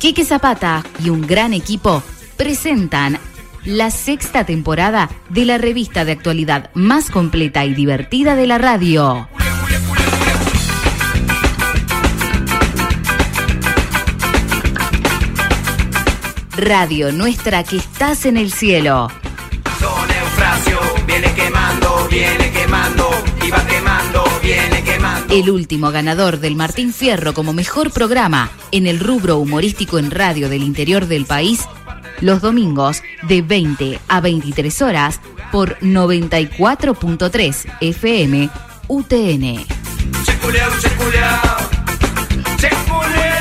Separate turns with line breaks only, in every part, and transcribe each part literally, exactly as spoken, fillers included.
Quique Zapata y un gran equipo presentan la sexta temporada de la revista de actualidad más completa y divertida de la radio. Radio Nuestra, que estás en el cielo.
Don Eufrasio viene quemando, viene quemando, y va quemando, viene quemando.
El último ganador del Martín Fierro como mejor programa en el rubro humorístico en radio del interior del país, los domingos de veinte a veintitrés horas por noventa y cuatro punto tres F M U T N.
Checuleao, checuleao, checuleao.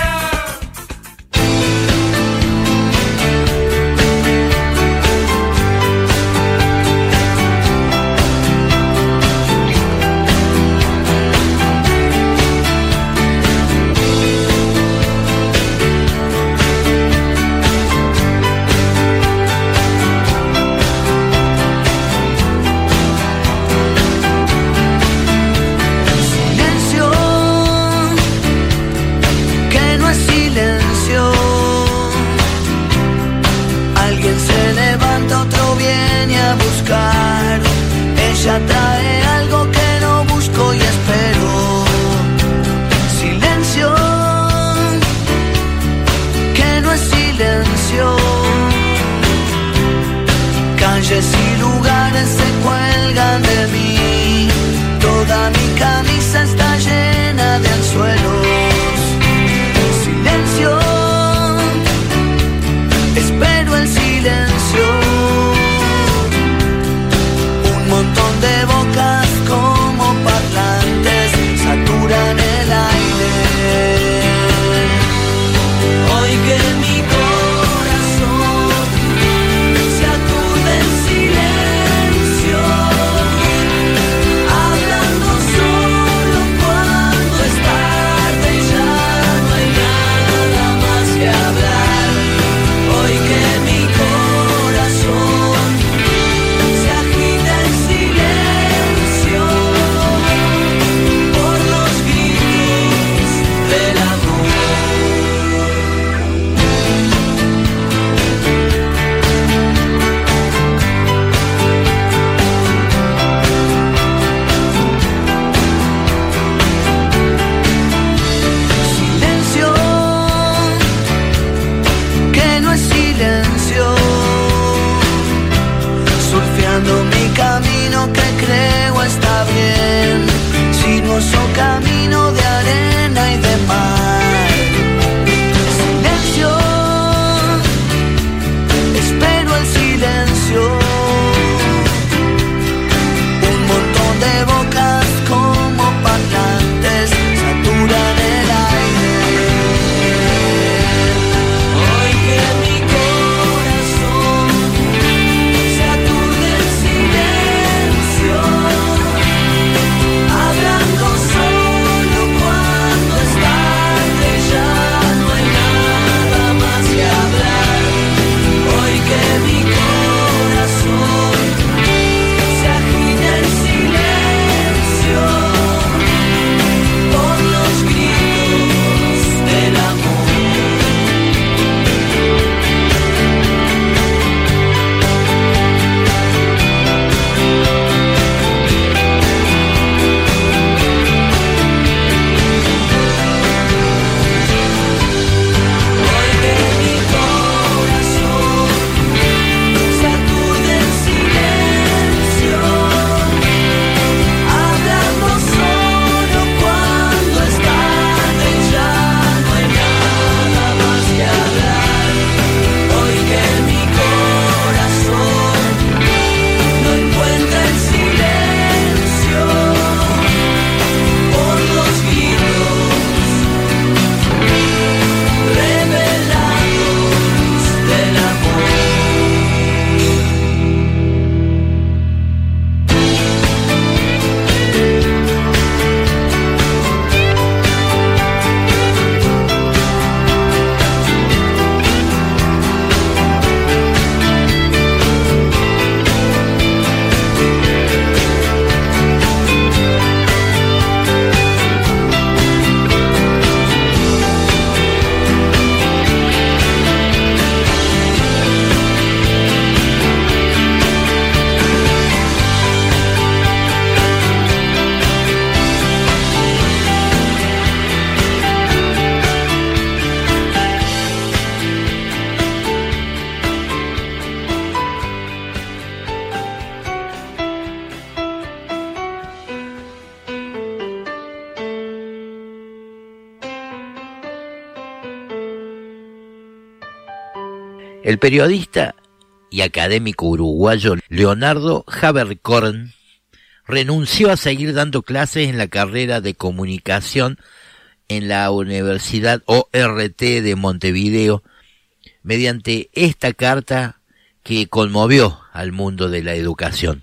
El periodista y académico uruguayo Leonardo Haberkorn renunció a seguir dando clases en la carrera de comunicación en la Universidad O R T de Montevideo mediante esta carta que conmovió al mundo de la educación.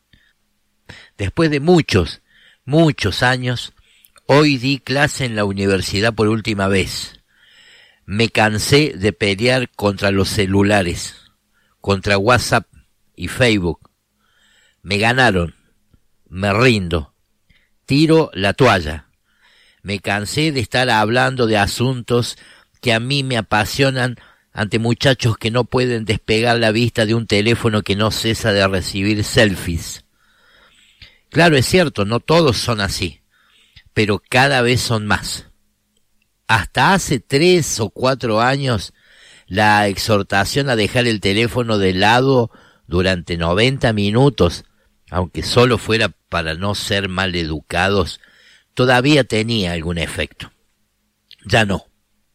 Después de muchos, muchos años, hoy di clase en la universidad por última vez. Me cansé de pelear contra los celulares, contra WhatsApp y Facebook. Me ganaron, me rindo, tiro la toalla. Me cansé de estar hablando de asuntos que a mí me apasionan ante muchachos que no pueden despegar la vista de un teléfono que no cesa de recibir selfies. Claro, es cierto, no todos son así, pero cada vez son más. Hasta hace tres o cuatro años, la exhortación a dejar el teléfono de lado durante noventa minutos, aunque solo fuera para no ser mal educados, todavía tenía algún efecto. Ya no.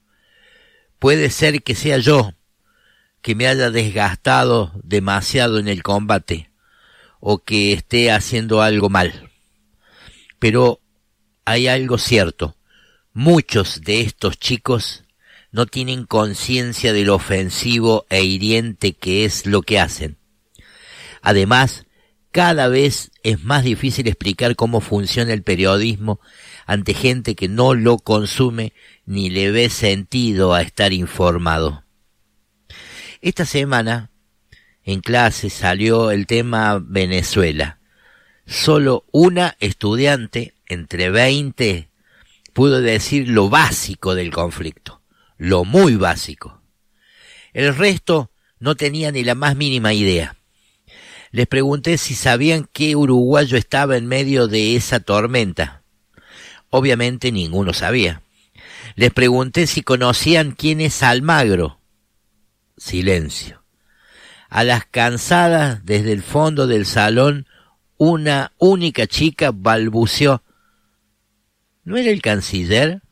Puede ser que sea yo, que me haya desgastado demasiado en el combate, o que esté haciendo algo mal. Pero hay algo cierto. Muchos de estos chicos no tienen conciencia de lo ofensivo e hiriente que es lo que hacen. Además, cada vez es más difícil explicar cómo funciona el periodismo ante gente que no lo consume ni le ve sentido a estar informado. Esta semana, en clase, salió el tema Venezuela. Solo una estudiante, entre veinte, pudo decir lo básico del conflicto, lo muy básico. El resto no tenía ni la más mínima idea. Les pregunté si sabían qué uruguayo estaba en medio de esa tormenta. Obviamente ninguno sabía. Les pregunté si conocían quién es Almagro. Silencio. A las cansadas, desde el fondo del salón, una única chica balbuceó: ¿no era el canciller?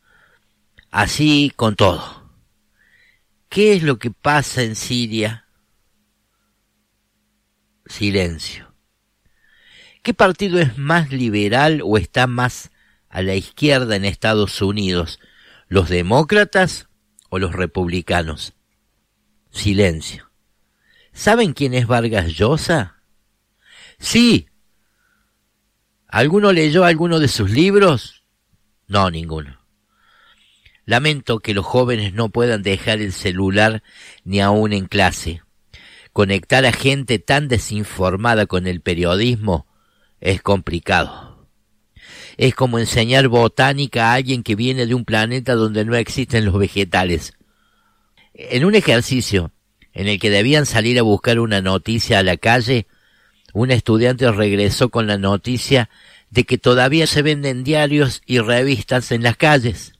Así con todo. ¿Qué es lo que pasa en Siria? Silencio. ¿Qué partido es más liberal o está más a la izquierda en Estados Unidos? ¿Los demócratas o los republicanos? Silencio. ¿Saben quién es Vargas Llosa? Sí. ¿Alguno leyó alguno de sus libros? No, ninguno. Lamento que los jóvenes no puedan dejar el celular ni aún en clase. Conectar a gente tan desinformada con el periodismo es complicado. Es como enseñar botánica a alguien que viene de un planeta donde no existen los vegetales. En un ejercicio en el que debían salir a buscar una noticia a la calle, un estudiante regresó con la noticia de que todavía se venden diarios y revistas en las calles.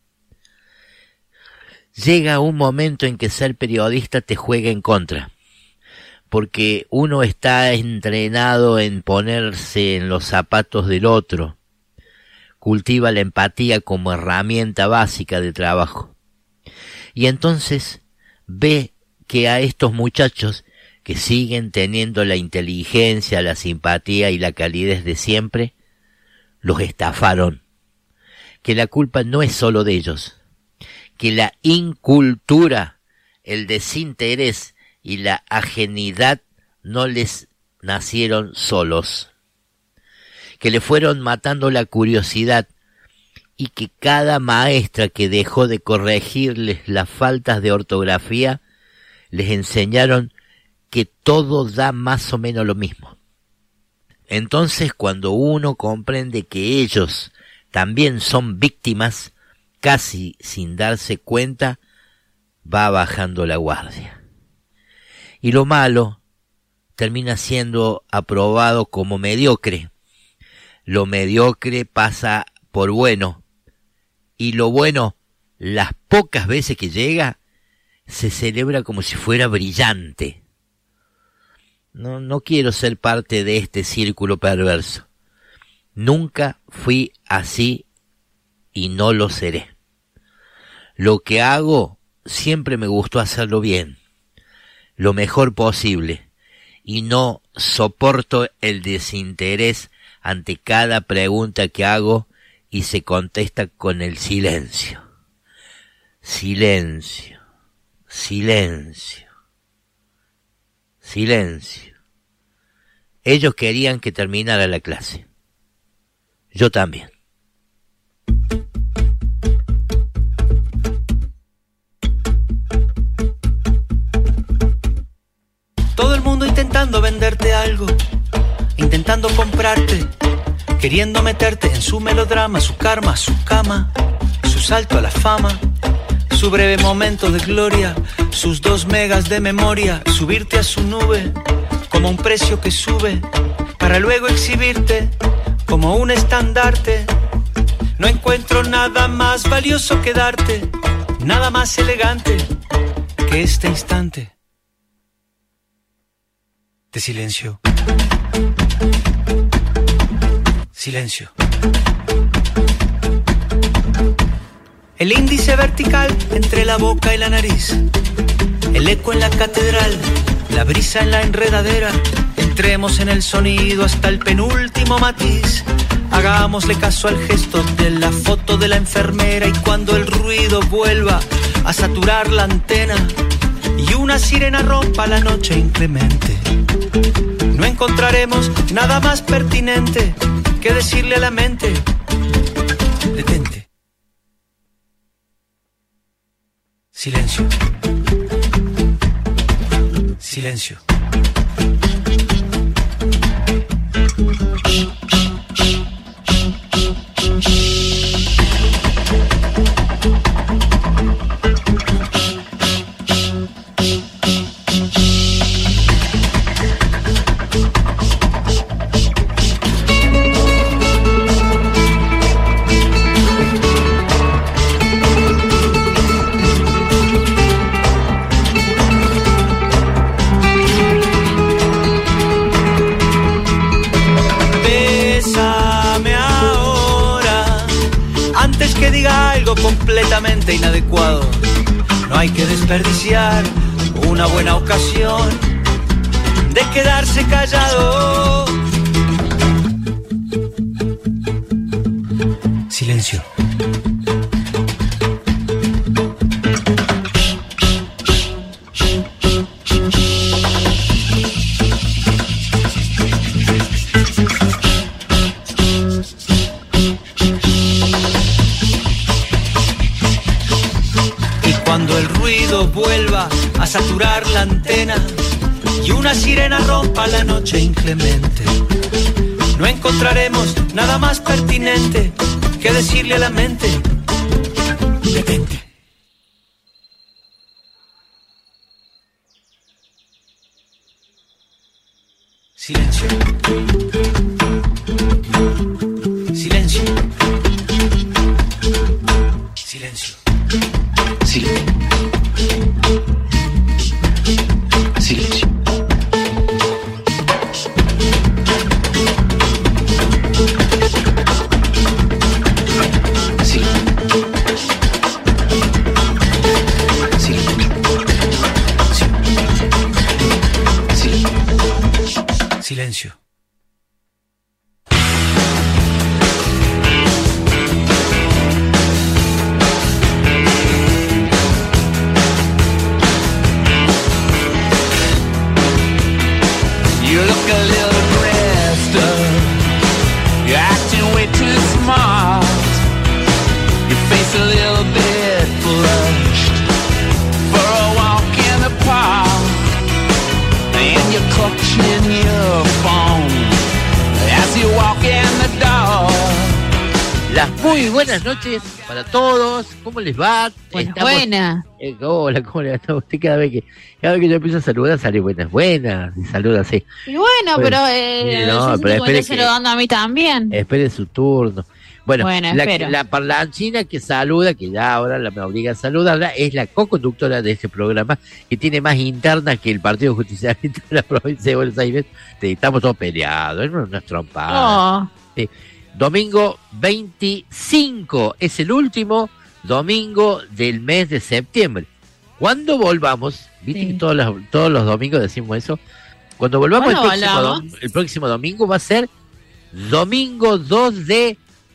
Llega un momento en que ser periodista te juega en contra, porque uno está entrenado en ponerse en los zapatos del otro, cultiva la empatía como herramienta básica de trabajo. Y entonces ve que a estos muchachos que siguen teniendo la inteligencia, la simpatía y la calidez de siempre, los estafaron. Que la culpa no es solo de ellos, que la incultura, el desinterés y la ajenidad no les nacieron solos, que le fueron matando la curiosidad y que cada maestra que dejó de corregirles las faltas de ortografía les enseñaron que todo da más o menos lo mismo. Entonces, cuando uno comprende que ellos también son víctimas, casi sin darse cuenta, va bajando la guardia. Y lo malo termina siendo aprobado como mediocre. Lo mediocre pasa por bueno, y lo bueno, las pocas veces que llega, se celebra como si fuera brillante. No, no quiero ser parte de este círculo perverso. Nunca fui así y no lo seré. Lo que hago siempre me gustó hacerlo bien, lo mejor posible y no soporto el desinterés ante cada pregunta que hago y se contesta con el silencio. Silencio, silencio, silencio. Ellos querían que terminara la clase. Yo también.
Todo el mundo intentando venderte algo, intentando comprarte, queriendo meterte en su melodrama, su karma, su cama, su salto a la fama, su breve momento de gloria, sus dos megas de memoria, subirte a su nube como un precio que sube, para luego exhibirte como un estandarte. No encuentro nada más valioso que darte, nada más elegante que este instante de silencio. Silencio. El índice vertical entre la boca y la nariz, el eco en la catedral, la brisa en la enredadera. Entremos en el sonido hasta el penúltimo matiz. Hagámosle caso al gesto de la foto de la enfermera, y cuando el ruido vuelva a saturar la antena y una sirena rompa la noche inclemente, no encontraremos nada más pertinente que decirle a la mente: detente. Silencio. Silencio. Completamente inadecuado. No hay que desperdiciar una buena ocasión de quedarse callado. Silencio. Vuelva a saturar la antena y una sirena rompa la noche inclemente, no encontraremos nada más pertinente que decirle a la mente: detente. Silencio. Silencio. Silencio. Silencio. Silencio. Silencio.
Muy buenas noches para todos. ¿Cómo les va?
Buenas, buenas.
Eh, hola, ¿cómo le va? Usted cada vez que cada vez que yo empiezo a saludar sale buenas, buenas, y saluda así.
Y bueno, bueno pero eh,
no, pero espere
se lo dando a mí también.
Espere su turno. Bueno,
bueno
la, la parlanchina que saluda, que ya ahora la me obliga a saludarla, es la co-conductora de este programa, que tiene más interna que el Partido Justicialista de la provincia de Buenos Aires. Estamos todos peleados, es una trompada.
Oh.
Sí. Domingo veinticinco, es el último domingo del mes de septiembre. Cuando volvamos, viste
Sí.
que todos los, todos los domingos decimos eso, cuando volvamos el
¿Cuándo
próximo,
volvamos?
dom- el próximo domingo va a ser domingo dos de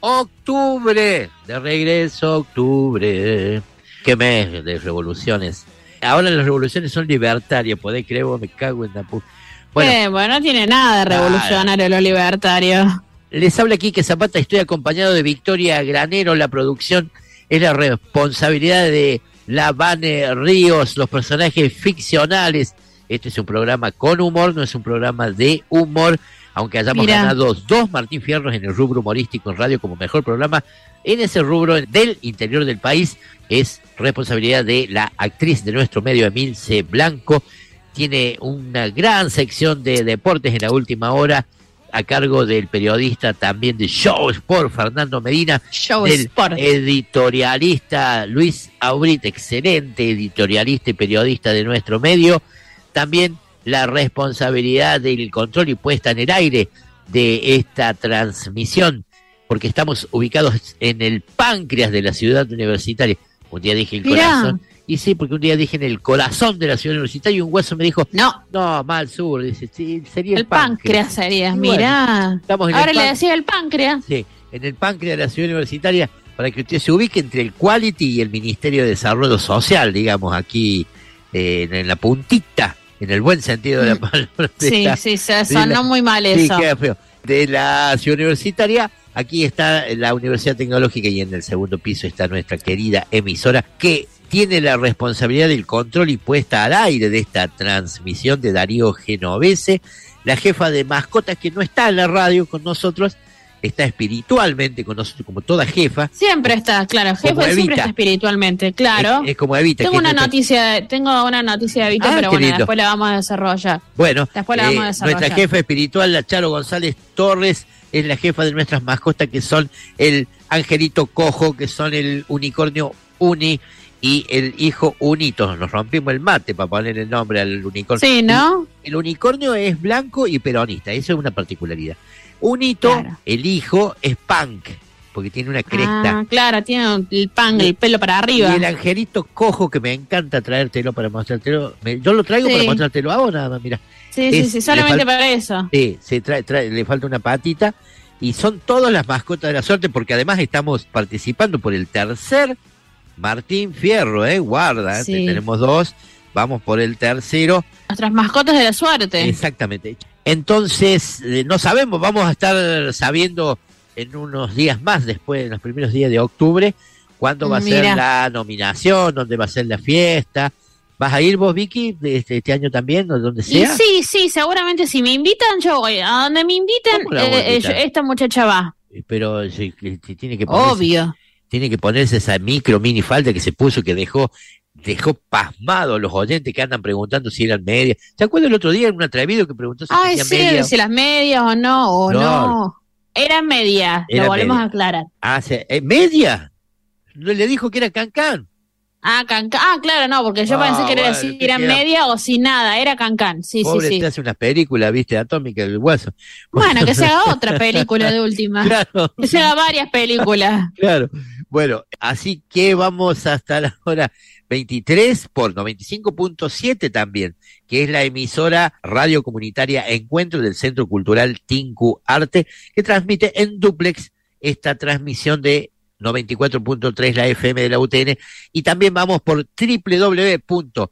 octubre, de regreso a octubre. Qué mes de revoluciones. Ahora las revoluciones son libertarias, podés creer, vos, me cago en la puta. Bueno,
Eh, bueno, no tiene nada de revolucionario lo libertario.
les habla aquí que Zapata, estoy acompañado de Victoria Granero, la producción es la responsabilidad de la Vane Ríos, los personajes ficcionales. Este es un programa con humor, no es un programa de humor, aunque hayamos
Mirá.
ganado dos Martín Fierros en el rubro humorístico en radio como mejor programa, en ese rubro del interior del país es responsabilidad de la actriz de nuestro medio, Emilce Blanco. Tiene una gran sección de deportes en la última hora, a cargo del periodista también de Show Sport, Fernando Medina,
Show
del
Sport.
editorialista Luis Aubrit, excelente editorialista y periodista de nuestro medio. También la responsabilidad del control y puesta en el aire de esta transmisión, porque estamos ubicados en el páncreas de la ciudad universitaria. Un día dije el
Mirá.
corazón, y sí, porque un día dije en el corazón de la ciudad universitaria y un hueso me dijo,
No,
no, mal sur, dice, sí, sería el,
el páncreas sería,
Y bueno,
mirá.
estamos en
Ahora
el
le
pan-
decía el páncreas.
Sí, en el páncreas de la ciudad universitaria, para que usted se ubique entre el Quality y el Ministerio de Desarrollo Social, digamos, aquí eh, en, en la puntita, en el buen sentido de la palabra. de
Sí,
la-
sí, se
de
sonó
la-
muy mal
Sí,
eso.
queda feo. De la ciudad universitaria, aquí está la Universidad Tecnológica y en el segundo piso está nuestra querida emisora que tiene la responsabilidad del control y puesta al aire de esta transmisión de Darío Genovese, la jefa de mascotas que no está en la radio con nosotros, está espiritualmente con nosotros como toda jefa.
Siempre está, claro,
Como
jefe siempre
Evita.
está espiritualmente, claro.
Es, es como Evita.
Tengo
que es
una
nuestra-
noticia, tengo una noticia de Vito,
Ah,
pero
qué
bueno,
lindo.
después la vamos a desarrollar.
Bueno,
Después la vamos a desarrollar.
nuestra jefa espiritual, la Charo González Torres, es la jefa de nuestras mascotas que son el angelito cojo, que son el unicornio Uni y el hijo Unito. Nos rompimos el mate para poner el nombre al unicornio.
Sí, ¿no?
El, el unicornio es blanco y peronista, eso es una particularidad. Unito,
Claro.
el hijo, es punk, porque tiene una cresta.
Ah, claro, tiene el pan, el pelo para arriba.
Y el angelito cojo, que me encanta traértelo para mostrártelo. Me- yo lo traigo
Sí.
para mostrártelo ahora, nada más, mira.
Sí, sí,
es-
sí,
le
solamente
falta-
para eso.
Sí, se trae, trae, le falta una patita. Y son todas las mascotas de la suerte, porque además estamos participando por el tercer Martín Fierro, ¿eh? Guarda, ¿eh?
Sí.
Tenemos dos, vamos por el tercero.
Nuestras mascotas de la suerte.
Exactamente. Entonces, eh, no sabemos, vamos a estar sabiendo en unos días más, después, en los primeros días de octubre, cuándo va a ser
Mira.
la nominación, dónde va a ser la fiesta. ¿Vas a ir vos, Vicky, de este, este año también, o donde
Y
sea?
sí, sí, seguramente si me invitan, yo voy. A donde me inviten,
¿Cómo la voy a
eh, eh,
invitar?
esta muchacha va.
Pero sí, que- que tiene que ponerse,
Obvio.
tiene que ponerse esa micro mini falda que se puso, que dejó dejó pasmado a los oyentes que andan preguntando si eran medias. ¿Se acuerdan el otro día en un atrevido que preguntó si
Ay,
tenía
sí,
media?
si las medias o no, o
No.
no. Eran medias,
Era
lo volvemos
media.
a aclarar.
Ah, se- eh, ¿media? No, le dijo que era cancán.
Ah, cancán. Ah, claro, no, porque yo
Ah,
pensé que era
bueno,
decir
te
eran
queda-
media o sin nada, era cancán. Sí,
Pobre,
sí,
te
sí.
hace una película, viste, atómica del hueso.
Bueno, que se haga otra película de última.
Claro,
Que se haga varias películas.
claro. Bueno, así que vamos hasta la hora veintitrés por noventa y cinco punto siete también, que es la emisora radio comunitaria Encuentro del Centro Cultural Tinku Arte, que transmite en duplex esta transmisión de noventa y cuatro punto tres, la F M de la U T N, y también vamos por doble u doble u doble u punto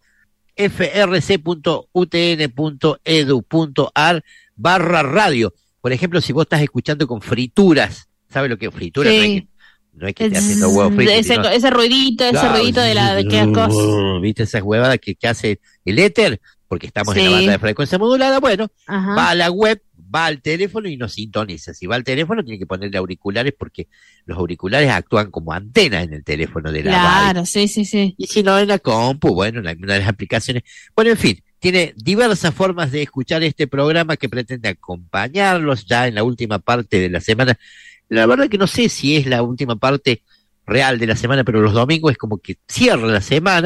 f r c punto u t n punto e d u punto a r barra radio. Por ejemplo, si vos estás escuchando con frituras, ¿sabes lo que es fritura?
Sí.
No es que, no es que esté haciendo huevos fritos,
ese,
sino-
ese ruidito, ese
Claro,
ruidito de la de qué cosa.
¿viste esas huevadas que, que hace el éter? Porque estamos en la
Sí.
banda de frecuencia modulada. Bueno,
Ajá.
va a la web, va al teléfono y nos sintoniza. Si va al teléfono, tiene que ponerle auriculares porque los auriculares actúan como antena en el teléfono de la radio.
Claro, sí, sí, sí.
Y si no, en la compu, bueno, en alguna de las aplicaciones. Bueno, en fin, tiene diversas formas de escuchar este programa que pretende acompañarlos ya en la última parte de la semana. La verdad que no sé si es la última parte real de la semana, pero los domingos es como que cierra la semana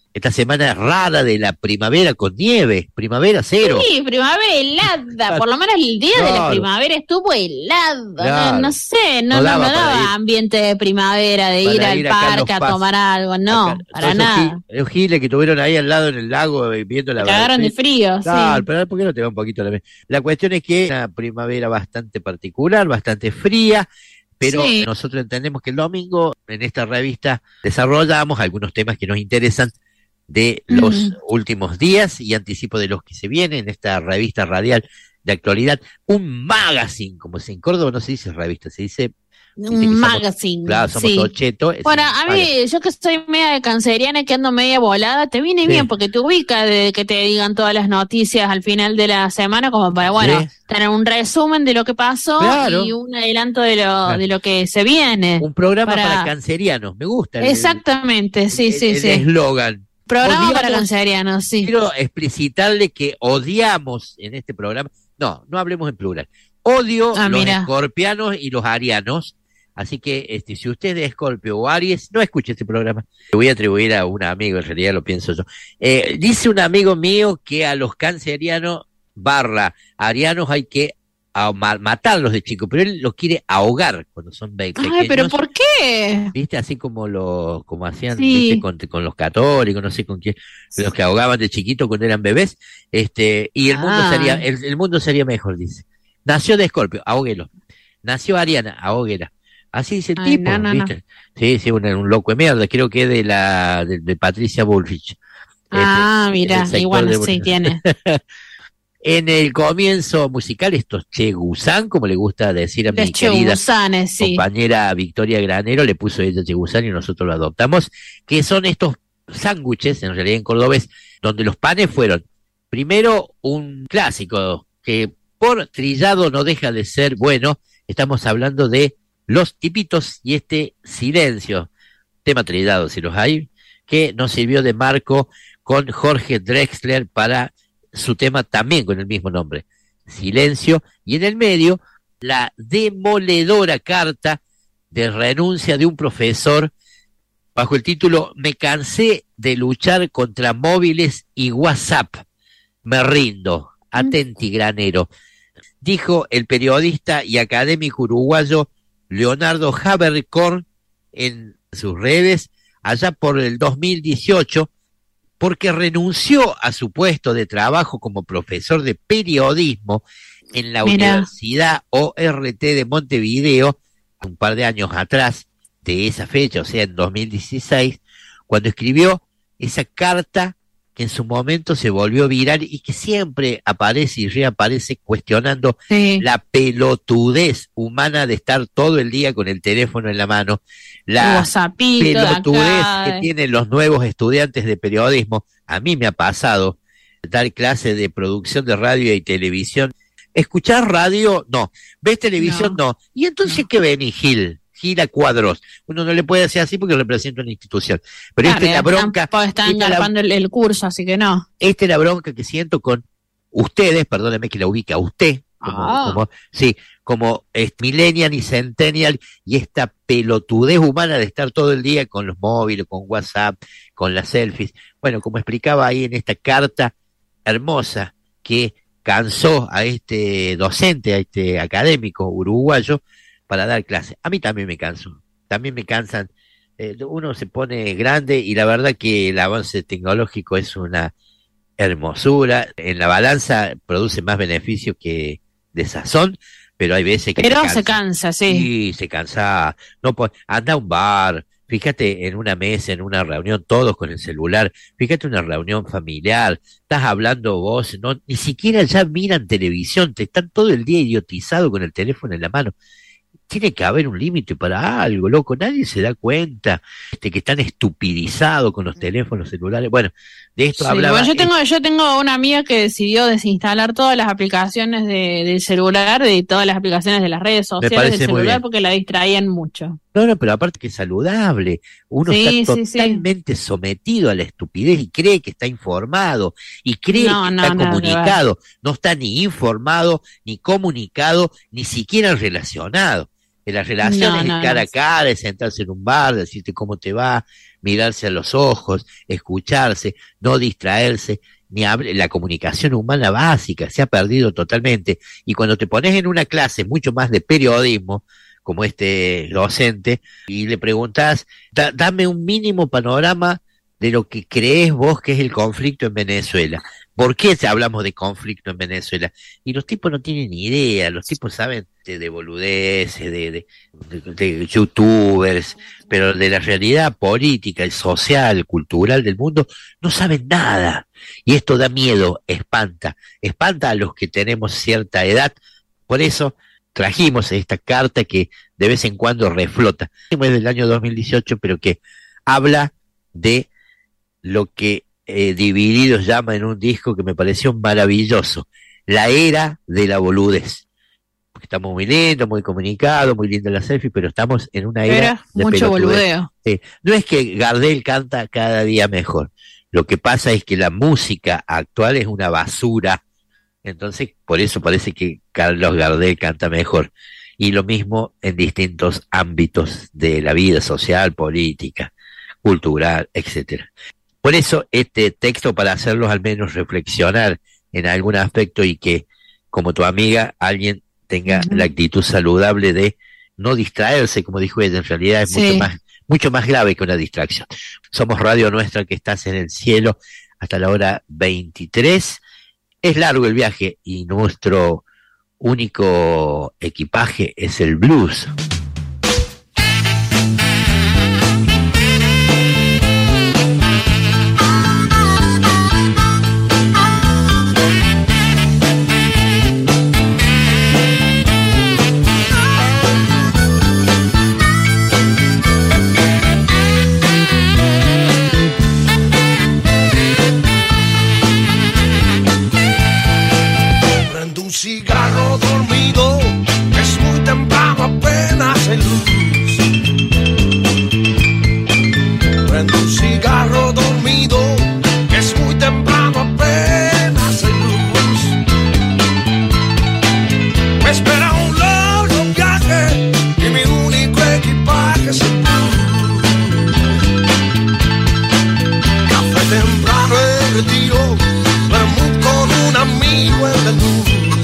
esta semana rara de la primavera con nieve, primavera cero.
Sí, primavera helada, por lo menos el día claro. de la primavera estuvo helado, claro. no, no sé, no, no, no daba, no daba ambiente de primavera, de ir al ir parque a tomar algo, no, acá, para nada.
Los giles que tuvieron ahí al lado en el lago viendo la...
Cagaron de frío,
claro,
sí.
Pero ¿por qué no te va un poquito la... La cuestión es que es una primavera bastante particular, bastante fría, pero sí. nosotros entendemos que el domingo en esta revista desarrollamos algunos temas que nos interesan de los mm. últimos días y anticipo de los que se vienen en esta revista radial de actualidad, un magazine, como se en Córdoba no se dice revista, se dice
un magazine.
Somos, claro, somos
sí.
tochetos.
Bueno, a mí, magazine. Yo que soy media de canceriana, que ando media volada, te viene sí. bien porque te ubica de que te digan todas las noticias al final de la semana, como para, bueno, sí. tener un resumen de lo que pasó claro. y un adelanto de lo claro. de lo que se viene.
Un programa para, para cancerianos, me gusta.
Exactamente, el, sí,
el,
sí,
el,
sí.
El eslogan.
Programa
odiamos,
para cancerianos, sí.
Quiero explicitarle que odiamos en este programa, no, no hablemos en plural, odio ah, los mira. escorpianos y los arianos, así que este, si usted es Escorpio o Aries, no escuche este programa. Le voy a atribuir a un amigo, en realidad lo pienso yo. Eh, dice un amigo mío que a los cancerianos barra arianos hay que a matarlos de chico, pero él los quiere ahogar cuando son pequeños.
Ay, pero ¿por qué?
Viste, así como los, como hacían
sí.
¿viste? Con, con los católicos, no sé con quién, sí. los que ahogaban de chiquito cuando eran bebés, este, y el ah. mundo sería, el, el mundo sería mejor, dice. Nació de Escorpio, ahóguelo. Nació Ariana, ahóguela. Así dice el Ay, tipo, no, no, ¿viste? No. Sí, sí, un, un loco de mierda, creo que de la, de, de Patricia Bullrich.
Ah, este, mira, igual de... sí tiene.
En el comienzo musical, estos chegusán, como le gusta decir a mi
Los
querida
sí.
compañera Victoria Granero, le puso ella chegusán y nosotros lo adoptamos, que son estos sándwiches, en realidad en cordobés, donde los panes fueron, primero, un clásico, que por trillado no deja de ser bueno, estamos hablando de los tipitos y este silencio, tema trillado si los hay, que nos sirvió de marco con Jorge Drexler para su tema también con el mismo nombre, Silencio, y en el medio la demoledora carta de renuncia de un profesor bajo el título Me cansé de luchar contra móviles y WhatsApp, me rindo, atenti granero, dijo el periodista y académico uruguayo Leonardo Haberkorn en sus redes allá por el dos mil dieciocho, porque renunció a su puesto de trabajo como profesor de periodismo en la Mira. Universidad O R T de Montevideo, un par de años atrás de esa fecha, o sea, en dos mil dieciséis, cuando escribió esa carta que en su momento se volvió viral y que siempre aparece y reaparece cuestionando sí. la pelotudez humana de estar todo el día con el teléfono en la mano, la pelotudez que tienen los nuevos estudiantes de periodismo. A mí me ha pasado dar clases de producción de radio y televisión. ¿Escuchar radio? No. ¿Ves televisión? No. no. ¿Y entonces no. qué ven, Gil? Gil a cuadros. Uno no le puede hacer así porque representa una institución. Pero claro, esta es la bronca.
Están agarrando la, el curso, así que no.
Esta es la bronca que siento con ustedes, perdóneme que la ubica a usted, como, oh. como sí, como es millennial y centennial, y esta pelotudez humana de estar todo el día con los móviles, con WhatsApp, con las selfies. Bueno, como explicaba ahí en esta carta hermosa que cansó a este docente, a este académico uruguayo, para dar clases. A mí también me canso, también me cansan, eh, uno se pone grande y la verdad que el avance tecnológico es una hermosura, en la balanza produce más beneficio que desazón, pero hay veces que
pero se cansa, se cansa sí.
Sí, se cansa, no puede, anda a un bar, fíjate en una mesa, en una reunión, todos con el celular, fíjate una reunión familiar, estás hablando vos, no, ni siquiera ya miran televisión, te están todo el día idiotizados con el teléfono en la mano. Tiene que haber un límite para algo, loco, nadie se da cuenta de que están estupidizados con los teléfonos celulares. Bueno, de esto sí, hablaba...
Bueno, yo tengo, yo tengo una amiga que decidió desinstalar todas las aplicaciones de, del celular, de todas las aplicaciones de las redes sociales del celular porque la distraían mucho.
No, no, pero aparte que es saludable, uno sí, está sí, totalmente sí. sometido a la estupidez y cree que está informado, y cree no, que no, está no, comunicado, no, no está ni informado, ni comunicado, ni siquiera relacionado. Que las relaciones
No, no,
cara
no.
a cara, es sentarse en un bar, decirte cómo te va, mirarse a los ojos, escucharse, no distraerse, ni hable, la comunicación humana básica se ha perdido totalmente. Y cuando te pones en una clase mucho más de periodismo, como este docente, y le preguntás, da, dame un mínimo panorama de lo que crees vos que es el conflicto en Venezuela. ¿Por qué hablamos de conflicto en Venezuela? Y los tipos no tienen ni idea, los tipos saben de, de boludeces, de, de, de, de youtubers, pero de la realidad política, y social, cultural del mundo, no saben nada. Y esto da miedo, espanta, espanta a los que tenemos cierta edad. Por eso trajimos esta carta que de vez en cuando reflota. Es del año dos mil dieciocho, pero que habla de lo que eh, Divididos llama en un disco que me pareció maravilloso, la era de la boludez. Porque estamos muy lindos, muy comunicados, muy linda la selfie, pero estamos en una era,
Era
de
mucho
pelotudez.
boludeo.
Sí. No es que Gardel canta cada día mejor, lo que pasa es que la música actual es una basura, entonces por eso parece que Carlos Gardel canta mejor. Y lo mismo en distintos ámbitos de la vida social, política, cultural, etcétera. Por eso este texto, para hacerlos al menos reflexionar en algún aspecto y que, como tu amiga, alguien tenga uh-huh. la actitud saludable de no distraerse, como dijo ella, en realidad es sí. mucho más, mucho más grave que una distracción. Somos Radio Nuestra, que estás en el cielo hasta la hora veintitrés. Es largo el viaje y nuestro único equipaje es el blues.
Cigarro dormido, es muy temprano, apenas hay luz. Prendo un cigarro dormido, es muy temprano, apenas hay luz. Me espera un largo viaje y mi único equipaje es el blues. Café temprano el retiro, vermut con un amigo en la luz.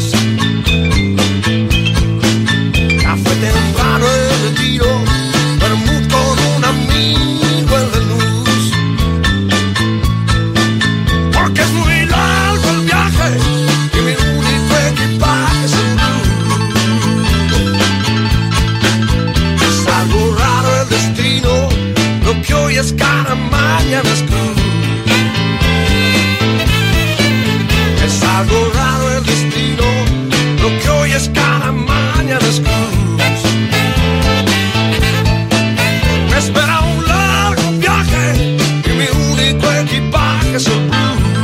Temprano el retiro, vermut con un amigo en la luz. Porque es muy largo el viaje y mi único equipaje es el blues. Es algo raro el destino, lo que hoy es cara, mañana es cruz. Es algo raro el destino, lo que hoy es cara, mañana es cruz. Espera un largo viaje y mi único equipaje es el blues.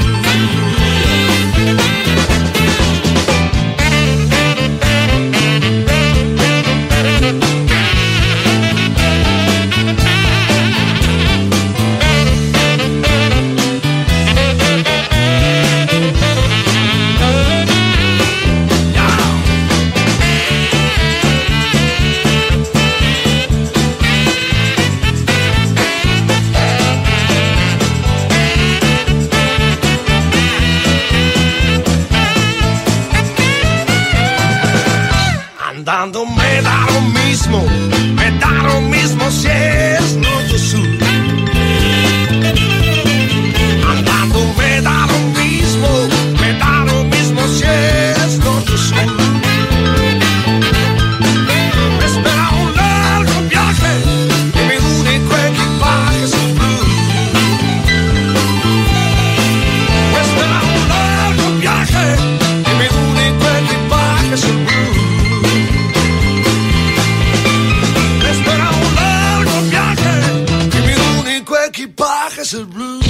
Andando me da lo mismo, me da lo mismo si es norte o sur. Andando me da lo mismo, me da lo mismo si es norte o sur. Me espera un largo viaje y mi único equipaje es el blues. Me espera un largo viaje y mi único equipaje es el blues. Equipaje es el blues.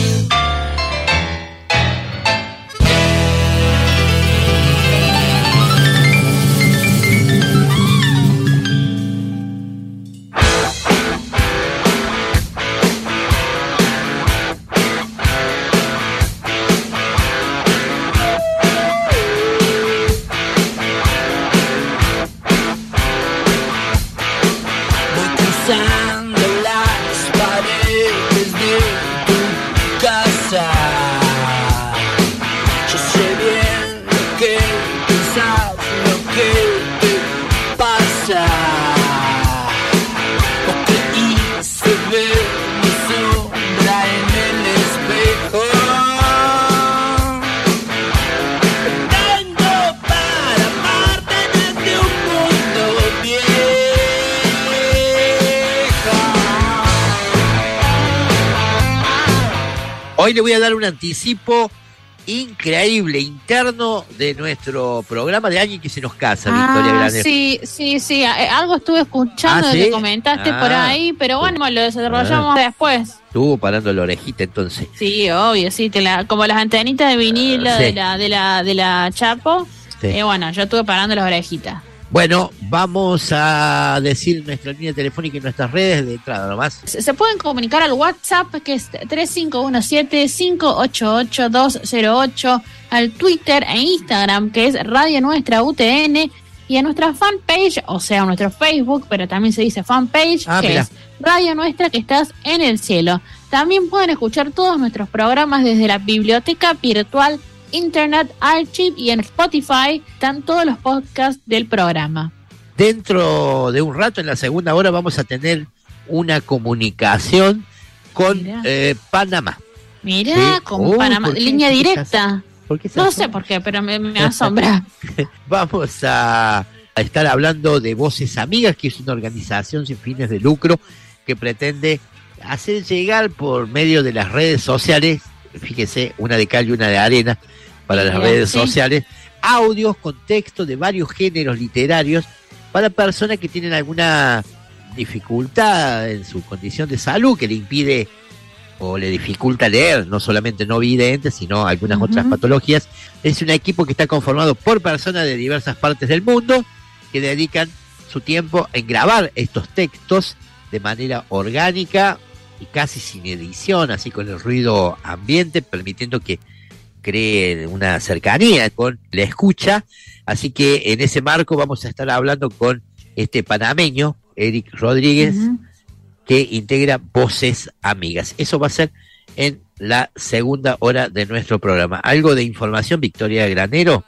pisando las paredes de tu casa. Yo sé bien lo que pensás, lo que te pasa. Porque hice ver mi sombra en el espejo. Tengo para amarte desde un mundo viejo.
Hoy le voy a dar un anticipo increíble, interno de nuestro programa de alguien que se nos casa,
Ah,
Victoria Granero.
sí, sí, sí. eh, Algo estuve escuchando
Ah,
de
¿sí?
que comentaste
Ah.
por ahí, pero bueno, lo desarrollamos después.
Estuvo parando la orejita entonces.
Sí, obvio, sí, te la, como las antenitas de vinilo
Ah, sí.
de la de la de la Chapo.
Sí.
Eh, bueno, yo estuve parando las orejitas.
Bueno, vamos a decir nuestra línea telefónica y nuestras redes de entrada nomás.
Se, se pueden comunicar al WhatsApp, que es tres cinco uno siete, cinco ocho ocho, dos cero ocho, al Twitter e Instagram, que es Radio Nuestra U T N, y a nuestra fanpage, o sea, a nuestro Facebook, pero también se dice fanpage,
Ah,
que
mira.
es Radio Nuestra, que estás en el cielo. También pueden escuchar todos nuestros programas desde la biblioteca virtual Internet Archive, y en Spotify están todos los podcasts del programa.
Dentro de un rato, en la segunda hora, vamos a tener una comunicación con
Mirá.
eh, Panamá.
Mirá,
Sí.
como
Uy,
Panamá,
¿por qué?
línea
¿Qué
directa.
¿Por qué se
No
asombra?
sé por qué, pero me, me asombra.
Vamos a, a estar hablando de Voces Amigas, que es una organización sin fines de lucro que pretende hacer llegar por medio de las redes sociales, fíjese, una de cal y una de arena para las
Mira,
redes
sí.
sociales, audios con texto de varios géneros literarios para personas que tienen alguna dificultad en su condición de salud que le impide o le dificulta leer, no solamente no videntes, sino algunas
Ujú.
otras patologías. Es un equipo que está conformado por personas de diversas partes del mundo que dedican su tiempo en grabar estos textos de manera orgánica y casi sin edición, así con el ruido ambiente, permitiendo que cree una cercanía con la escucha. Así que en ese marco vamos a estar hablando con este panameño, Eric Rodríguez,
Ujú.
que integra Voces Amigas. Eso va a ser en la segunda hora de nuestro programa. ¿Algo de información, Victoria Granero?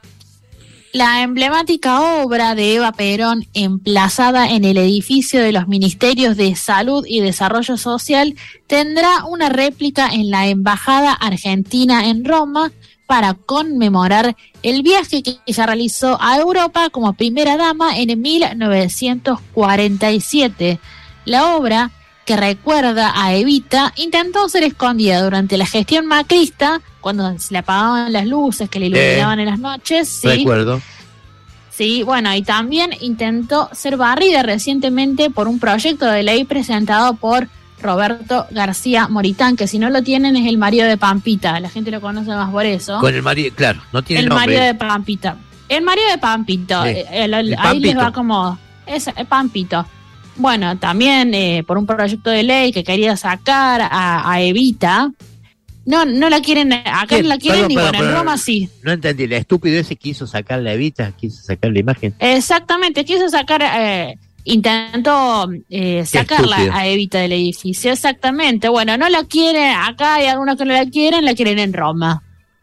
La emblemática obra de Eva Perón, emplazada en el edificio de los Ministerios de Salud y Desarrollo Social, tendrá una réplica en la Embajada Argentina en Roma para conmemorar el viaje que ella realizó a Europa como primera dama en mil novecientos cuarenta y siete. La obra, que recuerda a Evita, intentó ser escondida durante la gestión macrista, cuando se le apagaban las luces que le iluminaban en las noches. Sí.
Recuerdo.
Sí, bueno, y también intentó ser barrida recientemente por un proyecto de ley presentado por Roberto García Moritán, que si no lo tienen es el marido de Pampita, la gente lo conoce más por eso.
Con el marido, claro, no tiene
El
nombre.
marido de Pampita. El marido de Pampito,
Sí.
eh, el- el-
El
ahí les
Pampito.
va como... Es el Pampito. Bueno, también eh, por un proyecto de ley que quería sacar a, a Evita. No, no la quieren, acá
¿Quién?
no la quieren,
Perdón,
y
perdón,
bueno, en
perdón.
Roma sí.
No entendí, el estúpido ese quiso sacar la Evita, quiso sacar la imagen.
Exactamente, quiso sacar, eh, intentó eh, sacarla
estúpido.
a Evita del edificio, exactamente. Bueno, no la quieren, acá hay algunos que no la quieren, la quieren en Roma.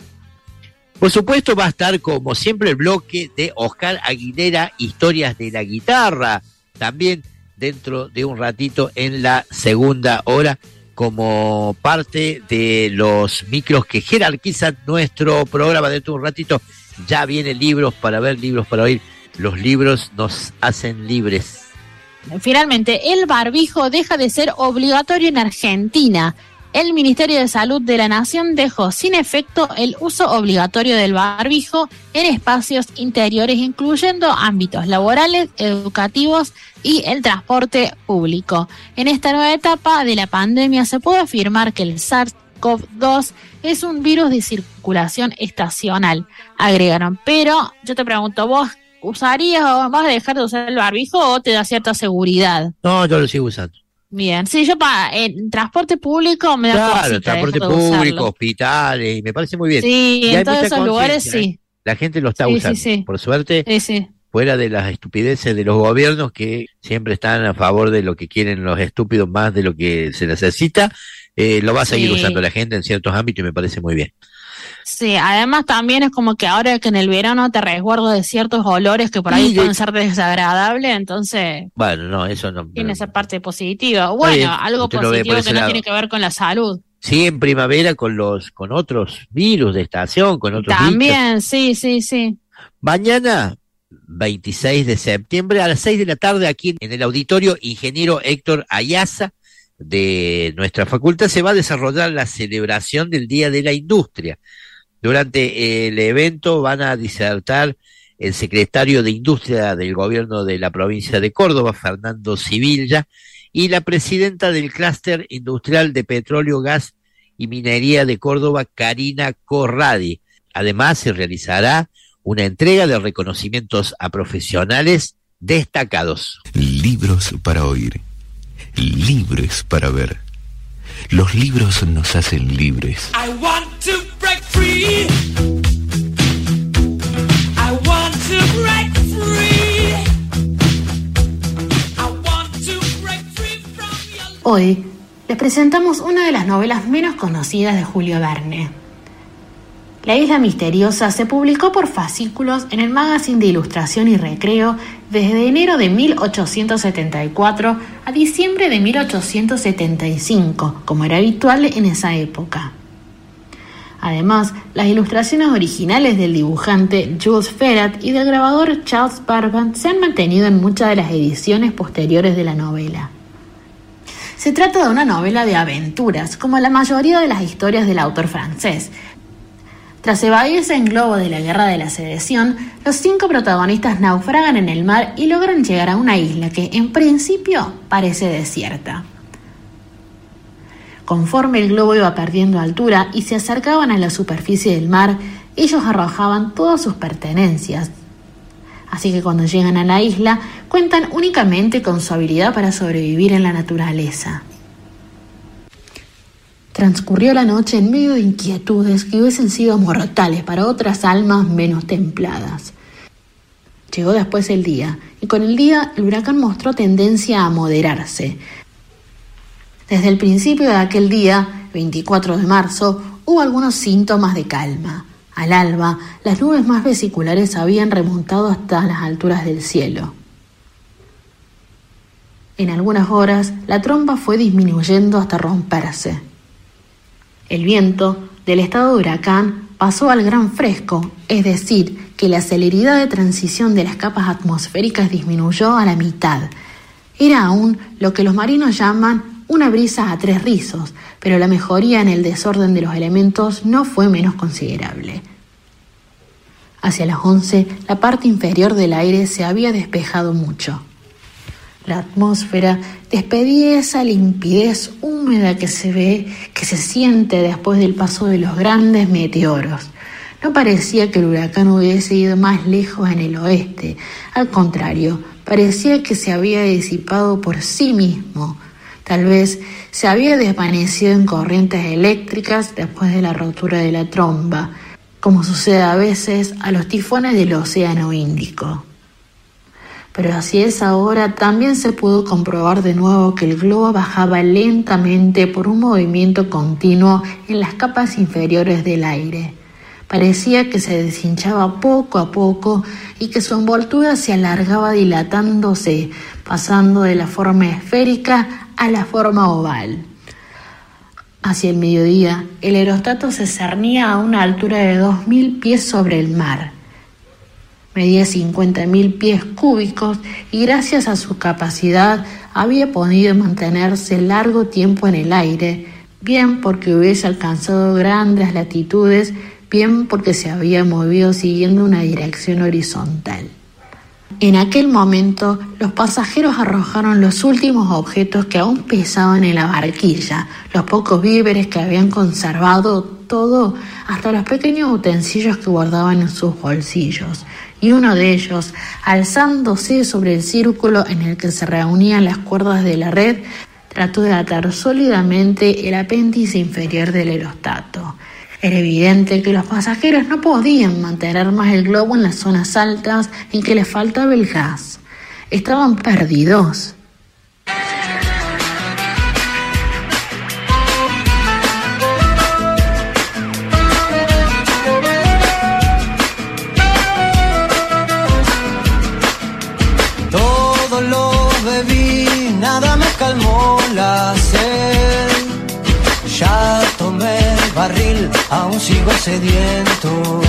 Por supuesto va a estar como siempre el bloque de Oscar Aguilera, Historias de la Guitarra, también dentro de un ratito en la segunda hora, como parte de los micros que jerarquizan nuestro programa. Dentro de un ratito ya vienen libros para ver, libros para oír. Los libros nos hacen libres.
Finalmente, el barbijo deja de ser obligatorio en Argentina. El Ministerio de Salud de la Nación dejó sin efecto el uso obligatorio del barbijo en espacios interiores, incluyendo ámbitos laborales, educativos y el transporte público. En esta nueva etapa de la pandemia se puede afirmar que el SARS CoV dos es un virus de circulación estacional, agregaron. Pero yo te pregunto, ¿vos usarías o vas a dejar de usar el barbijo o te da cierta seguridad?
No, yo lo sigo usando.
Bien, sí, yo para en transporte público me da
Claro,
cosita
transporte
dejar de
público,
usarlo.
hospitales, y me parece muy bien.
Sí,
Y hay
en todos
mucha
esos lugares
conciencia, ¿eh?
sí.
La gente lo está
Sí, sí,
usando.
sí.
Por suerte,
Sí, sí.
fuera de las estupideces de los gobiernos que siempre están a favor de lo que quieren los estúpidos más de lo que se necesita, eh, lo va a seguir sí. usando la gente en ciertos ámbitos y me parece muy bien.
Sí, además también es como que ahora que en el verano te resguardo de ciertos olores que por ahí sí, pueden ser desagradables, entonces...
Bueno, no, eso no...
Tiene esa parte positiva. Bueno, bien, algo positivo que no lado. tiene que ver con la salud.
Sí, en primavera con los con otros virus de estación, con otros
También,
bichos.
sí, sí, sí.
Mañana, veintiséis de septiembre, a las seis de la tarde, aquí en el auditorio Ingeniero Héctor Ayaza de nuestra facultad, se va a desarrollar la celebración del Día de la Industria. Durante el evento van a disertar el secretario de Industria del Gobierno de la provincia de Córdoba, Fernando Sivilla, y la presidenta del Clúster Industrial de Petróleo, Gas y Minería de Córdoba, Karina Corradi. Además, se realizará una entrega de reconocimientos a profesionales destacados.
Libros para oír, libres para ver. Los libros nos hacen libres.
I want to break free. I want to break free. I want to break free from your...
Hoy les presentamos una de las novelas menos conocidas de Julio Verne. La Isla Misteriosa se publicó por fascículos en el Magazine de Ilustración y Recreo desde enero de mil ochocientos setenta y cuatro a diciembre de mil ochocientos setenta y cinco, como era habitual en esa época. Además, las ilustraciones originales del dibujante Jules Ferrat y del grabador Charles Barbant se han mantenido en muchas de las ediciones posteriores de la novela. Se trata de una novela de aventuras, como la mayoría de las historias del autor francés. Tras evadirse en globo de la Guerra de la Secesión, los cinco protagonistas naufragan en el mar y logran llegar a una isla que, en principio, parece desierta. Conforme el globo iba perdiendo altura y se acercaban a la superficie del mar, ellos arrojaban todas sus pertenencias. Así que cuando llegan a la isla, cuentan únicamente con su habilidad para sobrevivir en la naturaleza. Transcurrió la noche en medio de inquietudes que hubiesen sido mortales para otras almas menos templadas. Llegó después el día, y con el día el huracán mostró tendencia a moderarse. Desde el principio de aquel día, veinticuatro de marzo, hubo algunos síntomas de calma. Al alba, las nubes más vesiculares habían remontado hasta las alturas del cielo. En algunas horas, la tromba fue disminuyendo hasta romperse. El viento, del estado de huracán, pasó al gran fresco, es decir, que la celeridad de transición de las capas atmosféricas disminuyó a la mitad. Era aún lo que los marinos llaman una brisa a tres rizos, pero la mejoría en el desorden de los elementos no fue menos considerable. Hacia las once, la parte inferior del aire se había despejado mucho. La atmósfera despedía esa limpidez húmeda que se ve, que se siente después del paso de los grandes meteoros. No parecía que el huracán hubiese ido más lejos en el oeste. Al contrario, parecía que se había disipado por sí mismo. Tal vez se había desvanecido en corrientes eléctricas después de la rotura de la tromba, como sucede a veces a los tifones del Océano Índico. Pero hacia esa hora también se pudo comprobar de nuevo que el globo bajaba lentamente por un movimiento continuo en las capas inferiores del aire. Parecía que se deshinchaba poco a poco y que su envoltura se alargaba dilatándose, pasando de la forma esférica a la forma oval. Hacia el mediodía, el aerostato se cernía a una altura de dos mil pies sobre el mar. Medía cincuenta mil pies cúbicos y gracias a su capacidad había podido mantenerse largo tiempo en el aire, bien porque hubiese alcanzado grandes latitudes, bien porque se había movido siguiendo una dirección horizontal. En aquel momento, los pasajeros arrojaron los últimos objetos que aún pesaban en la barquilla, los pocos víveres que habían conservado, todo, hasta los pequeños utensilios que guardaban en sus bolsillos. Y uno de ellos, alzándose sobre el círculo en el que se reunían las cuerdas de la red, trató de atar sólidamente el apéndice inferior del aerostato. Era evidente que los pasajeros no podían mantener más el globo en las zonas altas en que les faltaba el gas. Estaban perdidos.
Todo lo bebí, nada me calmó la sed. Ya tomé barril, aún sigo sediento.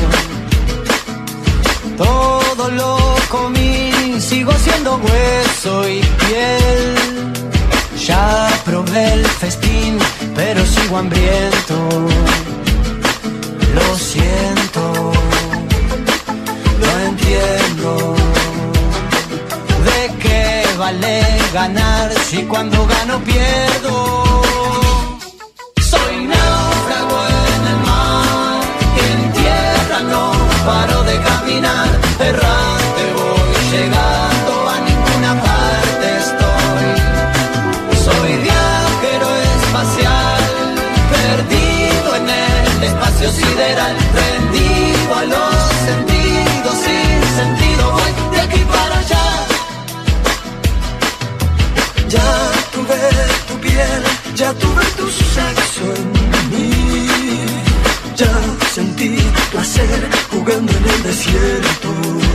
Todo lo comí, sigo siendo hueso y piel. Ya probé el festín, pero sigo hambriento. Lo siento, no entiendo. ¿De qué vale ganar si cuando gano pierdo? Soy náufrago en el mar, en tierra no paro de caminar. Errante voy, llegando a ninguna parte estoy. Soy viajero espacial, perdido en el espacio sideral. Rendido a los sentidos, sin sentido voy de aquí para allá. Ya tuve tu piel, ya tuve tu sexo en mí. Ya sentí placer jugando en el desierto.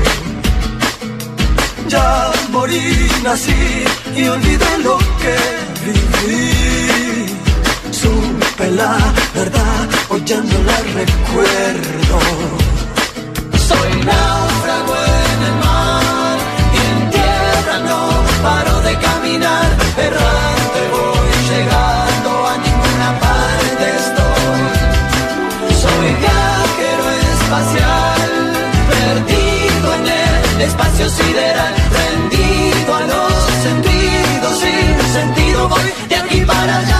Ya morí, nací y olvidé lo que viví. Supe la verdad, oyéndola recuerdo. Soy náufrago en el mar y en tierra no paro de caminar. Errante voy, llegando a ninguna parte estoy. Soy viajero espacial, perdido en el espacio sideral. Rendido a los sentidos, sin sentido voy de aquí para allá.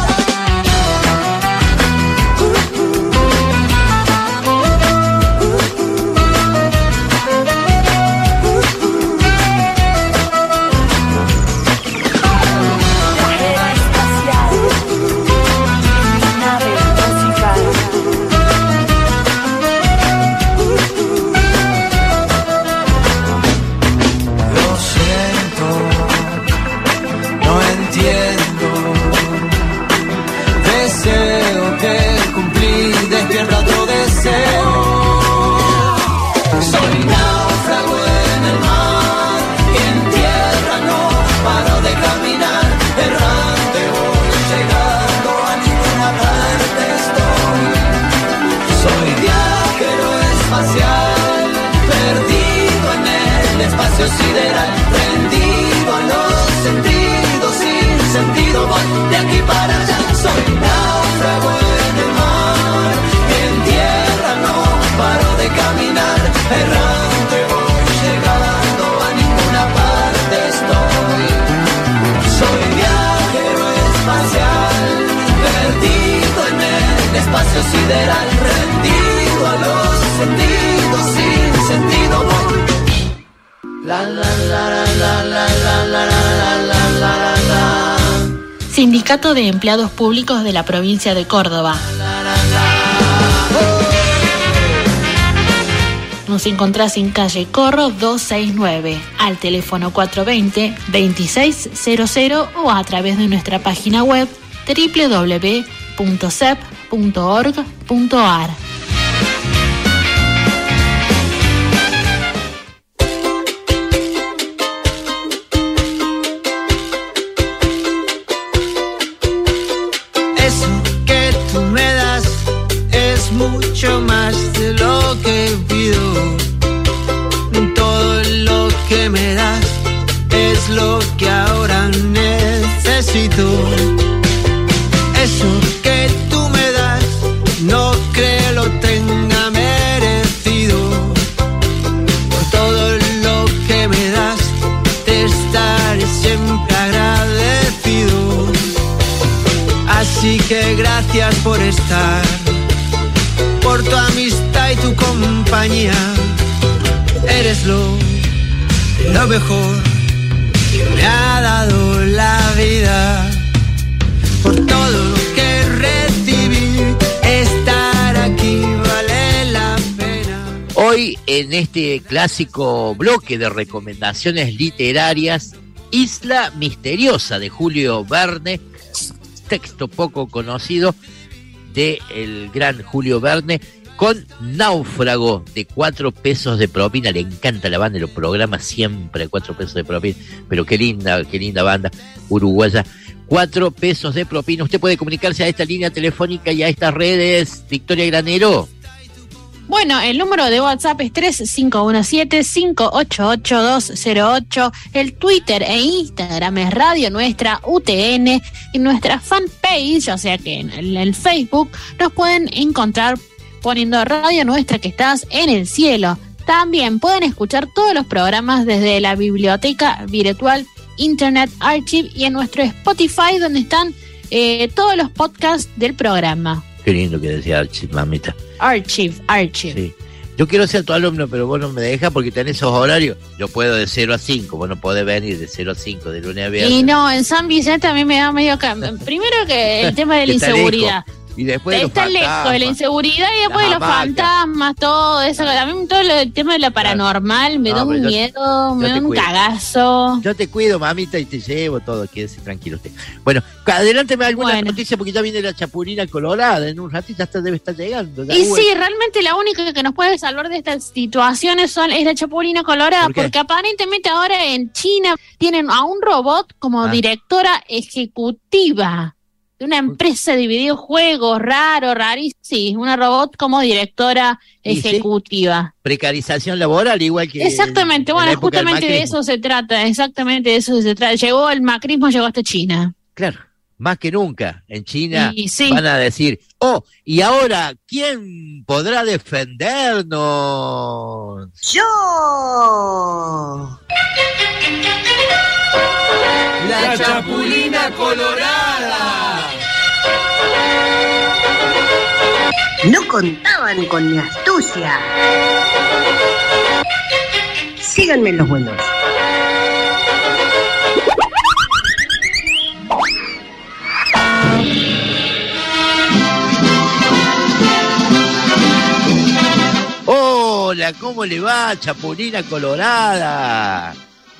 Sideral, rendido a los sentidos, sin sentido voy de aquí para allá. Soy náufrago en el mar, en tierra no paro de caminar. Errante voy, llegando a ninguna parte estoy. Soy viajero espacial, perdido en el espacio sideral. Rendido a los sentidos, sin sentido voy. La, la, la, la, la, la, la, la, la, la, la, la.
Sindicato de Empleados Públicos de la Provincia de Córdoba. Nos encontrás en calle Corro doscientos sesenta y nueve, al teléfono cuatro dos cero, veintiséis cero cero o a través de nuestra página web doble u doble u doble u punto s e p punto org punto a r.
Mucho más de lo que pido. Todo lo que me das es lo que ahora necesito. Eso que tú me das no creo lo tenga merecido. Por todo lo que me das te estaré siempre agradecido. Así que gracias por estar, por tu amistad y tu compañía. Eres lo, lo mejor que me ha dado la vida. Por todo lo que recibí, estar aquí
en este clásico bloque de recomendaciones literarias, Isla Misteriosa de Julio Verne, texto poco conocido de el gran Julio Verne, con Náufrago de cuatro pesos de propina. Le encanta la banda y lo programa siempre, cuatro pesos de propina, pero qué linda, qué linda banda uruguaya. Cuatro pesos de propina. Usted puede comunicarse a esta línea telefónica y a estas redes, Victoria Granero.
Bueno, el número de WhatsApp es tres cinco uno siete, cinco ocho ocho, dos cero ocho. El Twitter e Instagram es Radio Nuestra U T N. Y nuestra fanpage, o sea que en el, el Facebook, nos pueden encontrar poniendo Radio Nuestra, que estás en el cielo. También pueden escuchar todos los programas desde la biblioteca virtual Internet Archive y en nuestro Spotify, donde están eh, todos los podcasts del programa.
Qué lindo que decía Archive, mamita.
Archive, Archive.
Sí. Yo quiero ser tu alumno, pero vos no me dejas porque tenés esos horarios. Yo puedo de cero a cinco, vos no podés venir de cero a cinco, de lunes a viernes.
Y no, en San Vicente a mí me da medio cambio. Primero que el tema de la inseguridad.
Y después de los
está lejos de la inseguridad y después de los
hamacas,
fantasmas, todo eso. A mí todo el tema de lo paranormal me
No,
da un
pero yo-
miedo, me
yo
da
te
un
cuido.
cagazo.
Yo te cuido, mamita, y te llevo todo. Quédese tranquilo usted. Bueno, adelánteme alguna
Bueno.
noticia porque ya viene la Chapulina Colorada. En un ratito hasta debe estar llegando. Ya,
Y
uh,
sí, realmente la única que nos puede salvar de estas situaciones son es la Chapulina Colorada,
¿Por qué?
porque aparentemente ahora en China tienen a un robot como
Ah.
directora ejecutiva de una empresa de videojuegos raro, rarísimo. Sí, una robot como directora
¿Y sí?
ejecutiva.
Precarización laboral, igual que.
Exactamente,
en la
bueno,
época del
justamente de
macrismo.
eso se trata, exactamente de eso se trata. Llegó el macrismo, llegó hasta China.
Claro, más que nunca. En China
Y sí.
van a decir: oh, y ahora, ¿quién podrá defendernos?
¡Yo!
La Chapulina Colorada.
No contaban con mi astucia. Síganme los buenos.
Hola, ¿cómo le va, Chapulina Colorada?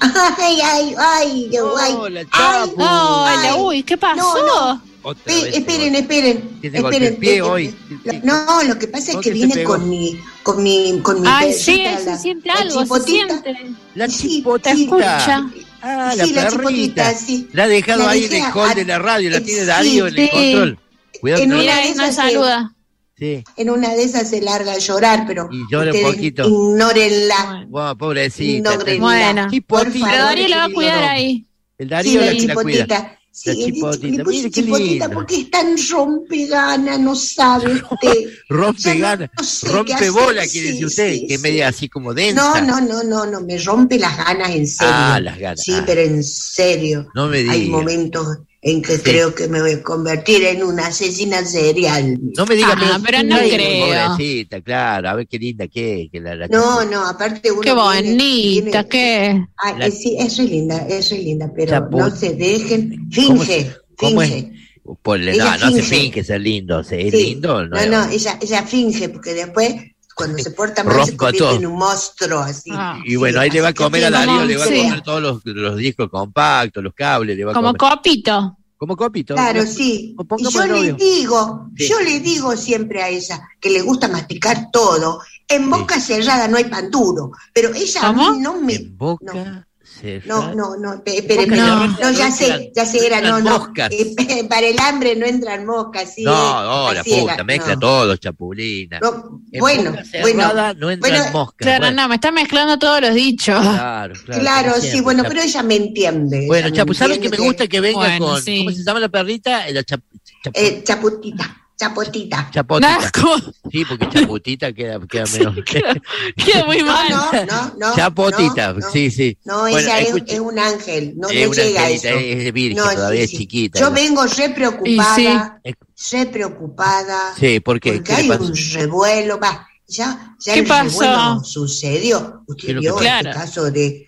Ay, ay, ay, yo, ay.
Hola,
ay,
Chapu.
Hola,
ay.
uy, ¿qué pasó?
No, no.
Otra
Pe-
vez,
esperen, esperen.
Tiene golpe
esperen,
el pie
esperen.
hoy.
No, lo que pasa es
¿Por
que
qué te
viene
pegó?
con mi, con mi, con mi
Ay, sí,
perrita,
se
la-
siente
la
algo, se
chipotita.
siente.
La
Sí,
chipotita.
te escucha.
Ah,
Sí,
la
la
perrita.
chipotita, sí.
La ha dejado
La
ahí en
dejé
el hall
a-
de la radio, la
eh,
tiene
sí,
Darío en el
sí.
control. Cuidado,
En
que no-
una
Mira,
de
ahí nos
esas se-
saluda.
Sí.
En una de esas se larga a llorar, pero
Y llora un
ustedes
poquito.
ignórenla.
Bueno.
Bueno, pobrecita.
Ignórenla.
Bueno.
Chipotita.
Por favor.
Pero Darío la va a
Qué
cuidar
lindo
ahí.
El
Sí,
Darío
la
la, que la cuida.
chipotita. Sí,
La
le-
chipotita.
le puse
Mire qué
chipotita
lindo.
porque es tan rompegana, no sabe usted.
Rompe
Ya no-
gana,
no sé qué
rompe
hacer,
bola,
sí,
quiere decir usted,
sí,
que es
sí.
media así como densa.
No, no, no, no, no, me rompe las ganas en serio.
Ah, las ganas.
Sí,
Ah.
pero en serio.
No me
Hay
diga.
momentos en que
Sí.
creo que me voy a convertir en una asesina serial.
No me diga,
Ah, pero no
Ay,
creo.
Pobrecita, claro, a ver qué linda que es. Que la, la
No, no, aparte uno
Qué
viene-
bonita,
viene-
qué.
Ay,
La-
eh, sí, es re linda, es re linda, pero
Chapu-
no se dejen.
¿Cómo
Finge,
es? ¿Cómo es?
finge.
Por, no,
Ella
no se
finge.
finge ser lindo, ¿sí? ¿Es
Sí.
lindo?
No, no, ella, ella finge, porque después, cuando se porta mal, se
Rompa
convierte
todo.
en un monstruo, así.
Ah.
Y bueno, ahí
Sí,
le va a
así que
comer a
sí,
Darío,
como-
le va a
sí.
comer todos los, los discos compactos, los cables, le va a
Como
comer.
copito.
Como copito.
Claro,
¿no?
sí.
O
Y
pongamos
yo
el
le
novio.
digo,
Sí.
yo le digo siempre a ella que le gusta masticar todo. En boca cerrada no hay pan duro, pero ella
¿Cómo?
a mí no me...
En boca
no.
cerrada.
No, no, no, pe- espéreme,
Boca
no,
cerrada,
no, ya
no
sé,
entran-
ya sé, era, no,
entran
no,
moscas.
eh, para el hambre no entran moscas, sí.
No,
eh,
no, la
así era,
puta, mezcla
no.
todo, chapulina.
No,
En
bueno,
boca
bueno,
cerrada no entran
bueno,
moscas.
Claro,
bueno.
no, me está mezclando todos los dichos.
Claro, claro.
claro,
como
sí,
siempre,
bueno,
Chapu.
pero ella me entiende.
Bueno,
ella
Chapu, ¿sabes que
entiende
me gusta que venga
Bueno,
con.
sí.
¿Cómo se llama la perrita? La chap, chapu-
Eh, chaputita, chapotita.
chapotita.
Nada, como-
Sí, porque chaputita queda, queda menos.
queda, queda muy
No,
mal.
no, no, no.
Chapotita,
no, no.
sí, sí.
No,
Bueno,
ella es,
escuche,
es un ángel, no,
es
no
una
llega a
angelita,
eso.
es virgen,
No,
todavía
sí,
es
sí.
chiquita.
Yo vengo re preocupada,
Y sí.
re preocupada,
Sí, ¿por qué?
porque
¿Qué
hay
le pasó?
un revuelo, va, ya, ya
¿Qué
el
pasó?
revuelo sucedió.
¿Qué
Usted
es lo
vio
que
este
pasó?
caso de,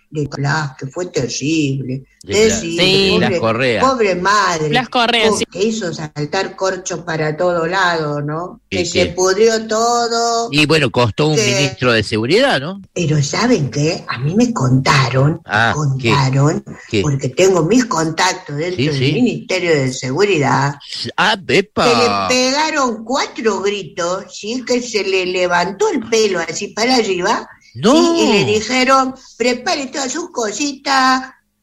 de Blas, que fue terrible,
De
terrible,
sí.
pobre,
Blas Correa.
pobre madre,
Blas Correa,
pobre,
sí.
que hizo saltar corchos para todo lado, ¿no?
Sí,
Que
sí.
se pudrió todo.
Y bueno, costó un
que-
ministro de seguridad, ¿no?
Pero ¿saben qué? A mí me contaron,
Ah, ¿qué?
contaron,
¿Qué?
porque tengo mis contactos dentro
Sí,
del
sí.
Ministerio de Seguridad,
Ah,
que le
Pepa.
pegaron cuatro gritos, ¿sí? Que se le levantó el pelo así para arriba,
No.
¿sí? Y le dijeron, prepare todas sus cositas,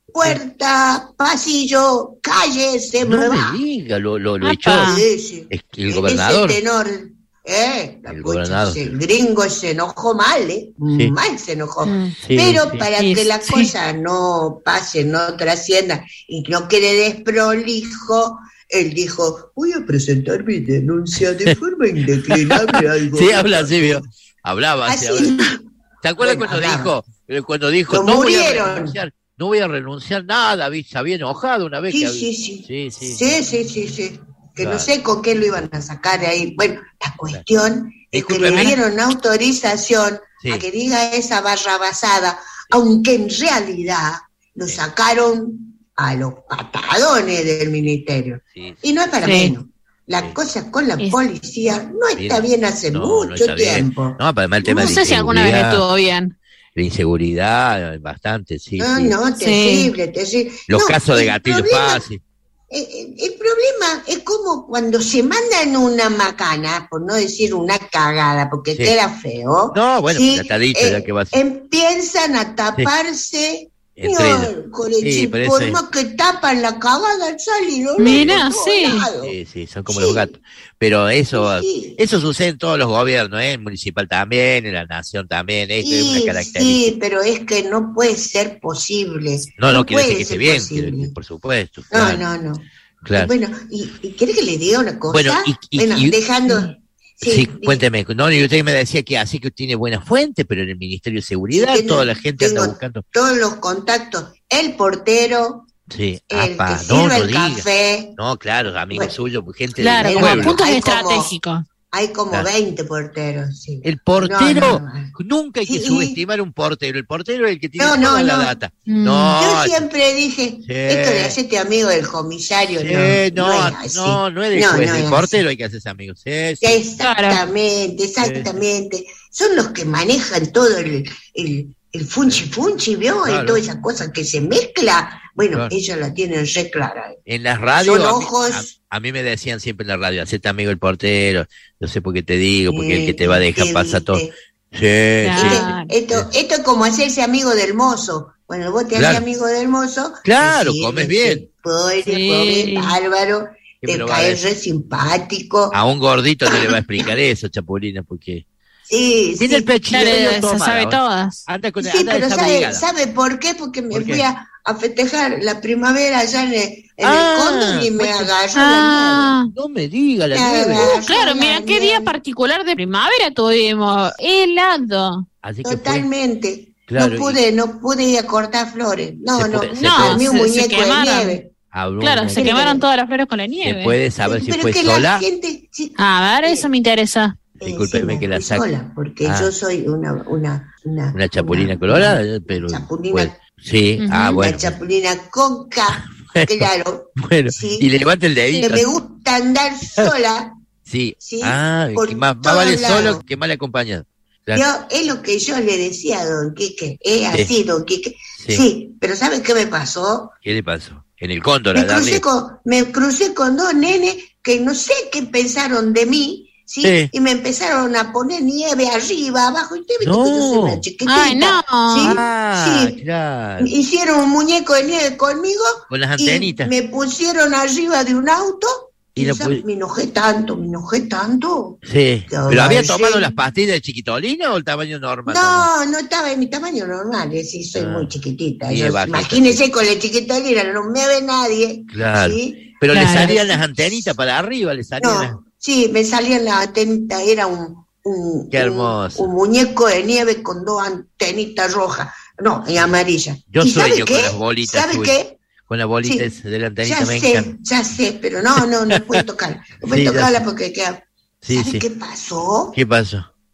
puerta, pasillo, calle, se
No
mueva.
me diga, lo, lo, lo
Apa.
echó
Sí, sí.
es- el
Ese
gobernador.
tenor, ¿eh? La
El
pucha,
gobernador.
El gringo se enojó mal, ¿eh?
Sí.
Mal se enojó.
Mm.
Sí,
Pero
sí.
para
Sí,
que la
sí.
cosa no pase, no trascienda y no quede desprolijo, él dijo, voy a presentar mi denuncia de forma indeclinable al
Sí,
gobierno".
habla así, vio. Hablaba así.
Así.
hablaba. ¿Te acuerdas
Bueno,
cuando
hablaba.
dijo, eh, cuando dijo,
Lo
no voy a
murieron.
renunciar, no voy a renunciar nada, ¿viste? Se había enojado una vez
Sí,
que
sí,
había-
sí.
sí, sí.
Sí, sí, sí, sí. Que
Claro.
no sé con qué lo iban a sacar de ahí. Bueno, la cuestión es que le
Discúlpeme.
dieron autorización
Sí.
a que diga esa barra basada, aunque en realidad lo sacaron a los patadones del ministerio.
Sí,
Y no es para
Sí.
menos. La
Sí.
cosa con la
Es-
policía no está
Bien.
bien hace
No, no
mucho
está bien.
tiempo.
No, pero además el tema
No
de
sé si alguna vez
inseguridad,
estuvo bien.
la inseguridad, bastante, sí.
No,
sí.
no,
Sí.
terrible, terrible.
Los
No,
casos de
el
gatillo
problema-
fácil.
Eh, eh, El problema es como cuando se mandan una macana, por no decir una cagada, porque
Sí.
queda feo.
No, bueno,
¿sí?
ya está dicho,
Eh,
ya que va a ser.
Empiezan a taparse.
Entre ellos.
miércoles,
Sí,
y
pero
por
ese-
más que tapan la cagada, salen olor
Mirá,
por todos
sí.
lados.
Sí, sí, son como
Sí.
los gatos. Pero eso,
Sí.
eso sucede en todos los gobiernos, ¿eh? En municipal también, en la nación también, esto es una
Sí,
característica.
sí, pero es que no puede ser posible.
No, no, quiere
puede
decir que esté
ser
bien,
posible.
quiere- por supuesto.
No,
claro,
no, no.
claro.
Bueno, ¿y, y quiere que le diga una cosa?
Bueno, y- y-
Bueno,
y-
dejando...
Sí,
diga.
cuénteme. No, y usted me decía que así que tiene buena fuente, pero en el Ministerio de Seguridad
Sí, tengo-
toda la gente anda
tengo
buscando.
todos los contactos, el portero,
Sí,
el
apa,
que
no,
sirve
no
el
diga.
café,
No, claro, amigo
Bueno,
suyo, gente
Claro,
del
como
pueblo.
puntos
Hay como-
estratégicos.
hay como
Claro.
veinte porteros, sí.
El portero,
No, no, no.
nunca hay que
Sí.
subestimar un portero. El portero es el que tiene
No, no,
toda la
no.
data.
Mm.
No,
Yo siempre dije, esto de hacerte amigo del comisario,
sí,
no,
no,
no es así.
no, no es del
No,
juez,
no
del
es
portero hay que hacerse amigos. Sí, sí.
Exactamente, exactamente. Son los que manejan todo el, el, el funchi funchi, ¿vio?
Claro.
Y toda esa cosa que se mezcla. Bueno,
Claro.
ellos la tienen re clara.
En las radios,
Son
a mí,
ojos.
a- a mí me decían siempre en la radio, hacete amigo del portero, no sé por qué te digo, porque es el que te va a dejar
¿Viste,
pasar todo.
viste?
Sí, sí.
Claro.
Este- esto, esto es como hacerse amigo del mozo. Bueno, vos te
Claro.
haces amigo del mozo.
Claro,
te
comes
sirve,
bien.
te pone,
Sí.
come bárbaro,
¿Qué
te
me lo va a
caes
decir?
re simpático.
A un gordito no le va a explicar eso, Chapulina, porque
Sí,
tiene
sí.
el pechillo
Claro,
medio
se
tomado,
sabe
¿eh?
todas.
Anda con
Sí,
anda
pero ¿sabe,
desabrigada.
¿sabe por qué? Porque me
¿Por qué?
fui a, a festejar la primavera allá en el, en
Ah,
el Cóndor y me
bueno.
agarró
Ah,
No me diga la
Me
nieve.
agarró
claro,
la
mira qué día
nieve.
particular de primavera tuvimos. Helado.
Así que fue.
Totalmente.
Claro,
no pude, no pude ir a cortar flores. No,
Se
no,
puede- se
no,
puede-
comí un
se- se
muñeco de
quemaron.
nieve.
Habló
Claro,
un-
se quemaron todas las flores con la nieve.
¿Se puede saber si
Pero
fue
que
sola?
la gente, sí,
A ver, eso me interesa.
eh,
Discúlpeme
sí,
que la
fui
saque.
sola, porque
Ah.
yo soy una, una, una,
Una chapulina
una-
colorada, pero
chapulina,
bueno, sí,
Ujú.
ah,
una
bueno,
chapulina con K, claro,
bueno,
sí.
y le levanta el
que
dedito.
me gusta andar sola.
Sí,
Sí,
ah,
por
que más, más
todos
vale
lados.
solo que mal acompañado. Claro.
Yo, es lo que yo le decía a don Quique, es
Sí.
así, don Quique.
Sí.
Sí, pero ¿saben qué me pasó?
¿Qué le pasó? En el cóndor,
Me
a darle.
crucé, con, me crucé con dos nenes que no sé qué pensaron de mí, ¿sí?
Sí.
Y me empezaron a poner nieve arriba, abajo. Y usted viste
No.
que yo soy una chiquitita.
Ay, no.
¿sí?
Ah,
Sí.
claro.
Hicieron un muñeco de nieve conmigo
Con las
y
antenitas.
me pusieron arriba de un auto.
Y
Y,
la
¿sabe?
pu-
me enojé tanto, me enojé tanto.
Sí.
Qué
¿Pero había
agarré.
tomado las pastillas de chiquitolina o el tamaño normal?
No, no estaba en mi tamaño normal, eh, sí, soy
Ah.
muy chiquitita.
Sí,
Yo-
bajita,
imagínese con la chiquitolina, no me ve nadie.
Claro.
¿sí?
Pero le
Claro.
salían las antenitas para arriba, le salían las...
No, sí, me salía en la antena, era un, un,
Qué
un-
hermoso.
un muñeco de nieve con dos antenitas rojas, no, y amarillas.
Yo
¿Y sabe
sueño con
qué?
las bolitas
¿Sabe
suyas.
qué?
Con las bolitas
Sí.
de la
Ya
antenita me
sé,
encanta.
ya sé, pero no, no, no puedo tocarla. No puedo
Sí, ya
tocarla
sé.
porque queda...
Sí,
¿Sabe
sí.
qué pasó?
¿Qué pasó?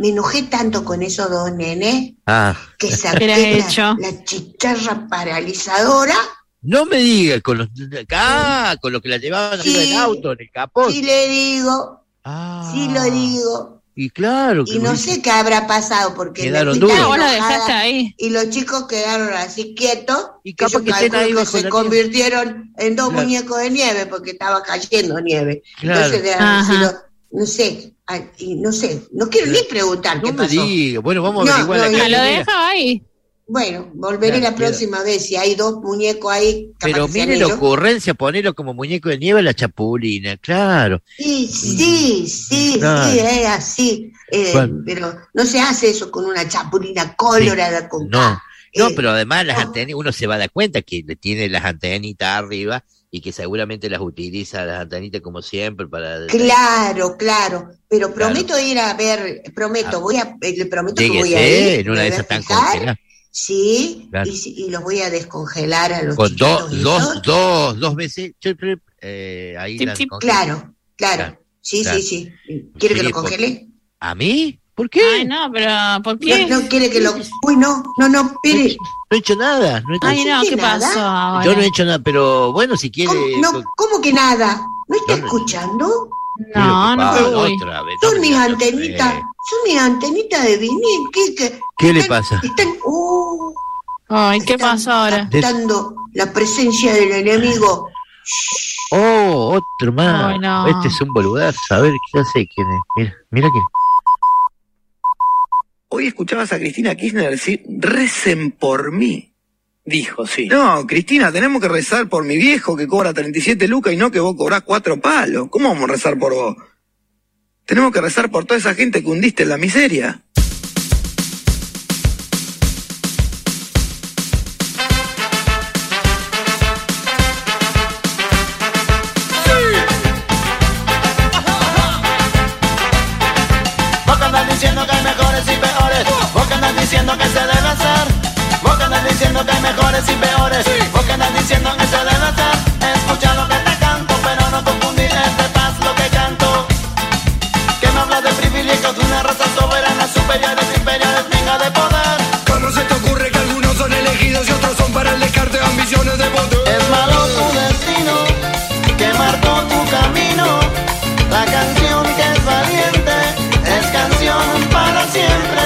me enojé tanto con esos dos nenes
Ah.
que
¿Qué
saqué
le has
la,
hecho?
la chicharra paralizadora.
No me diga, con los, ah, con lo que la llevaban arriba
Sí.
del auto, en el capó.
Sí le digo,
Ah.
sí lo digo.
Y claro.
Y no sé qué habrá pasado porque
Quedaron
me fui tan
duros.
Ah, vos lo
enojada
dejaste ahí.
y los chicos quedaron así quietos
Y
que
capaz
yo
que estén
calculo
ahí
que
bajo
se
la nieve.
convirtieron en dos
Claro.
muñecos de nieve porque estaba cayendo nieve.
Claro.
Entonces de haber
Ajá.
sido, no sé, ay, y no sé, no quiero ni preguntar
No
qué
me
pasó.
diga. Bueno, vamos
No,
a averiguar
no,
la
no,
Ah, lo
caminera.
dejaba ahí.
Bueno, volveré
Claro,
la próxima vez si hay dos muñecos ahí. capaz
Pero
que sean
mire la
ellos.
ocurrencia, ponerlo como muñeco de nieve a la chapulina, claro.
Sí, sí, sí,
Claro.
sí, es así. Eh,
Bueno.
Pero no se hace eso con una chapulina colorada con
No,
K.
no,
Eh,
pero además las
no.
antenas, uno se va a dar cuenta que le tiene las antenitas arriba y que seguramente las utiliza las antenitas como siempre para...
Claro, claro. Pero prometo ir a ver, prometo,
Ah.
voy a, eh, le prometo que voy a
Lléguese,
ir.
en una
me
de
voy a
esas tan
fijar,
congeladas.
Sí,
Claro.
y, si- y los voy a descongelar a los
Con
chiquitos
dos,
esos.
dos, dos, dos veces, eh, ahí
Tip,
las
tip.
congela.
Claro, claro.
Claro,
Sí,
claro.
sí, sí. ¿Quiere que
Sí,
lo
por-
congele?
¿A mí? ¿Por qué?
Ay, no, pero ¿por qué?
No, no quiere que lo. Uy, no, no, no,
No
espere.
he, no he hecho nada. No he hecho-
Ay, no,
hiciste
¿qué
nada?
pasó ahora?
yo no he hecho nada, pero bueno, si quiere...
¿Cómo, no, ¿cómo que nada? ¿No está
No, no.
escuchando?
No, no,
Mire lo que pasa,
uy.
otra vez, no
Son
me
mis
digas,
antenitas,
eh,
son mis antenitas de vinil. ¿Qué, qué,
¿Qué le
están-
pasa?
Están, uh,
Ay, ¿qué
están
pasó ahora?
captando la presencia del enemigo.
Oh, otro más.
Ay, no.
Este es un boludazo. A ver, ya sé quién es. Mira, mira quién.
Hoy escuchabas a Cristina Kirchner decir, recen por mí. Dijo, sí. No, Cristina, tenemos que rezar por mi viejo que cobra treinta y siete lucas y no que vos cobrás cuatro palos. ¿Cómo vamos a rezar por vos? Tenemos que rezar por toda esa gente que hundiste en la miseria.
Vos que andas diciendo que hay mejores y peores, vos que andas diciendo que se debe hacer, vos que andas diciendo que hay mejores y peores, vos que andas diciendo que se debe hacer, escucha lo que te canto, pero no confundir este paz lo que canto, que me hablas de privilegios de una raza soberana, superiores, inferiores, venga de poder.
¿Cómo se te ocurre que algunos son elegidos y otros son para el descarte de ambiciones de poder?
Es malo tu destino, que marcó tu camino, la canción que es valiente, es canción para siempre.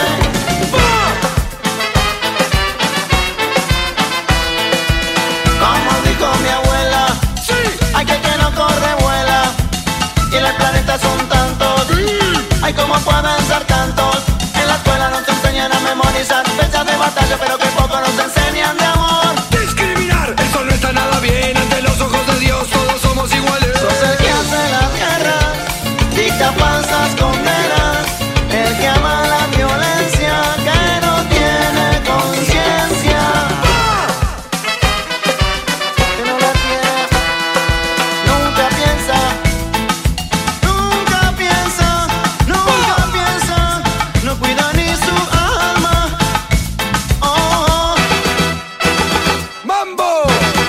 Como dijo mi abuela, hay que que no corre vuela, y en el planeta son tantos, hay como pueden ser tantos, en la escuela nos enseñan a memorizar fechas de batalla, pero que poco nos enseñan de amor.
Discriminar, eso no está nada bien. Ante los ojos de Dios todos somos iguales.
Sos el que hace la guerra, dicta falsas condenas, el que ama la violencia, que no tiene conciencia, que no la tiene, nunca piensa, nunca piensa, nunca piensa, no cuida ni su alma. Oh, oh.
¡Mambo!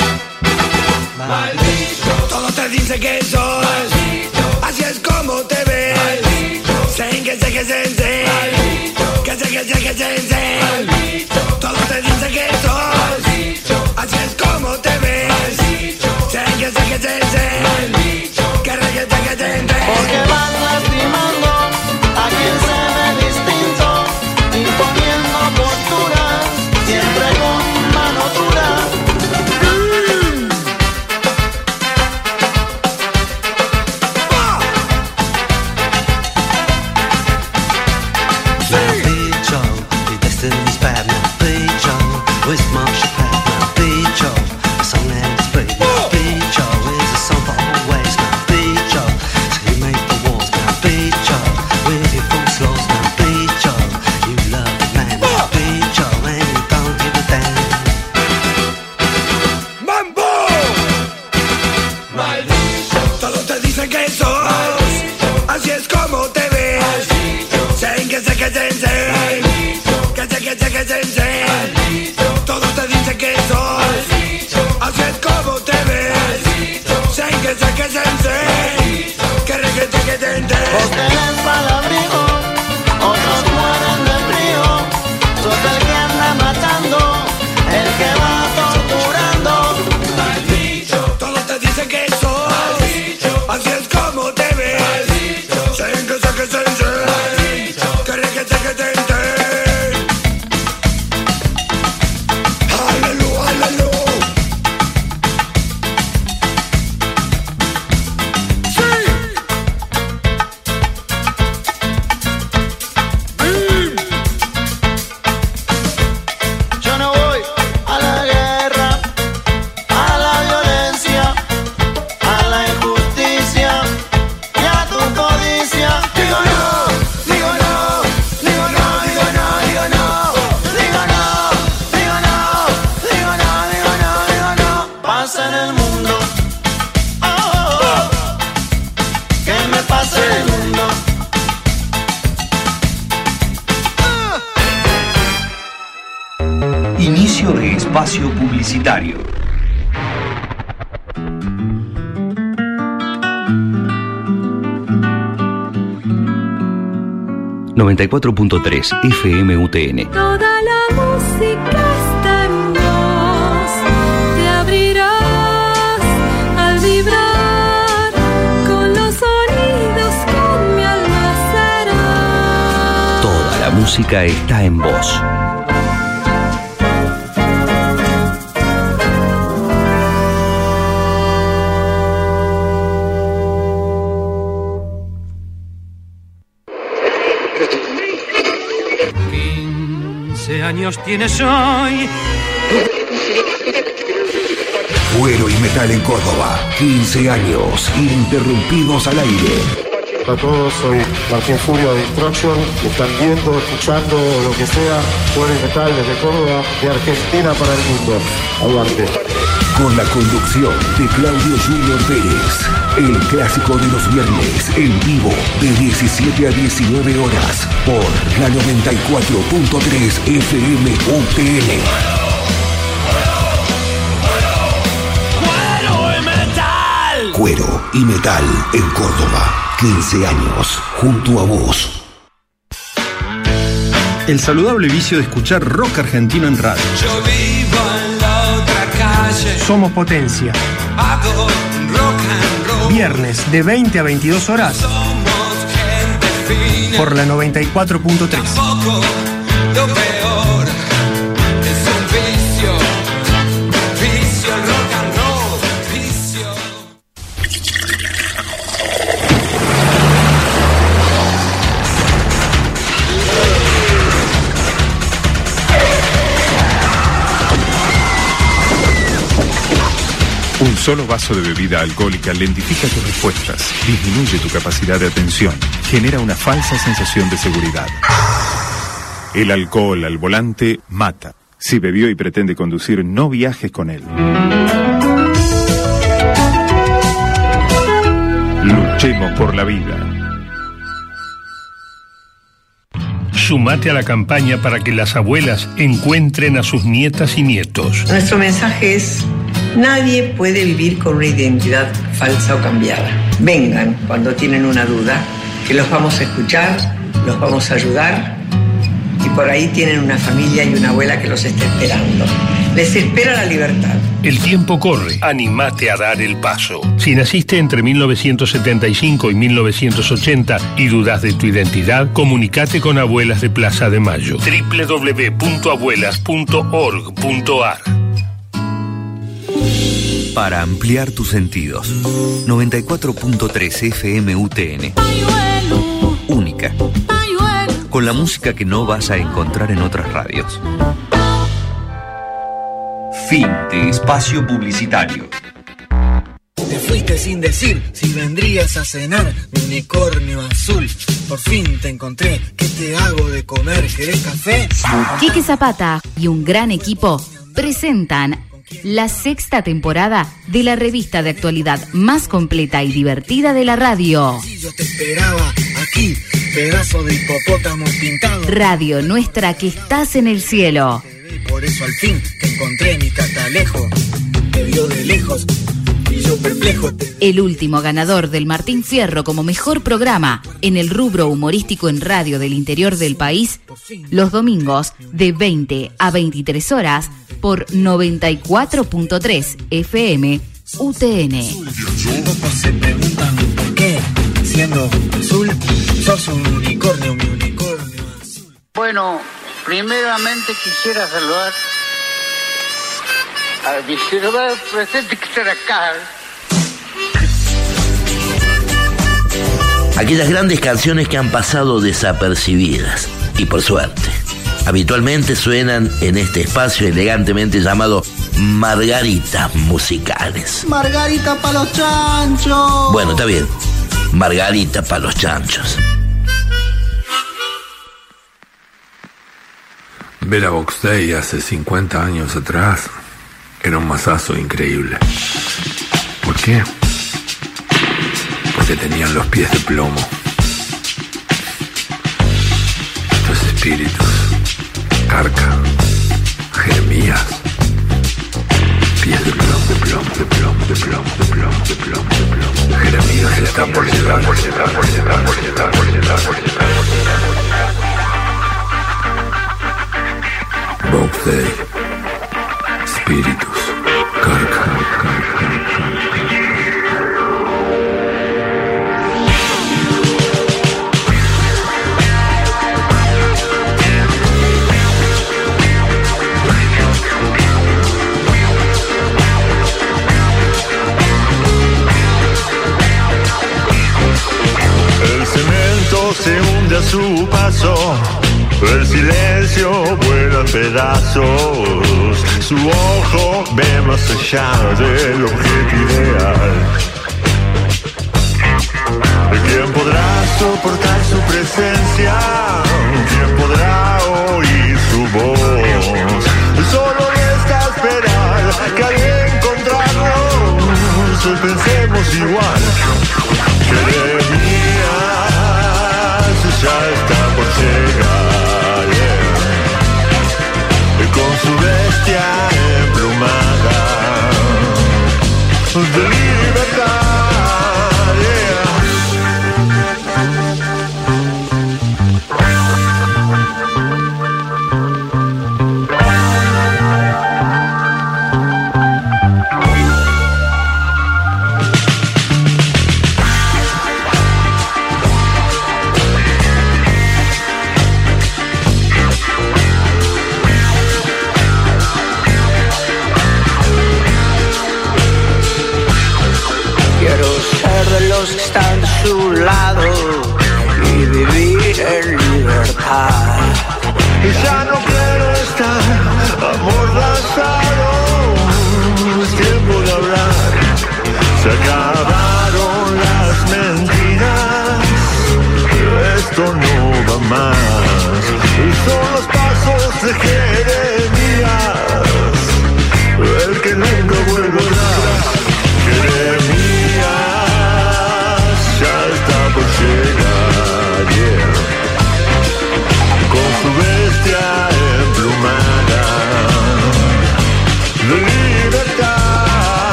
Todos te dicen que sos. Así es como te ves. Sen que se que se se. Que se que se que se se. Todos te dicen que sos. Así es como te ves. Sen que se que se se. Que re que se que se se.
Porque van lastimando a quien se ve distinto, imponiendo posturas, siempre con mano dura.
La pecho, y desde el dispario, pecho. que sos, así es como te ves. Sen que sé que sen sen, que re que sé que ten ten. Aleluya, aleluya.
Yo no voy a la guerra, a la violencia, a la injusticia y a tu codicia. Digo no, digo no, digo no, digo no, digo no, digo no, digo no, digo no, digo no, digo no. Pasa en el mundo, oh, oh, oh. ¿Qué me pasa en el mundo?
Inicio de espacio publicitario. noventa y cuatro punto tres F M U T N.
Toda la música está en vos. Te abrirás al vibrar con los sonidos que mi alma será.
Toda la música está en vos.
quince años tienes hoy.
Cuero y metal en Córdoba. quince años ininterrumpidos al aire.
A todos, soy Martín Furio de Destruction. Están viendo, escuchando, lo que sea. Cuero y metal desde Córdoba, de Argentina para el mundo. Aguante.
Con la conducción de Claudio Junior Pérez. El clásico de los viernes, en vivo, de diecisiete a diecinueve horas, por la noventa y cuatro punto tres F M U T N.
Cuero y metal.
Cuero y metal en Córdoba. quince años, junto a vos.
El saludable vicio de escuchar rock argentino en radio.
Yo vivo en la otra calle.
Somos potencia.
Hago rock and roll.
Viernes de veinte a veintidós horas.
Somos gente fina.
Por la noventa y cuatro punto tres.
Tampoco lo peor es un vicio. Vicio el rock and roll. Vicio.
Un solo vaso de bebida alcohólica lentifica tus respuestas, disminuye tu capacidad de atención, genera una falsa sensación de seguridad. El alcohol al volante mata. Si bebió y pretende conducir, no viajes con él. Luchemos por la vida.
Sumate a la campaña para que las abuelas encuentren a sus nietas y nietos.
Nuestro mensaje es: nadie puede vivir con una identidad falsa o cambiada. Vengan cuando tienen una duda, que los vamos a escuchar, los vamos a ayudar, y por ahí tienen una familia y una abuela que los está esperando. Les espera la libertad.
El tiempo corre, animate a dar el paso. Si naciste entre mil novecientos setenta y cinco y mil novecientos ochenta y dudas de tu identidad, comunicate con Abuelas de Plaza de Mayo. doble u doble u doble u punto abuelas punto org punto a r.
Para ampliar tus sentidos. noventa y cuatro punto tres F M U T N. Única. Con la música que no vas a encontrar en otras radios. Fin de espacio publicitario.
Te fuiste sin decir si vendrías a cenar, mi unicornio azul. Por fin te encontré, ¿qué te hago de comer? ¿Querés café?
Quique Zapata y un gran equipo presentan la sexta temporada de la revista de actualidad más completa y divertida de la radio.
Yo te esperaba aquí, pedazo de hipopótamo pintado.
Radio Nuestra, que estás en el cielo.
Por eso al fin te encontré, mi catalejo. Te vio de lejos y yo perplejo.
El último ganador del Martín Fierro como mejor programa en el rubro humorístico en radio del interior del país, los domingos de veinte a veintitrés horas por noventa y cuatro punto tres F M U T N.
Pocos se preguntan por qué, siendo azul, sos un unicornio, mi unicornio azul.
Bueno, primeramente quisiera saludar al distribuidor presente que está acá.
Aquellas grandes canciones que han pasado desapercibidas, y por suerte, habitualmente suenan en este espacio elegantemente llamado Margaritas Musicales.
Margarita pa' los chanchos.
Bueno, está bien, Margarita pa' los chanchos.
Ver a Box Day hace cincuenta años atrás era un masazo increíble. ¿Por qué? Porque tenían los pies de plomo. Estos espíritus, Carca, Jeremías, pies de plomo, de plomo, de plomo, de plomo, de plomo, de plomo, de plomo. Jeremías está por llegar, por llegar, por llegar, por llegar, por llegar, por llegar, por llegar. Box Day, espíritus, Carca, Carca.
Se hunde a su paso, el silencio vuela en pedazos, su ojo ve más allá del objeto ideal. ¿Quién podrá soportar su presencia? ¿Quién podrá oír su voz? Solo resta esperar que al encontrarnos hoy pensemos igual. Jeremías ya está por llegar, yeah. Con su bestia emplumada de libertad, yeah.
Los que están de su lado y vivir en libertad.
Y ya no quiero estar amordazado, es tiempo de hablar. Se acabaron las mentiras, esto no va más. Y son los pasos de Jeremías, el que nunca vuelve atrás. Jeremías por llegar, yeah. Con su bestia emplumada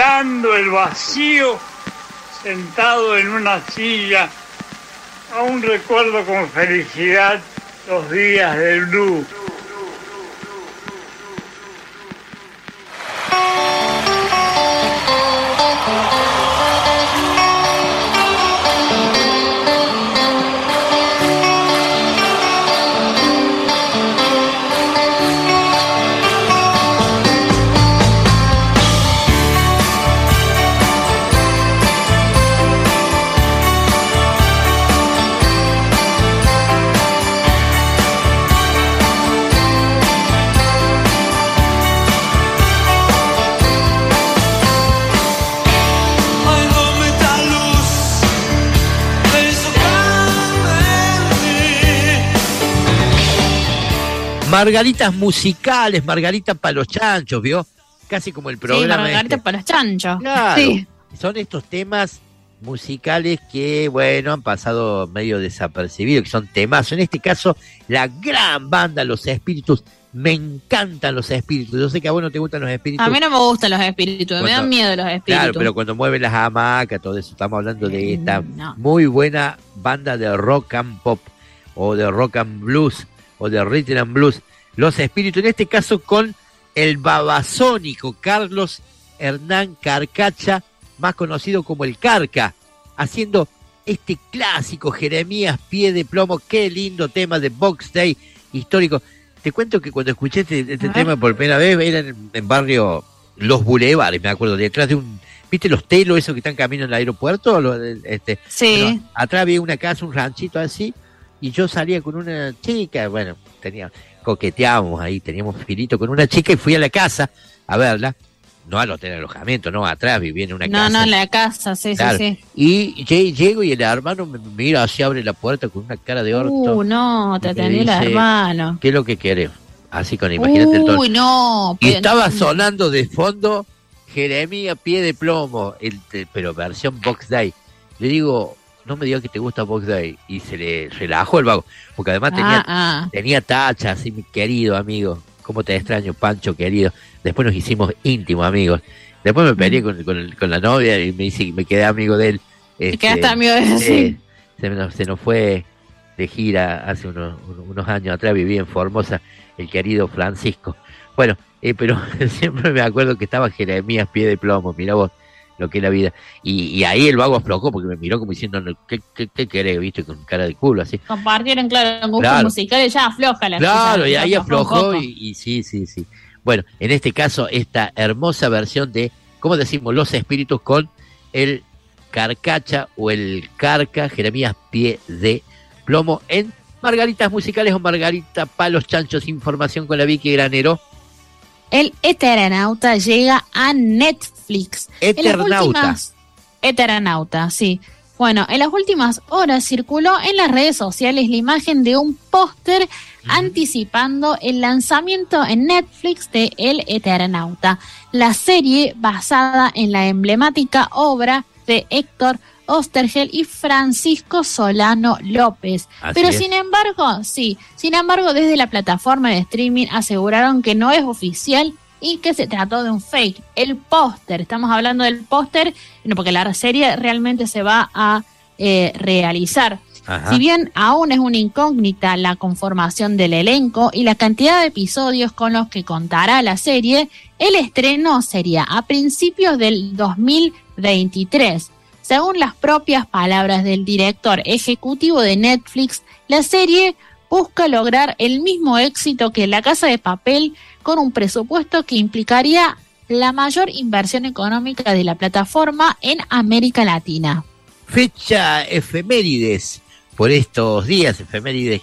llenando el vacío, sentado en una silla. Aún recuerdo con felicidad los días del blues.
Margaritas musicales, Margarita para los chanchos, ¿vio? Casi como el programa.
Sí, Margarita
este.
para los chanchos.
Claro,
sí.
Son estos temas musicales que, bueno, han pasado medio desapercibidos, que son temas. En este caso, la gran banda Los Espíritus. Me encantan Los Espíritus. Yo sé que a vos no te gustan Los Espíritus.
A mí no me gustan los espíritus,
Cuando,
me dan miedo los espíritus.
Claro, pero cuando mueven las hamacas, todo eso, estamos hablando de esta
no.
muy buena banda de rock and pop, o de rock and blues, o de rhythm and blues. Los Espíritus, en este caso con el babasónico Carlos Hernán Carcacha, más conocido como el Carca, haciendo este clásico Jeremías Pie de Plomo. Qué lindo tema de Box Day histórico. Te cuento que cuando escuché este, este tema por primera vez era en, en barrio Los Bulevares, me acuerdo, detrás de un... ¿Viste los telos esos que están caminando en el aeropuerto? Los, este,
sí.
Bueno, atrás había una casa, un ranchito así, y yo salía con una chica, bueno, tenía... coqueteábamos ahí, teníamos filito con una chica y fui a la casa a verla, no al hotel de alojamiento, no, atrás vivía en una
no,
casa.
No, no, en la casa, sí,
claro.
sí, sí.
Y llego y el hermano me mira así, abre la puerta con una cara de orto.
Uh, no, te atendió el hermano.
¿Qué es lo que querés? Así con, imagínate el tono.
Uy, no.
Y estaba sonando de fondo Jeremías Pie de Plomo, el, pero versión Box Day. Le digo... no me digas que te gusta Box Day. Y se le relajó el vago, porque además tenía,
ah, ah.
tenía tachas, así, mi querido amigo, cómo te extraño, Pancho querido. Después nos hicimos íntimos amigos. Después me peleé con, con, con la novia y me dice, me quedé amigo de él.
Este, quedaste amigo de él, sí.
Eh, se, nos, se nos fue de gira hace unos, unos años atrás, viví en Formosa, el querido Francisco. Bueno, eh, pero siempre me acuerdo que estaba Jeremías Pie de Plomo, mirá vos lo que es la vida. Y, y ahí el vago aflojó porque me miró como diciendo, ¿qué, qué, qué querés? ¿Viste? Con cara de culo, así.
Compartieron, claro, gustos
claro.
musicales, ya afloja la
Claro,
cosa,
y ahí aflojó
y,
y, y sí, sí, sí. Bueno, en este caso, esta hermosa versión de, ¿cómo decimos? Los Espíritus con el Carcacha o el Carca, Jeremías Pie de Plomo en Margaritas Musicales o Margarita Palos Chanchos. Información con la Vicky Granero.
El Eternauta llega a Netflix.
Eternauta.
Últimas... Eternauta, sí. Bueno, en las últimas horas circuló en las redes sociales la imagen de un póster mm. anticipando el lanzamiento en Netflix de El Eternauta, la serie basada en la emblemática obra de Héctor Oesterheld y Francisco Solano López.
Así
Pero
es.
sin embargo, sí, sin embargo, desde la plataforma de streaming aseguraron que no es oficial y que se trató de un fake. El póster, estamos hablando del póster, no, porque la serie realmente se va a eh, realizar.
Ajá.
Si bien aún es una incógnita la conformación del elenco y la cantidad de episodios con los que contará la serie, el estreno sería a principios del dos mil veintitrés. Según las propias palabras del director ejecutivo de Netflix, la serie busca lograr el mismo éxito que La Casa de Papel con un presupuesto que implicaría la mayor inversión económica de la plataforma en América Latina.
Fecha efemérides por estos días, efemérides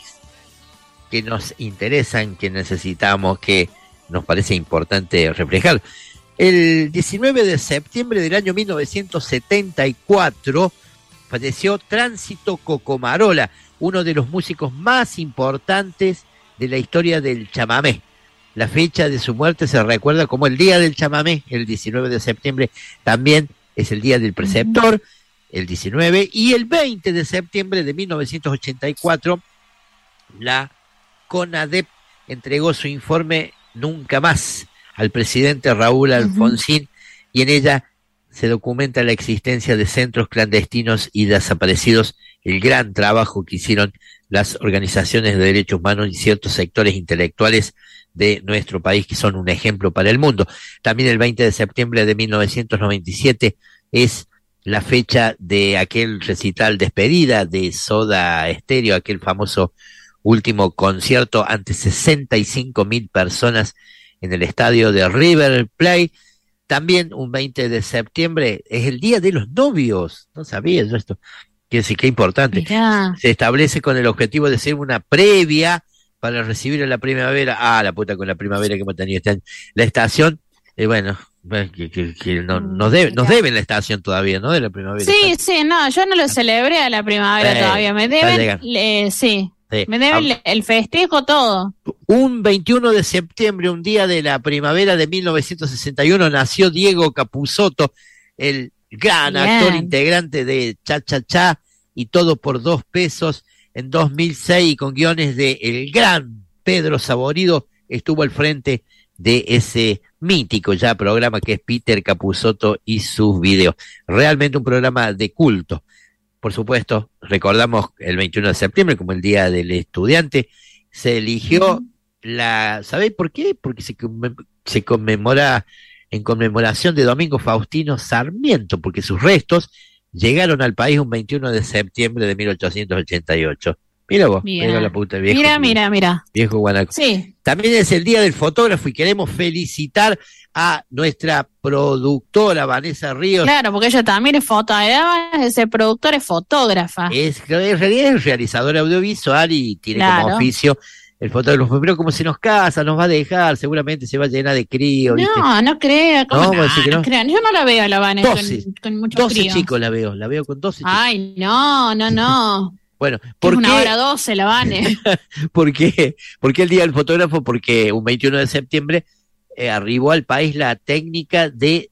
que nos interesan, que necesitamos, que nos parece importante reflejar. El diecinueve de septiembre del año mil novecientos setenta y cuatro falleció Tránsito Cocomarola, uno de los músicos más importantes de la historia del chamamé. La fecha de su muerte se recuerda como el Día del Chamamé, el diecinueve de septiembre. También es el Día del Preceptor, el diecinueve, y el veinte de septiembre de mil novecientos ochenta y cuatro, la CONADEP entregó su informe Nunca Más al presidente Raúl Alfonsín, uh-huh. y en ella se documenta la existencia de centros clandestinos y desaparecidos, el gran trabajo que hicieron las organizaciones de derechos humanos y ciertos sectores intelectuales de nuestro país que son un ejemplo para el mundo. También el veinte de septiembre de mil novecientos noventa y siete es la fecha de aquel recital despedida de Soda Stereo, aquel famoso último concierto ante sesenta y cinco mil personas en el estadio de River Plate. También un veinte de septiembre es el Día de los Novios. No sabía yo esto. Quiere decir, qué importante. Mirá. Se establece con el objetivo de ser una previa para recibir en la primavera. Ah, la puta con la primavera que hemos tenido este año. La estación, eh, bueno, que, que, que no, nos, debe, nos deben la estación todavía, ¿no? De la primavera.
Sí, sí, no, yo no lo celebré a la primavera eh, todavía. Me deben, eh, sí. Sí. Me deben ah, el festejo todo.
Un veintiuno de septiembre, un día de la primavera de mil novecientos sesenta y uno, nació Diego Capusotto, el gran Bien. actor integrante de Cha Cha Cha y Todo por Dos Pesos. En dos mil seis, con guiones de el gran Pedro Saborido, estuvo al frente de ese mítico ya programa que es Peter Capusotto y sus videos. Realmente un programa de culto. Por supuesto, recordamos el veintiuno de septiembre como el Día del Estudiante. Se eligió uh-huh. la... ¿Sabéis por qué? Porque se, se conmemora en conmemoración de Domingo Faustino Sarmiento, porque sus restos llegaron al país un veintiuno de septiembre de mil ochocientos ochenta y ocho. Mira vos, mira la puta viejo.
Mira, mira, mira.
Viejo guanaco.
Sí.
También es el Día del Fotógrafo y queremos felicitar a nuestra productora Vanessa Ríos.
Claro, porque ella también es fotógrafa, ese productor es fotógrafa.
Es, en realidad es realizadora audiovisual y tiene claro. como oficio el fotógrafo. Pero como se nos casa, nos va a dejar, seguramente se va a llenar de crío. ¿viste?
No, no creo.
¿No?
No,
no,
no crean. Yo no la veo a la Vanessa con, con muchos
doce
críos.
chicos la veo, la veo con doce chicos.
Ay, no, no, no.
Bueno, ¿por
es una
qué?
hora doce, la Vane.
¿Por qué? ¿Por qué el Día del Fotógrafo? Porque un veintiuno de septiembre eh, arribó al país la técnica de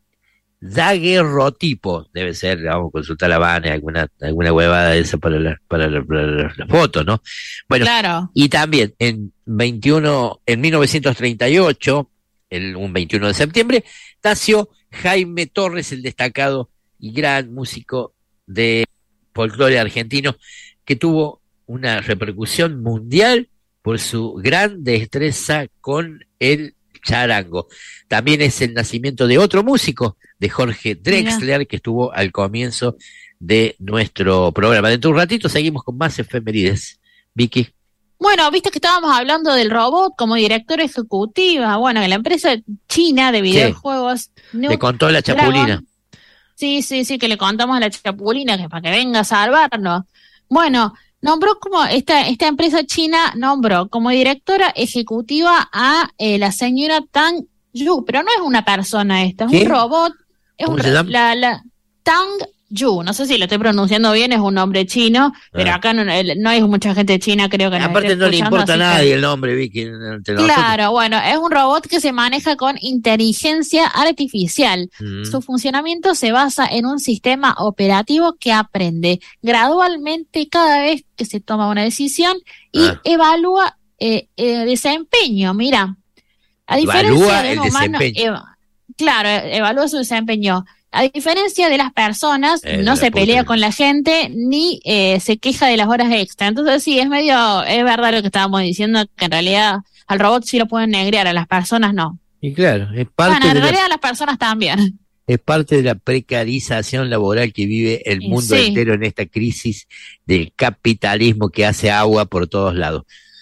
daguerrotipo. Debe ser, vamos a consultar a la Vane, alguna, alguna huevada de esa para la, para la, para la, la foto, ¿no? Bueno,
claro.
Y también en veintiuno, en mil novecientos treinta y ocho, el, un veintiuno de septiembre, nació Jaime Torres, el destacado y gran músico de folclore argentino, que tuvo una repercusión mundial por su gran destreza con el charango. También es el nacimiento de otro músico, de Jorge Drexler, Mira. que estuvo al comienzo de nuestro programa. Dentro de un ratito seguimos con más efemérides. Vicky.
Bueno, viste que estábamos hablando del robot como directora ejecutiva. Bueno, en la empresa china de videojuegos.
Sí. Le contó la Chapulina. Dragon.
Sí, sí, sí, que le contamos a la Chapulina que para que venga a salvarnos. Bueno, nombró como esta esta empresa china nombró como directora ejecutiva a eh, la señora Tang Yu, pero no es una persona esta, es ¿Qué? un robot, es un la, la Tang Yu, no sé si lo estoy pronunciando bien, es un nombre chino, ah. pero acá no, no hay mucha gente china, creo que
aparte no le importa a nadie que... el nombre, Vicky.
Claro, bueno, es un robot que se maneja con inteligencia artificial. Mm. Su funcionamiento se basa en un sistema operativo que aprende gradualmente cada vez que se toma una decisión y ah. evalúa eh, eh, desempeño. Mira, a diferencia
evalúa
de un
el
humano,
desempeño.
Ev- claro, evalúa su desempeño. A diferencia de las personas, eh, no se pelea con la gente ni eh, se queja de las horas extra. Entonces sí, es medio, es verdad lo que estábamos diciendo, que en realidad al robot sí lo pueden negrear, a las personas no.
Y claro, es parte
bueno, en
de
realidad
la,
a las personas también.
Es parte de la precarización laboral que vive el mundo
sí.
entero en esta crisis del capitalismo que hace agua por todos lados.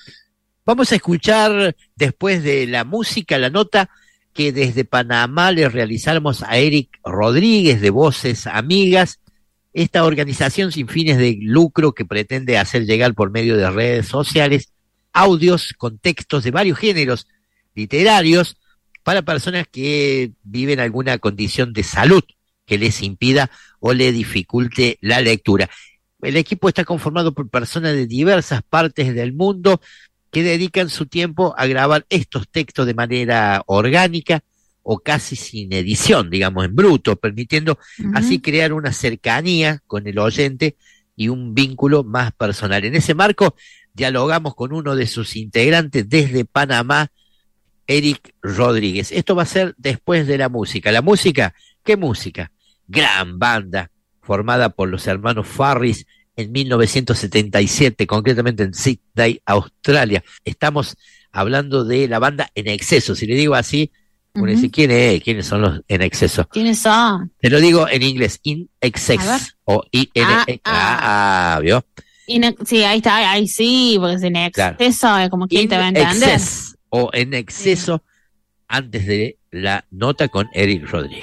Vamos a escuchar después de la música, la nota que desde Panamá le realizamos a Eric Rodríguez de Voces Amigas, esta organización sin fines de lucro que pretende hacer llegar por medio de redes sociales audios con textos de varios géneros literarios para personas que viven alguna condición de salud que les impida o le dificulte la lectura. El equipo está conformado por personas de diversas partes del mundo que dedican su tiempo a grabar estos textos de manera orgánica o casi sin edición, digamos, en bruto, permitiendo uh-huh. así crear una cercanía con el oyente y un vínculo más personal. En ese marco, dialogamos con uno de sus integrantes desde Panamá, Eric Rodríguez. Esto va a ser después de la música. ¿La música? ¿Qué música? gran banda formada por los hermanos Farris en mil novecientos setenta y siete, concretamente en Sydney, Australia. Estamos hablando de la banda En Exceso. Si le digo así, uno uh-huh. dice, ¿quién es? ¿Quiénes son los En Exceso?
¿Quiénes son?
Te lo digo en inglés, In Excess, o I N E. Ah, ah, ¿vio?
In, sí, ahí está, ahí sí, porque es En Exceso, claro. Como quien te va a entender.
Excess, o En Exceso, sí. Antes de la nota con Eric Rodríguez.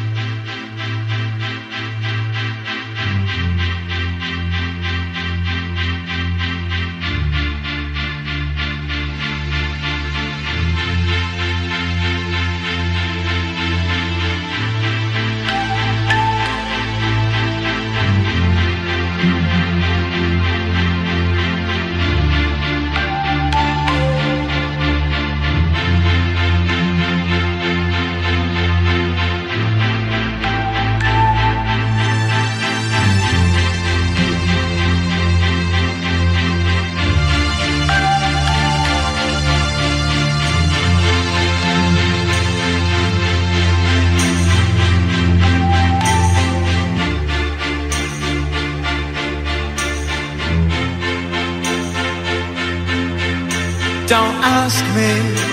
Don't ask me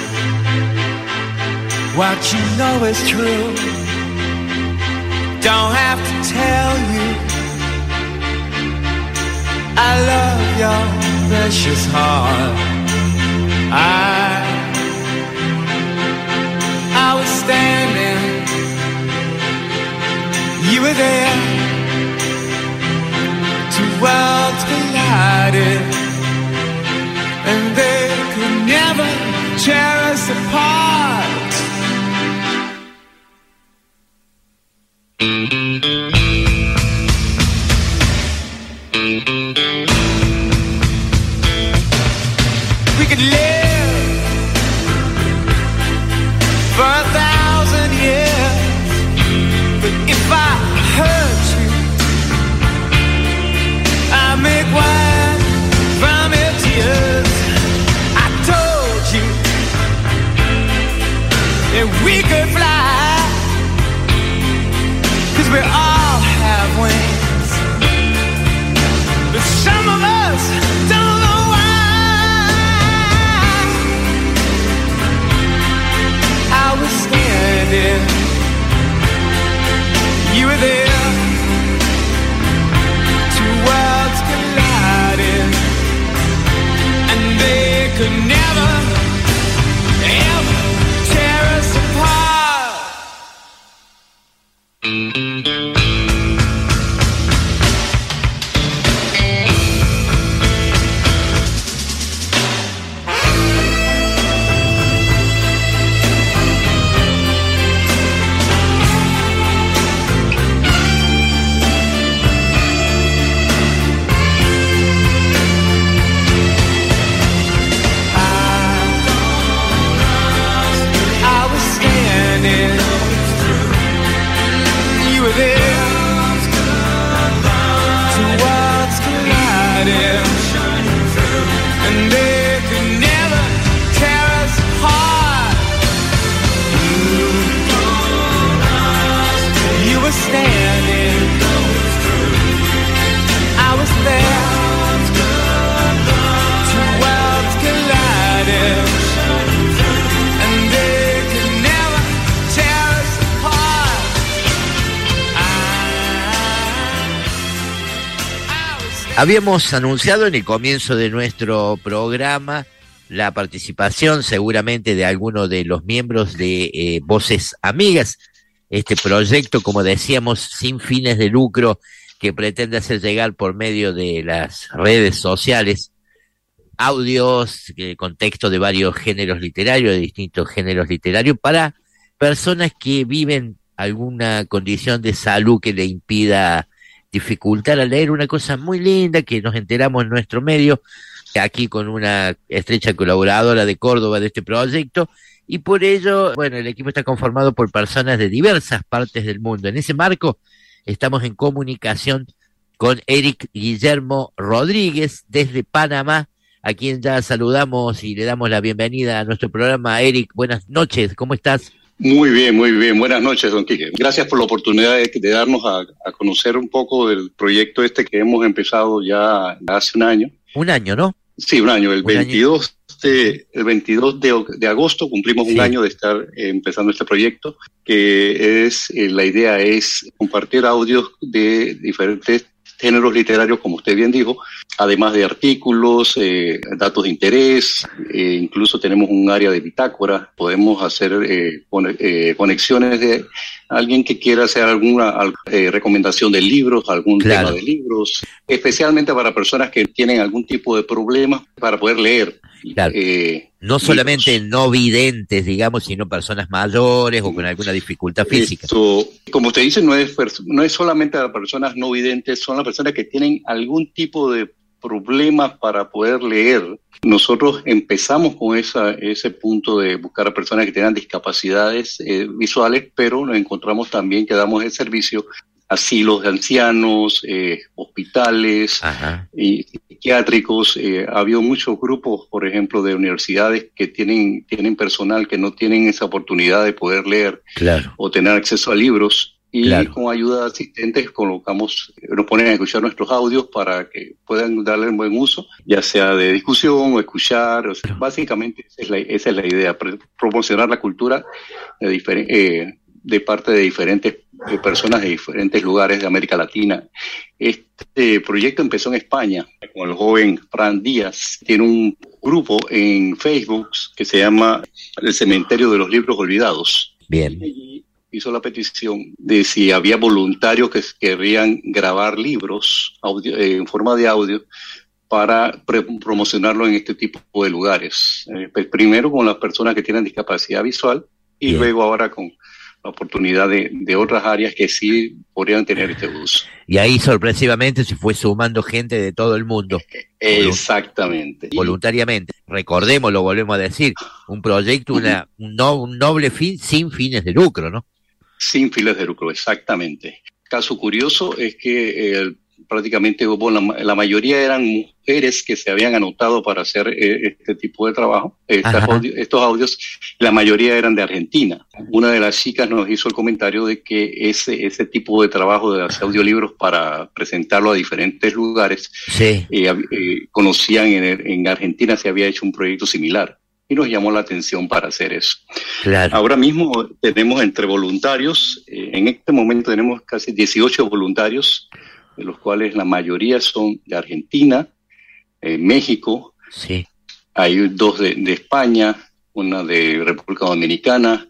what you know is true. Don't have to tell you I love your precious heart. I I was standing, you were there. Two worlds collided, and they could never tear us apart. We could live for a thousand years, but if I hurt you, I make wine from your tears. I told you that we could fly, 'cause we all have wings, but some of us don't know why. I was standing, you were there, two worlds colliding, and they could never, ever tear us apart.
Habíamos anunciado en el comienzo de nuestro programa la participación seguramente de alguno de los miembros de eh, Voces Amigas, este proyecto, como decíamos, sin fines de lucro que pretende hacer llegar por medio de las redes sociales audios, eh, contexto de varios géneros literarios, de distintos géneros literarios, para personas que viven alguna condición de salud que le impida dificultar a leer. Una cosa muy linda que nos enteramos en nuestro medio, aquí con una estrecha colaboradora de Córdoba de este proyecto, y por ello, bueno, el equipo está conformado por personas de diversas partes del mundo. En ese marco, estamos en comunicación con Eric Guillermo Rodríguez desde Panamá, a quien ya saludamos y le damos la bienvenida a nuestro programa. Eric, buenas noches, ¿cómo estás?
Muy bien, muy bien. Buenas noches, don Quique. Gracias por la oportunidad de, de darnos a, a conocer un poco del proyecto este que hemos empezado ya hace un año.
Un año, ¿no?
Sí, un año. El
un
veintidós,
año.
De, el veintidós de, de agosto cumplimos sí. un año de estar eh, empezando este proyecto, que es, eh, la idea es compartir audios de diferentes géneros literarios, como usted bien dijo, además de artículos, eh, datos de interés, eh, incluso tenemos un área de bitácora, podemos hacer eh, con, eh, conexiones de alguien que quiera hacer alguna eh, recomendación de libros, algún claro. tema de libros, especialmente para personas que tienen algún tipo de problema para poder leer.
Claro.
Eh,
no solamente libros. No videntes, digamos, sino personas mayores o con alguna dificultad física.
Esto, como usted dice, no es, no es solamente a personas no videntes, son las personas que tienen algún tipo de problemas para poder leer. Nosotros empezamos con esa, ese punto de buscar a personas que tengan discapacidades eh, visuales, pero nos encontramos también que damos el servicio asilos de ancianos, eh, hospitales y psiquiátricos. Eh, ha habido muchos grupos, por ejemplo, de universidades que tienen tienen personal que no tienen esa oportunidad de poder leer
claro.
o tener acceso a libros. Y
claro.
con ayuda de asistentes colocamos, nos ponen a escuchar nuestros audios para que puedan darle un buen uso, ya sea de discusión o escuchar. O sea, básicamente esa es la, esa es la idea, promocionar la cultura de diferentes... Eh, de parte de diferentes de personas de diferentes lugares de América Latina. Este proyecto empezó en España con el joven Fran Díaz. Tiene un grupo en Facebook que se llama El Cementerio de los Libros Olvidados.
Bien.
Y hizo la petición de si había voluntarios que querrían grabar libros audio, eh, en forma de audio para pre- promocionarlo en este tipo de lugares. Eh, primero con las personas que tienen discapacidad visual y Bien. luego ahora con la oportunidad de, de otras áreas que sí podrían tener este uso.
Y ahí sorpresivamente se fue sumando gente de todo el mundo.
Exactamente.
Voluntariamente. Recordemos, lo volvemos a decir, un proyecto, una, un, no, un noble fin sin fines de lucro, ¿no?
Sin fines de lucro, exactamente. Caso curioso es que el prácticamente hubo la, la mayoría eran mujeres que se habían anotado para hacer eh, este tipo de trabajo, audio, estos audios, la mayoría eran de Argentina. Una de las chicas nos hizo el comentario de que ese ese tipo de trabajo de hacer audiolibros para presentarlo a diferentes lugares,
sí.
eh, eh, conocían en, en Argentina se había hecho un proyecto similar. Y nos llamó la atención para hacer eso.
Claro.
Ahora mismo tenemos entre voluntarios, eh, en este momento tenemos casi dieciocho voluntarios, de los cuales la mayoría son de Argentina, eh, México,
sí.
hay dos de, de España, una de República Dominicana,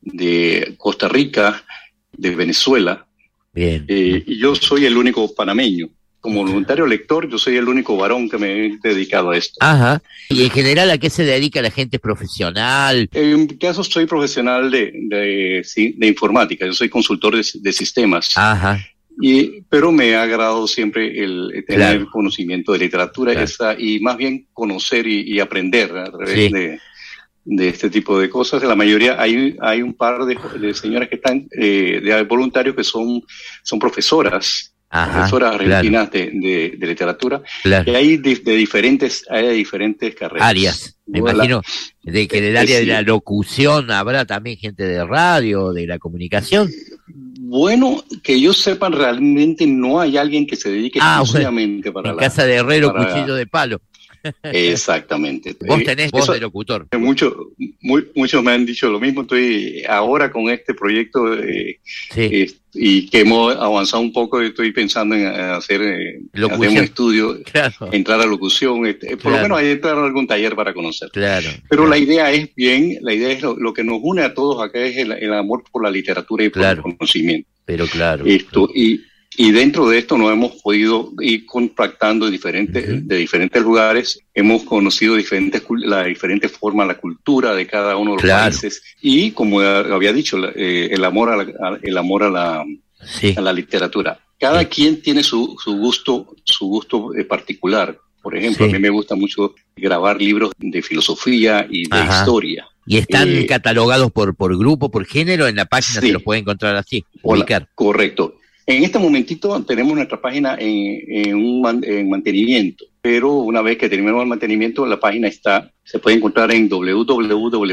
de Costa Rica, de Venezuela.
Bien.
Eh, y yo soy el único panameño. Como voluntario lector, yo soy el único varón que me he dedicado a esto.
Ajá. ¿Y en general a qué se dedica la gente profesional?
En mi caso soy profesional de, de, de informática, yo soy consultor de, de sistemas.
Ajá.
Y, pero me ha agradado siempre el, el tener
claro.
conocimiento de literatura
claro.
esa, y más bien conocer y, y aprender a través
sí.
de, de este tipo de cosas. La mayoría, hay, hay un par de, de señoras que están, eh, de voluntarios que son, son profesoras,
Ajá,
profesoras argentinas
claro.
de, de, de literatura,
claro.
y hay de, de diferentes, hay de diferentes carreras.
Áreas, me
Bueno,
imagino, de que en el área eh, sí. de la locución habrá también gente de radio, de la comunicación.
Bueno, que yo sepa, realmente no hay alguien que se dedique
ah,
exclusivamente
bueno,
para
en
la...
casa de herrero,
para...
cuchillo de palo.
Exactamente.
Vos tenés voz
Eso,
de locutor.
Mucho, muy, muchos me han dicho lo mismo. Estoy ahora con este proyecto eh,
sí.
eh, y que hemos avanzado un poco. Estoy pensando en hacer, eh, hacer un estudio,
claro.
entrar a locución. Este, por claro. lo menos hay entrar a algún taller para conocer.
Claro.
Pero
claro.
la idea es bien, la idea es lo, lo que nos une a todos acá es el, el amor por la literatura y por
claro.
el conocimiento.
Pero claro.
Esto y Y dentro de esto nos hemos podido ir contactando de diferentes, uh-huh. de diferentes lugares, hemos conocido diferentes, la diferente forma, la cultura de cada uno de los
claro.
países, y como había dicho, eh, el amor a la, el amor a la,
sí.
a la literatura. Cada sí. quien tiene su, su gusto, su gusto eh, particular. Por ejemplo, sí. a mí me gusta mucho grabar libros de filosofía y de
Ajá.
historia.
¿Y están eh, catalogados por, por grupo, por género? En la página sí. se los puede encontrar así,
publicar. Hola, correcto. En este momentito tenemos nuestra página en, en un man, en mantenimiento, pero una vez que terminemos el mantenimiento, la página está, se puede encontrar en doble u doble u doble u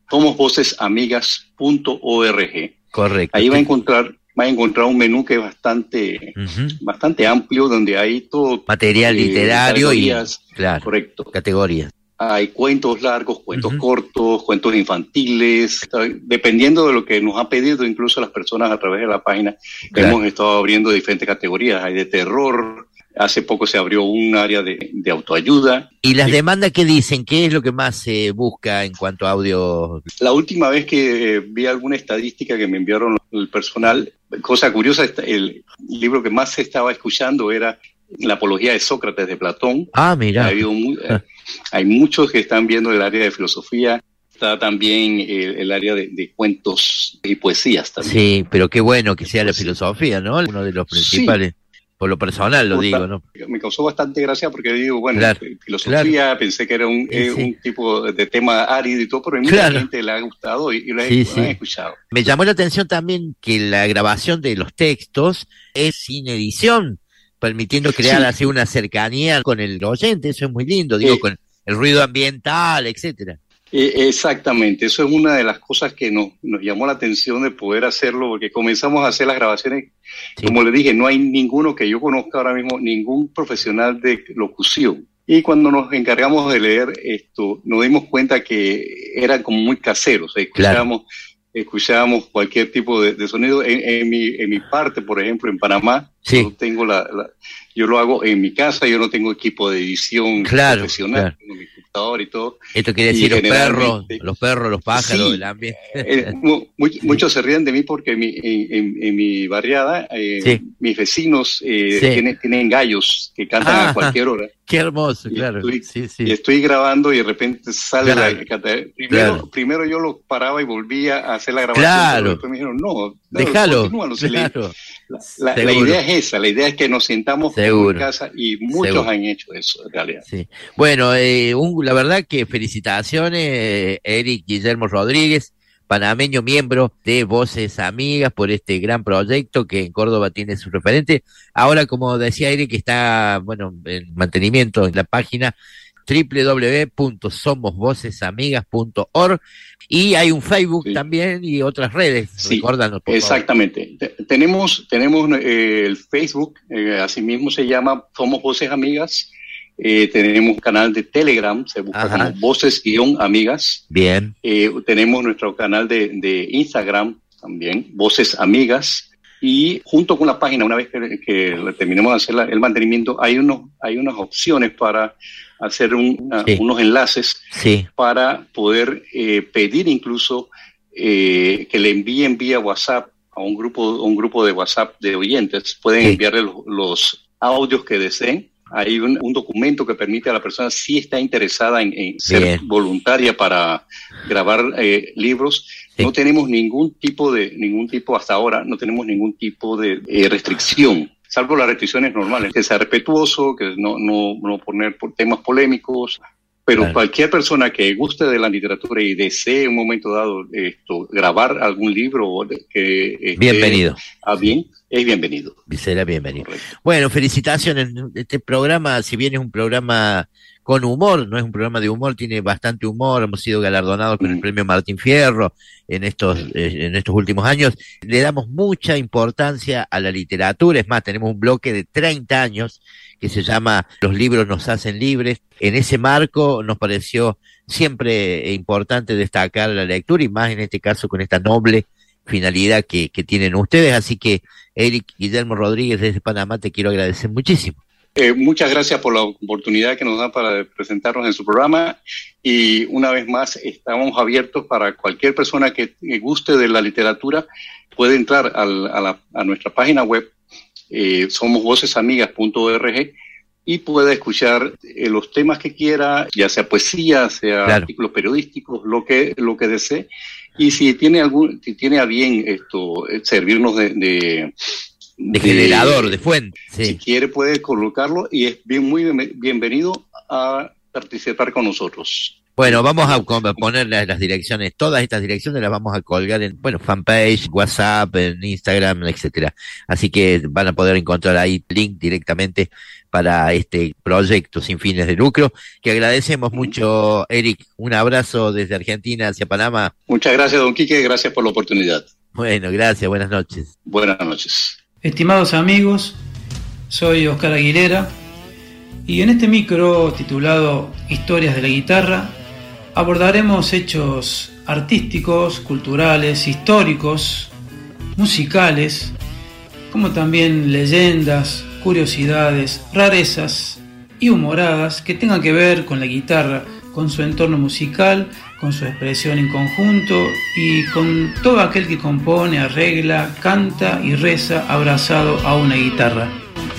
somos voces amigas punto org.
Correcto.
Ahí va a encontrar va a encontrar un menú que es bastante uh-huh. bastante amplio, donde hay todo
material eh, literario y claro,
correcto,
categorías.
Hay cuentos largos, cuentos uh-huh. cortos, cuentos infantiles, dependiendo de lo que nos han pedido incluso las personas a través de la página. Claro. Hemos estado abriendo diferentes categorías, hay de terror, hace poco se abrió un área de, de autoayuda.
¿Y las demandas qué dicen? ¿Qué es lo que más se busca en cuanto a audio?
La última vez que vi alguna estadística que me enviaron el personal, cosa curiosa, el libro que más se estaba escuchando era La apología de Sócrates de Platón.
Ah, mira.
Ha habido muy, hay muchos que están viendo el área de filosofía. Está también el, el área de, de cuentos y poesías también.
Sí, pero qué bueno que sea la filosofía, ¿no? Uno de los principales. Sí. Por lo personal lo
Por
digo, ¿no?
Me causó bastante gracia porque digo, bueno,
claro,
filosofía, claro. Pensé que era un, eh, sí. un tipo de tema árido y todo, pero a mucha claro. gente le ha gustado y, y lo,
sí,
he,
sí.
lo he escuchado.
Me llamó la atención también que la grabación de los textos es sin edición, permitiendo crear sí. así una cercanía con el oyente, eso es muy lindo, digo, eh, con el ruido ambiental, etcétera.
Eh, exactamente, eso es una de las cosas que nos, nos llamó la atención de poder hacerlo, porque comenzamos a hacer las grabaciones, sí. como le dije, no hay ninguno que yo conozca ahora mismo, ningún profesional de locución. Y cuando nos encargamos de leer esto, nos dimos cuenta que eran como muy caseros, escuchábamos, claro. escuchábamos cualquier tipo de, de sonido. En, en, mi, en mi parte, por ejemplo, en Panamá, sí. yo, tengo la, la, yo lo hago en mi casa, yo no tengo equipo de edición
claro,
profesional,
claro.
tengo mi computador y todo.
Esto quiere decir los perros, los perros, los pájaros, sí, el ambiente.
Eh, mu sí. Muchos se ríen de mí porque en mi, en, en, en mi barriada, eh, sí. mis vecinos eh, sí. tienen, tienen gallos que cantan ah, a cualquier hora.
Qué hermoso,
y
claro.
Estoy,
sí, sí.
Y estoy grabando y de repente sale claro. la primero,
claro.
primero yo lo paraba y volvía a hacer la grabación.
Claro.
Pero después me dijeron, no, no
déjalo.
Claro. La, la, la idea es esa, la idea es que nos sentamos en casa y muchos Seguro. han hecho eso en realidad.
Sí. Bueno, eh, un, la verdad que felicitaciones, eh, Eric Guillermo Rodríguez, panameño, miembro de Voces Amigas, por este gran proyecto que en Córdoba tiene su referente. Ahora, como decía Eric, está, bueno, en mantenimiento en la página doble u doble u doble u punto somos voces amigas punto org y hay un Facebook sí. también y otras redes.
Sí,
Recórdanos, por
exactamente. Favor. Tenemos, tenemos eh, el Facebook, eh, así mismo se llama Somos Voces Amigas. Eh, tenemos un canal de Telegram, se busca Ajá. como Voces-Amigas.
Bien.
Eh, tenemos nuestro canal de, de Instagram también, Voces Amigas. Y junto con la página, una vez que, que terminemos de hacer la, el mantenimiento, hay unos, hay unas opciones para hacer un, una, sí. unos enlaces
sí.
para poder eh, pedir incluso eh, que le envíen vía WhatsApp a un grupo, un grupo de WhatsApp de oyentes. Pueden sí. enviarle los, los audios que deseen. Hay un, un documento que permite a la persona, si está interesada en, en ser Bien. voluntaria para grabar eh, libros. Sí. No tenemos ningún tipo de, ningún tipo hasta ahora, no tenemos ningún tipo de eh, restricción, salvo las restricciones normales, que sea respetuoso, que no, no, no poner por temas polémicos, pero claro. cualquier persona que guste de la literatura y desee en un momento dado esto, grabar algún libro que esté
bienvenido.
a bien, es bienvenido.
Será bienvenido. Correcto. Bueno, felicitaciones. Este programa, si bien es un programa con humor, no es un programa de humor, tiene bastante humor, hemos sido galardonados con mm. el premio Martín Fierro en estos, eh, en estos últimos años, le damos mucha importancia a la literatura, es más, tenemos un bloque de treinta años que se llama Los libros nos hacen libres. En ese marco nos pareció siempre importante destacar la lectura y más en este caso con esta noble finalidad que, que tienen ustedes, así que Eric Guillermo Rodríguez desde Panamá te quiero agradecer muchísimo.
Eh, muchas gracias por la oportunidad que nos dan para presentarnos en su programa y una vez más estamos abiertos para cualquier persona que guste de la literatura, puede entrar al, a, la, a nuestra página web eh, somos voces amigas punto org y puede escuchar eh, los temas que quiera, ya sea poesía, sea claro. artículos periodísticos, lo que, lo que desee. Y si tiene algún, si tiene a bien esto, servirnos de, de
De, de generador, de fuente. Sí.
Si quiere puede colocarlo y es bien muy bienvenido a participar con nosotros.
Bueno, vamos a poner las, las direcciones, todas estas direcciones las vamos a colgar en, bueno, fanpage, WhatsApp, en Instagram, etcétera. Así que van a poder encontrar ahí link directamente para este proyecto sin fines de lucro, que agradecemos mucho, Eric. Un abrazo desde Argentina hacia Panamá.
Muchas gracias, don Quique, gracias por la oportunidad.
Bueno, gracias, buenas noches.
Buenas noches.
Estimados amigos, soy Oscar Aguilera y en este micro titulado Historias de la Guitarra abordaremos hechos artísticos, culturales, históricos, musicales, como también leyendas, curiosidades, rarezas y humoradas que tengan que ver con la guitarra, con su entorno musical, con su expresión en conjunto y con todo aquel que compone, arregla, canta y reza abrazado a una guitarra.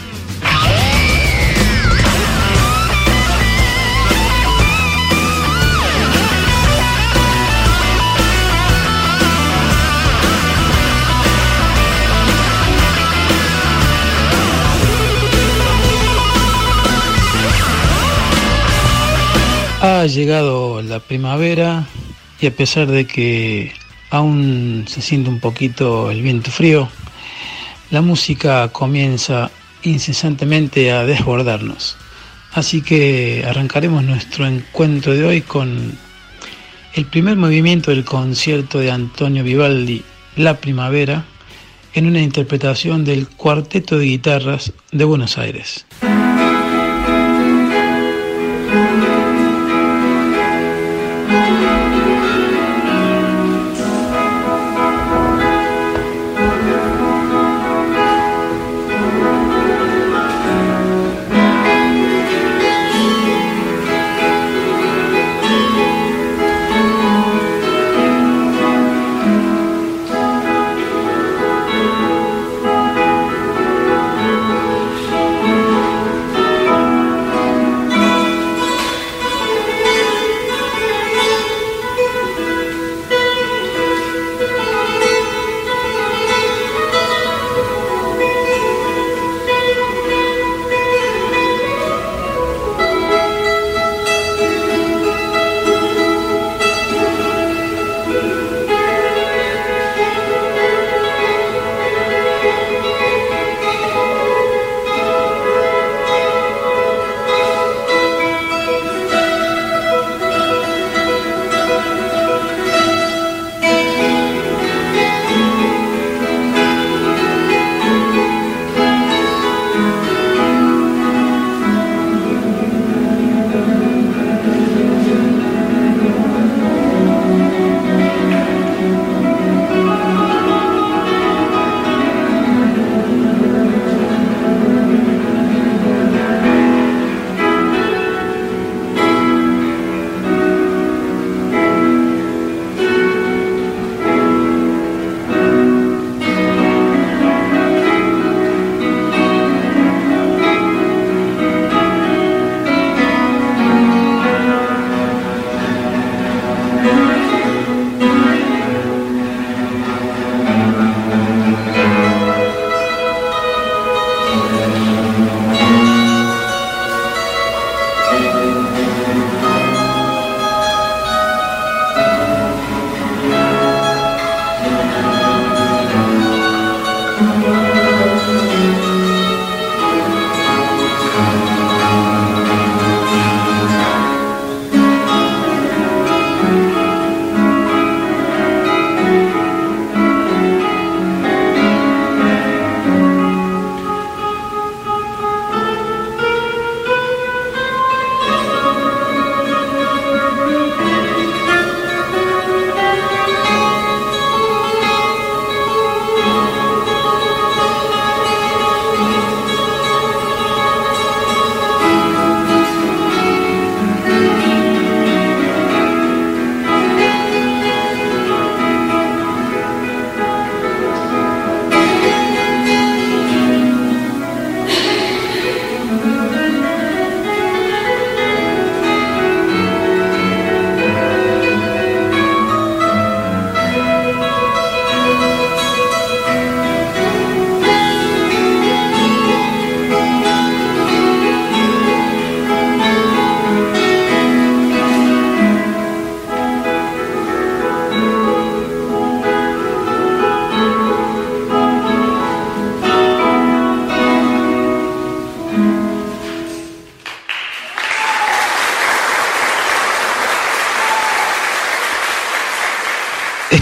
Ha llegado la primavera y a pesar de que aún se siente un poquito el viento frío, la música comienza incesantemente a desbordarnos. Así que arrancaremos nuestro encuentro de hoy con el primer movimiento del concierto de Antonio Vivaldi, La Primavera, en una interpretación del Cuarteto de Guitarras de Buenos Aires.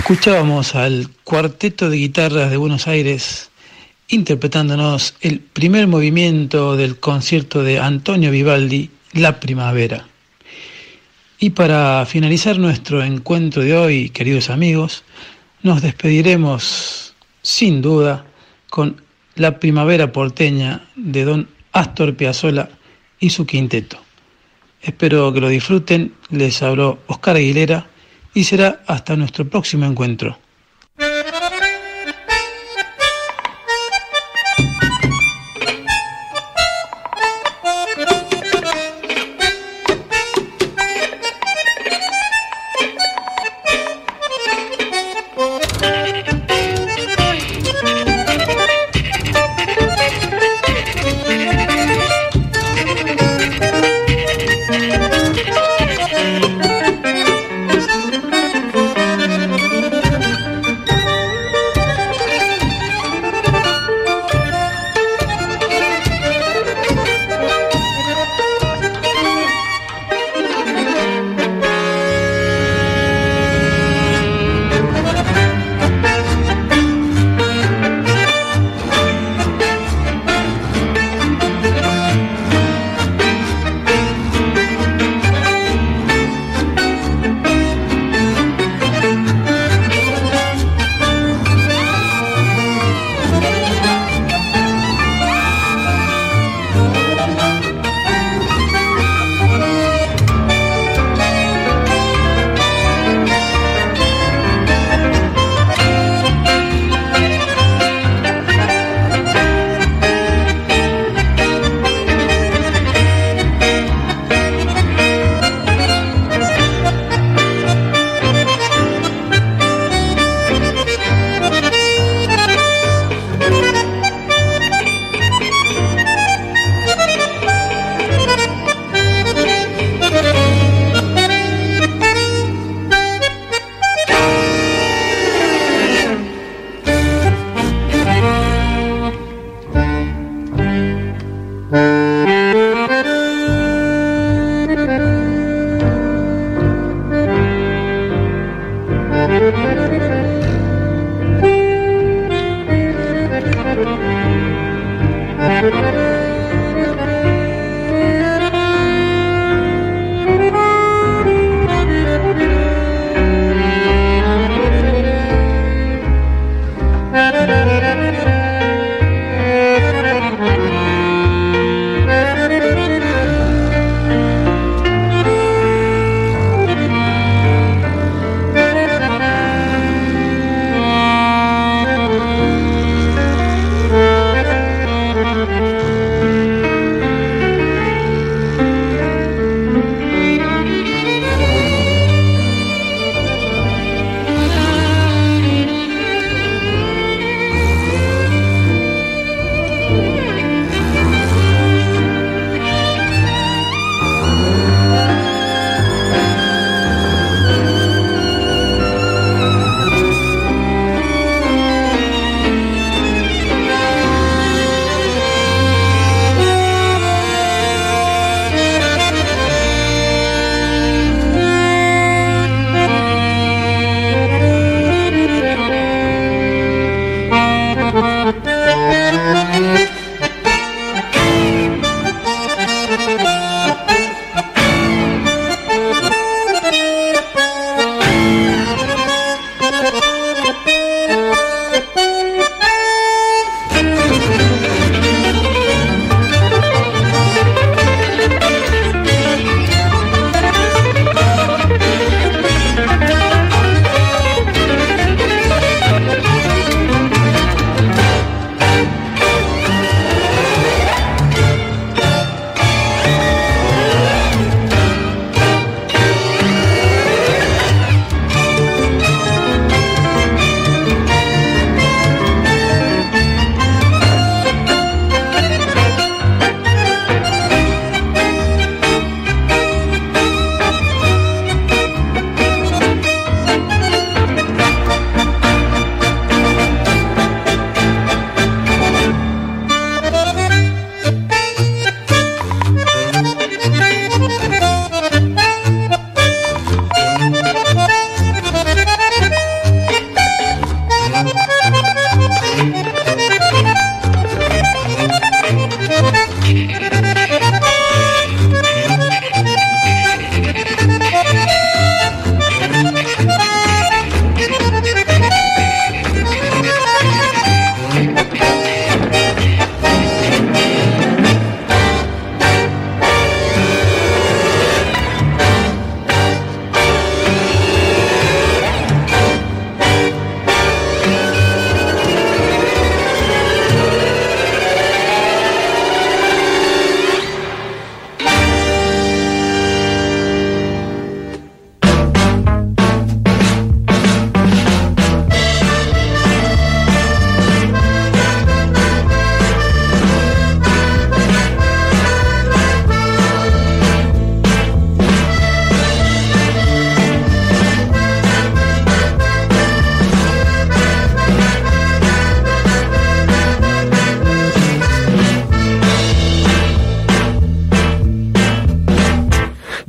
Escuchábamos al Cuarteto de Guitarras de Buenos Aires interpretándonos el primer movimiento del concierto de Antonio Vivaldi, La Primavera. Y para finalizar nuestro encuentro de hoy, queridos amigos, nos despediremos sin duda con La Primavera Porteña de don Astor Piazzolla y su quinteto. Espero que lo disfruten. Les habló Oscar Aguilera y será hasta nuestro próximo encuentro.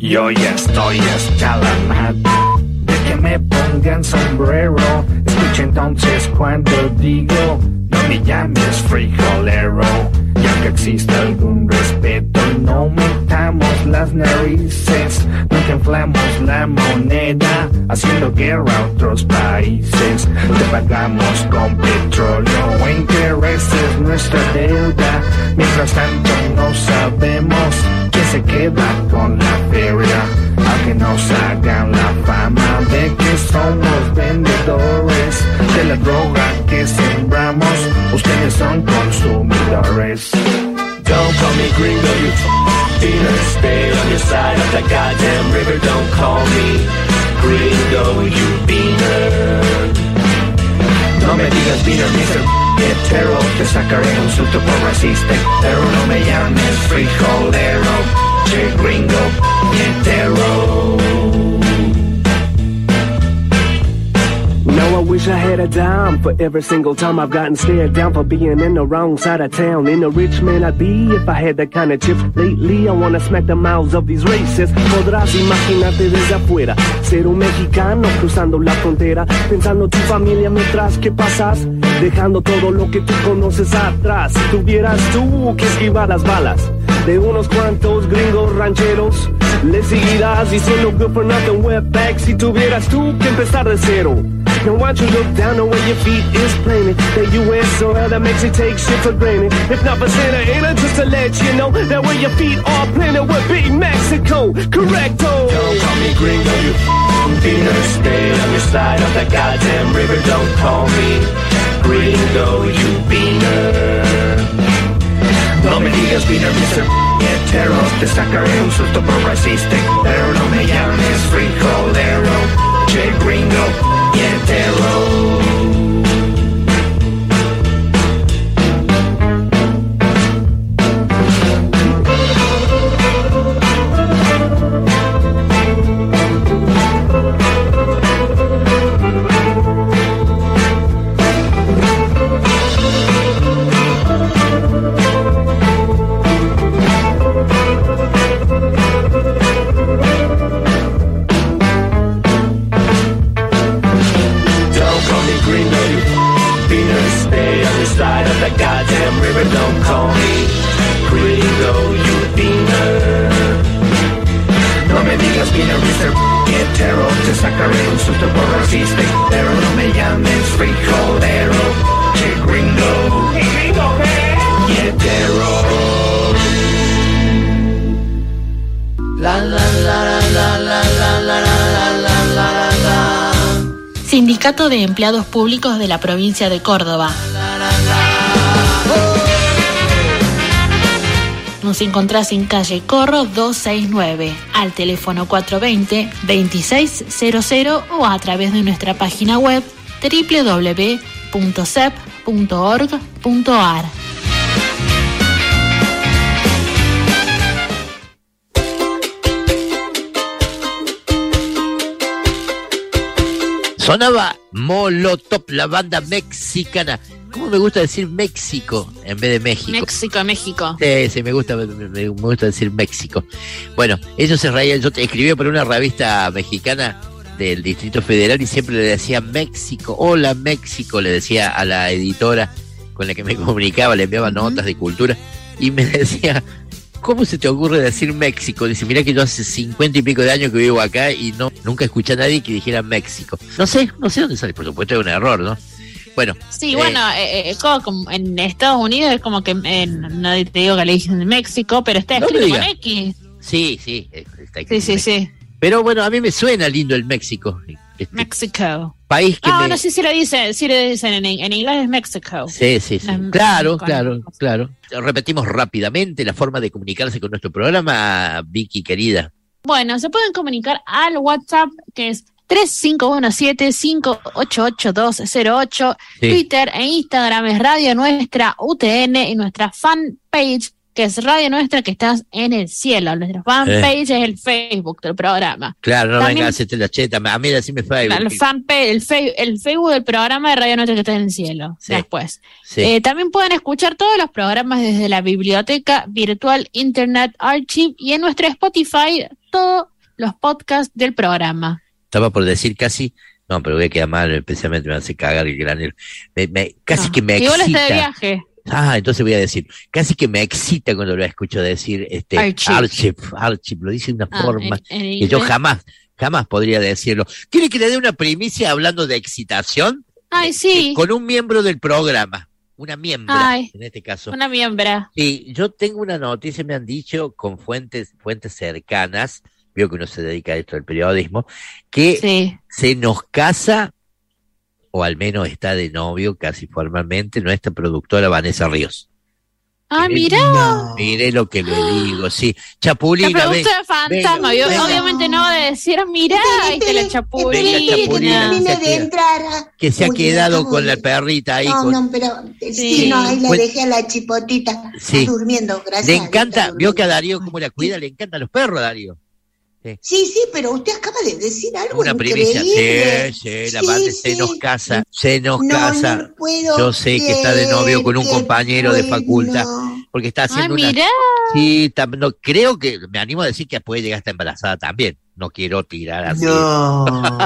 Yo ya estoy hasta la madre de que me pongan sombrero. Escucha entonces cuando digo, no me llames frijolero. Ya que existe algún respeto, no metamos las narices. Nunca inflamos la moneda, haciendo guerra a otros países. Te pagamos con petróleo o intereses nuestra deuda. Mientras tanto no sabemos quién se queda con la feria. Aunque nos hagan la fama de que somos vendedores de la droga que sembramos, ustedes son consumidores.
Don't call me gringo, you f***ing beaner. Stay on your side of that goddamn river. Don't call me gringo, you beaner. No me digas beaner, mister hetero. Te sacaré un susto por racista, pero no me llames frijolero. Che gringo, hetero.
Now I wish I had a dime for every single time I've gotten stared down for being in the wrong side of town. In a rich man I'd be if I had that kind of chips. Lately I wanna smack the mouths of these racists. Podrás imaginarte desde afuera ser un mexicano cruzando la frontera, pensando tu familia mientras que pasas, dejando todo lo que tú conoces atrás. Tuvieras tú que esquivar las balas de unos cuantos gringos rancheros, le seguirás diciendo good for nothing wetback si tuvieras tú que empezar de cero. Now why don't you look down on where your feet is planted? The U S soil that makes you take shit for granted. If not for Santa Ana, just to let you know that where your feet are planted would be Mexico. Correcto.
Don't call me gringo, you f***ing beaner. Stay on your side of that goddamn river. Don't call me gringo, you beaner. No me digas beaner, mister hetero. Te sacaré un susto por racista, pero no me llames frijolero. Che gringo, hetero. Goddamn river, don't call me gringo, you beaner. No me digas beaner, mister hetero. Te sacaré un susto por racista, pero no me llames frijolero. Che gringo, ¿y gringo qué? Hetero.
La la la la la la la la la la la la.
Sindicato de Empleados Públicos de la Provincia de Córdoba. Nos encontrás en calle Corro doscientos sesenta y nueve, al teléfono cuatrocientos veinte, veintiséis cero cero o a través de nuestra página web doble u doble u doble u punto s e p punto org punto a r.
Sonaba Molotov, la banda mexicana. ¿Cómo me gusta decir México en vez de México?
México, México.
Sí, sí, me gusta, me, me gusta decir México. Bueno, ellos se reían. Yo escribí por una revista mexicana del Distrito Federal y siempre le decía México. Hola, México, le decía a la editora con la que me comunicaba, le enviaba uh-huh. notas de cultura y me decía, ¿cómo se te ocurre decir México? Dice, mirá que yo hace cincuenta y pico de años que vivo acá y no nunca escuché a nadie que dijera México. No sé, no sé dónde sale, por supuesto es un error, ¿no? Bueno.
Sí, eh, bueno, eh, eh, como en Estados Unidos es como que eh, no te digo que le dicen México, pero está escrito con X.
Sí, sí, está escrito.
Sí, sí, sí.
Pero bueno, a mí me suena lindo el México. Este
México.
País que
Ah,
me...
no, sí, sí lo dicen, sí lo dicen en, en inglés es México.
Sí, sí, sí.
En,
claro,
con...
claro, claro. Repetimos rápidamente la forma de comunicarse con nuestro programa, Vicky querida.
Bueno, se pueden comunicar al WhatsApp, que es tres cinco uno siete, cinco ocho ocho, dos cero ocho. Sí. Twitter e Instagram es Radio Nuestra U T N y nuestra fanpage, que es Radio Nuestra, que estás en el cielo. Nuestra fanpage eh. es el Facebook del programa.
Claro, no venga a hacerte la cheta. A mí decime Facebook.
El, fanpage, el, fe, el Facebook del programa de Radio Nuestra, que está en el cielo. Sí. Después. Sí. Eh, también pueden escuchar todos los programas desde la biblioteca virtual Internet Archive y en nuestra Spotify, todo los podcasts del programa.
Estaba por decir casi, no, pero voy a quedar mal, especialmente me hace cagar el granero. Me, me, casi no. que me
Igual
excita.
está de viaje.
Ah, entonces voy a decir, casi que me excita cuando lo escucho decir este
Archie,
Archie, Archie lo dice de una
ah,
forma
en, en
que yo jamás, jamás podría decirlo. ¿Quiere que le dé una primicia hablando de excitación?
Ay, sí.
Eh, con un miembro del programa, una miembra,
Ay,
en este caso.
Una miembra.
Sí, yo tengo una noticia, me han dicho con fuentes, fuentes cercanas, veo que uno se dedica a esto del periodismo, que
sí.
se nos casa, o al menos está de novio casi formalmente, nuestra productora Vanessa Ríos.
Ah, mira.
No. Mire lo que le digo, sí. Chapulina,
la
ven.
productora fantasma,
ven,
yo,
ven.
obviamente no va a decir, mira, ahí está la Chapulina.
La Chapulina
Termine
se
de
queda-
entrar a-
que se ha
Uy,
quedado
está
con
muy
la
bien.
perrita ahí.
No,
con...
no, pero sí,
Sí.
no, ahí la
Pues-
dejé a la chipotita.
Sí.
Está durmiendo, gracias.
Le
a Dios,
encanta,
está
vio que a
durmiendo.
Darío cómo la cuida, le encantan los perros, Darío.
Sí, sí, pero usted acaba de decir algo
Una primicia,
increíble.
sí, sí, la
Sí,
madre se
sí.
nos casa, se nos
No,
casa.
no puedo
Yo sé que está de novio con un
creer,
compañero de
qué
facultad,
bueno.
porque está haciendo
Ay,
una...
mira.
Sí, tam- no, creo que, me animo a decir que puede llegar a estar embarazada también. No quiero tirar así.
No.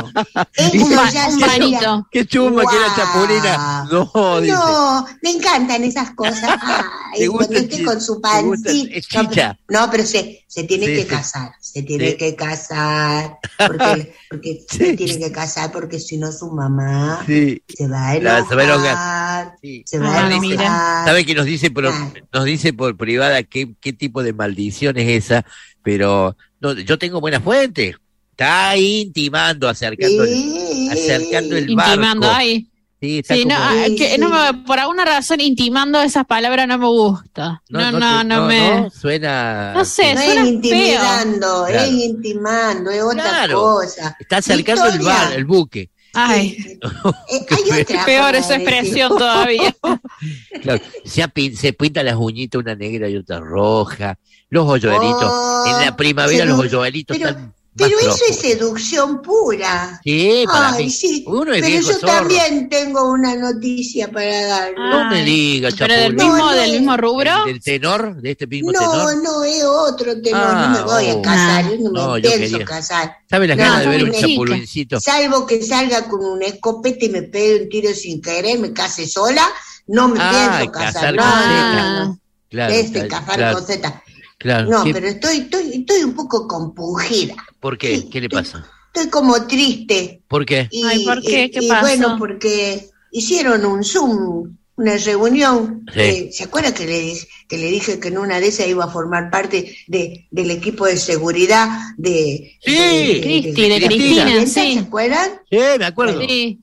Eso ya
Un
sería-
manito.
Qué chuma que era
Guau.
Chapulina. No, dice.
No, me encantan esas cosas. Ay,
¿Te gusta
cuando
el
esté
chi-
con su
te gusta el-
pancita.
es chicha?
No, pero se, se tiene
Sí,
que
sí.
casar. Se tiene
Sí.
que casar. Porque, porque
Sí.
se tiene que casar porque si no su mamá
Sí.
se va a
La-
enojar.
se va a enojar. Sí.
Se va a
Ay,
enojar.
mira.
Sabe que nos dice por,
Claro.
nos dice por privada qué, qué tipo de maldición es esa, pero no, yo tengo buena fuente. Está intimando, acercando,
Sí.
el, acercando el barco.
Intimando ahí.
Sí, está
Sí, no,
como-
ah,
Sí,
que
sí.
no me- por alguna razón intimando esas palabras no me gusta. No, no,
te-
no, me...
no, suena.
No sé,
No
suena
es intimidando,
Claro.
es intimando, es otra
Claro.
cosa.
Está acercando el
Victoria.
bar, el buque.
Ay,
Eh, hay otra
peor
forma
esa
de decir.
expresión todavía.
Claro, se, apin- se pinta las uñitas, una negra y otra roja. Los hoyuelitos.
Oh,
en la primavera
sedu-
los hoyuelitos
pero-
están.
Pero
más
eso es
profundos.
seducción pura.
Sí, para
Ay,
mí.
sí.
Uno es
Pero
viejo
yo
zorro.
también tengo una noticia para dar.
No me
Ay,
diga,
¿pero del
Chapulín.
mismo,
No, no
del
es-
mismo rubro?
¿Del tenor? ¿De este mismo
No,
tenor?
no, es otro tenor,
Ah,
no me voy
oh.
a casar, yo no me
No, yo
pienso
quería.
casar.
¿Sabe las
No,
ganas de ver
no,
un
me-
chapulincito?
Salvo que salga con una escopeta y me pegue un tiro sin querer, me case sola, no me
Ah,
pienso casar.
casar
No,
con
no,
Z.
no, no.
Claro,
Este,
claro,
casar
claro,
con Z.
claro.
No,
¿Qué-
pero estoy, estoy, estoy un poco compungida.
¿Por qué?
Sí,
¿Qué le pasa?
Estoy como triste.
¿Por qué?
Y,
Ay, ¿por qué?
y-
¿Qué
y
pasó?
bueno, porque hicieron un Zoom, una reunión.
Sí.
eh, ¿Se acuerda que le, di- que le dije que en una de esas iba a formar parte de, del equipo de seguridad de...
Sí,
de,
Cristi, de
Cristina,
Cristina,
¿Se
sí.
acuerdan?
Sí, me acuerdo.
Sí.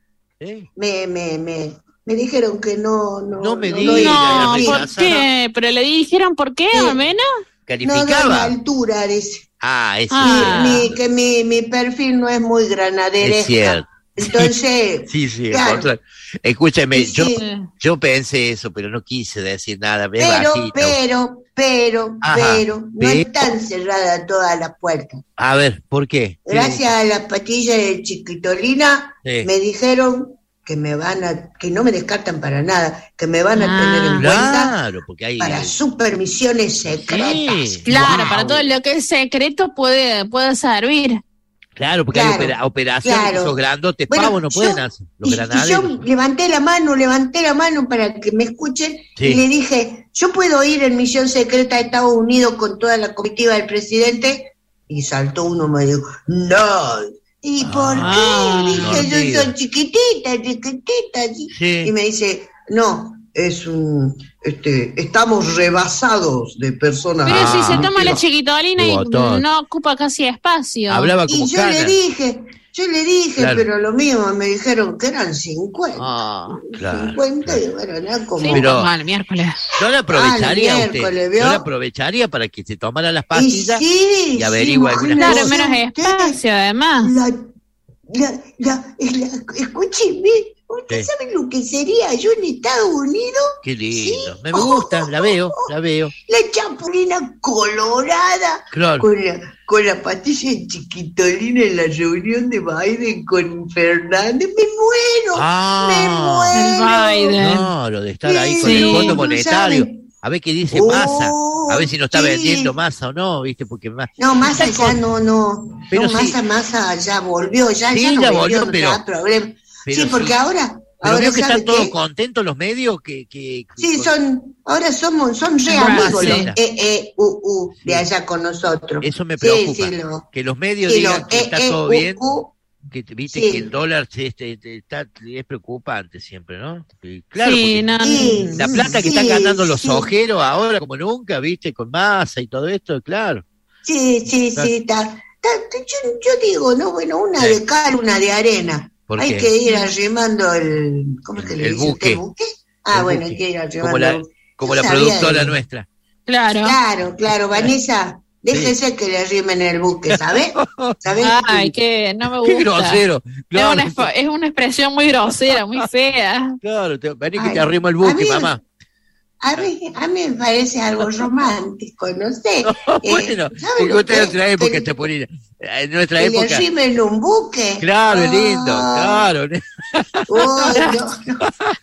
Sí.
Me, me, me, me dijeron que no... No,
No me
no,
diga,
doy-
No,
la
¿por
rechaza,
qué? ¿Pero le dijeron por qué,
Sí.
al menos?
no doy la
¿Calificaba?
altura, dice.
Ah, es
Ah.
cierto.
Mi- que mi, mi perfil no es muy granaderesca.
Es cierto.
Entonces...
Sí, sí, al
Claro.
contrario. Escúchame,
Sí,
yo,
sí.
yo pensé eso, pero no quise decir nada. Es
Pero,
bajito.
pero, pero,
Ajá,
pero, no
pero-
están cerradas todas las puertas.
A ver, ¿por qué?
Gracias a las pastillas de Chiquitolina,
Sí.
me dijeron que me van a, que no me descartan para nada, que me van a
Ah.
tener en cuenta
Claro, porque hay...
para sus permisiones secretas.
Sí,
Claro,
Wow.
para todo lo que es secreto puede, puede servir.
claro, porque
Claro,
hay opera- operaciones,
claro.
esos grandotes
Bueno,
pavos no pueden
yo-
hacer. Los
Y, y
granaderos.
yo levanté la mano, levanté la mano para que me escuchen
Sí.
y le dije, ¿yo puedo ir en misión secreta a Estados Unidos con toda la comitiva del presidente? Y saltó uno y me dijo, no. ¿Y por
Ah,
qué?
no
Dije, yo
diga.
soy chiquitita, chiquitita. así.
Sí.
Y me dice, no, es un, este, estamos rebasados de personas.
Pero si se
Ah,
toma la
qué
chiquitolina y
botón.
no ocupa casi espacio.
Hablaba como
Y yo
Cana.
le dije, yo le dije,
Claro.
pero lo mismo, me dijeron que eran cincuenta.
Ah,
Claro,
cincuenta y bueno, era como...
sí,
Pero-
mal, miércoles.
Yo la aprovecharía
Ah,
a
el
usted.
miércoles, ¿vio?
Yo la aprovecharía para que se tomara las
Y
pastillas
sí,
y averigua
sí,
algunas
Claro,
cosas.
menos espacio, además.
La, la, la, la, escúcheme, ¿usted
Sí.
sabe lo que sería yo en Estados Unidos?
Qué lindo.
Sí.
Me gusta, la veo, la veo.
La chapulina colorada
Claro.
con la, con la pastilla de Chiquitolina en la reunión de Biden con Fernández. ¡Me muero!
Ah.
¡Me muero!
El Biden.
No, lo de estar ahí con
Sí.
el Fondo
no
Monetario.
saben.
A ver qué dice
Uh,
Massa, a ver si nos está
sí.
vendiendo Massa o no, ¿viste? Porque más.
No, Massa
Está
ya
con-
no, no.
Pero
no,
sí.
Massa, Massa ya volvió, ya,
Sí,
ya no
ya
volvió,
volvió,
no
pero-
da problema.
pero
Sí, porque
sí.
ahora,
Pero
ahora
veo que
¿sabe
están todos
qué?
contentos los medios que... que, que-
Sí,
con-
son, ahora somos, son re
Ah,
amigos
sí.
los E E U U de
Sí.
allá con nosotros.
Eso me
Sí,
preocupa,
sí, lo-
que los medios
sí,
digan
lo
que está
E E
todo
U
bien,
U,
que viste
sí.
que el dólar se- este, este, está, es preocupante siempre, ¿no? Y claro,
Sí,
porque
no,
Sí,
la plata que
sí,
están ganando los
sí.
ojeros ahora como nunca, viste, con Massa y todo esto, claro.
Sí, sí,
Claro.
sí, está. está- yo, yo digo, no, bueno, una
Sí.
de cal, una de arena.
¿Por
Hay
qué?
que ir arrimando el, ¿cómo es que le
El
dice usted,
buque.
buque? Ah,
El
bueno,
buque.
hay que ir arrimando.
Como la, como
Yo
la
sabía
productora
de-
nuestra.
Claro.
Claro, claro, Vanessa, déjese que le arrimen el buque, ¿sabes? ¿Sabes?
Ay, que no me
Qué
gusta.
grosero.
Es
Claro,
una, esp- es una expresión muy grosera, muy fea.
claro, te, vení que
Ay,
te arrimo el
a
buque,
mí-
mamá.
A mí, a mí me parece algo romántico, no sé. Eh,
Bueno,
¿sabe
porque
lo
usted en
que-
nuestra época
que-
te ponía, en nuestra
que le
época,
arrimen un buque?
claro, es lindo,
Ah,
claro.
uy, no, no.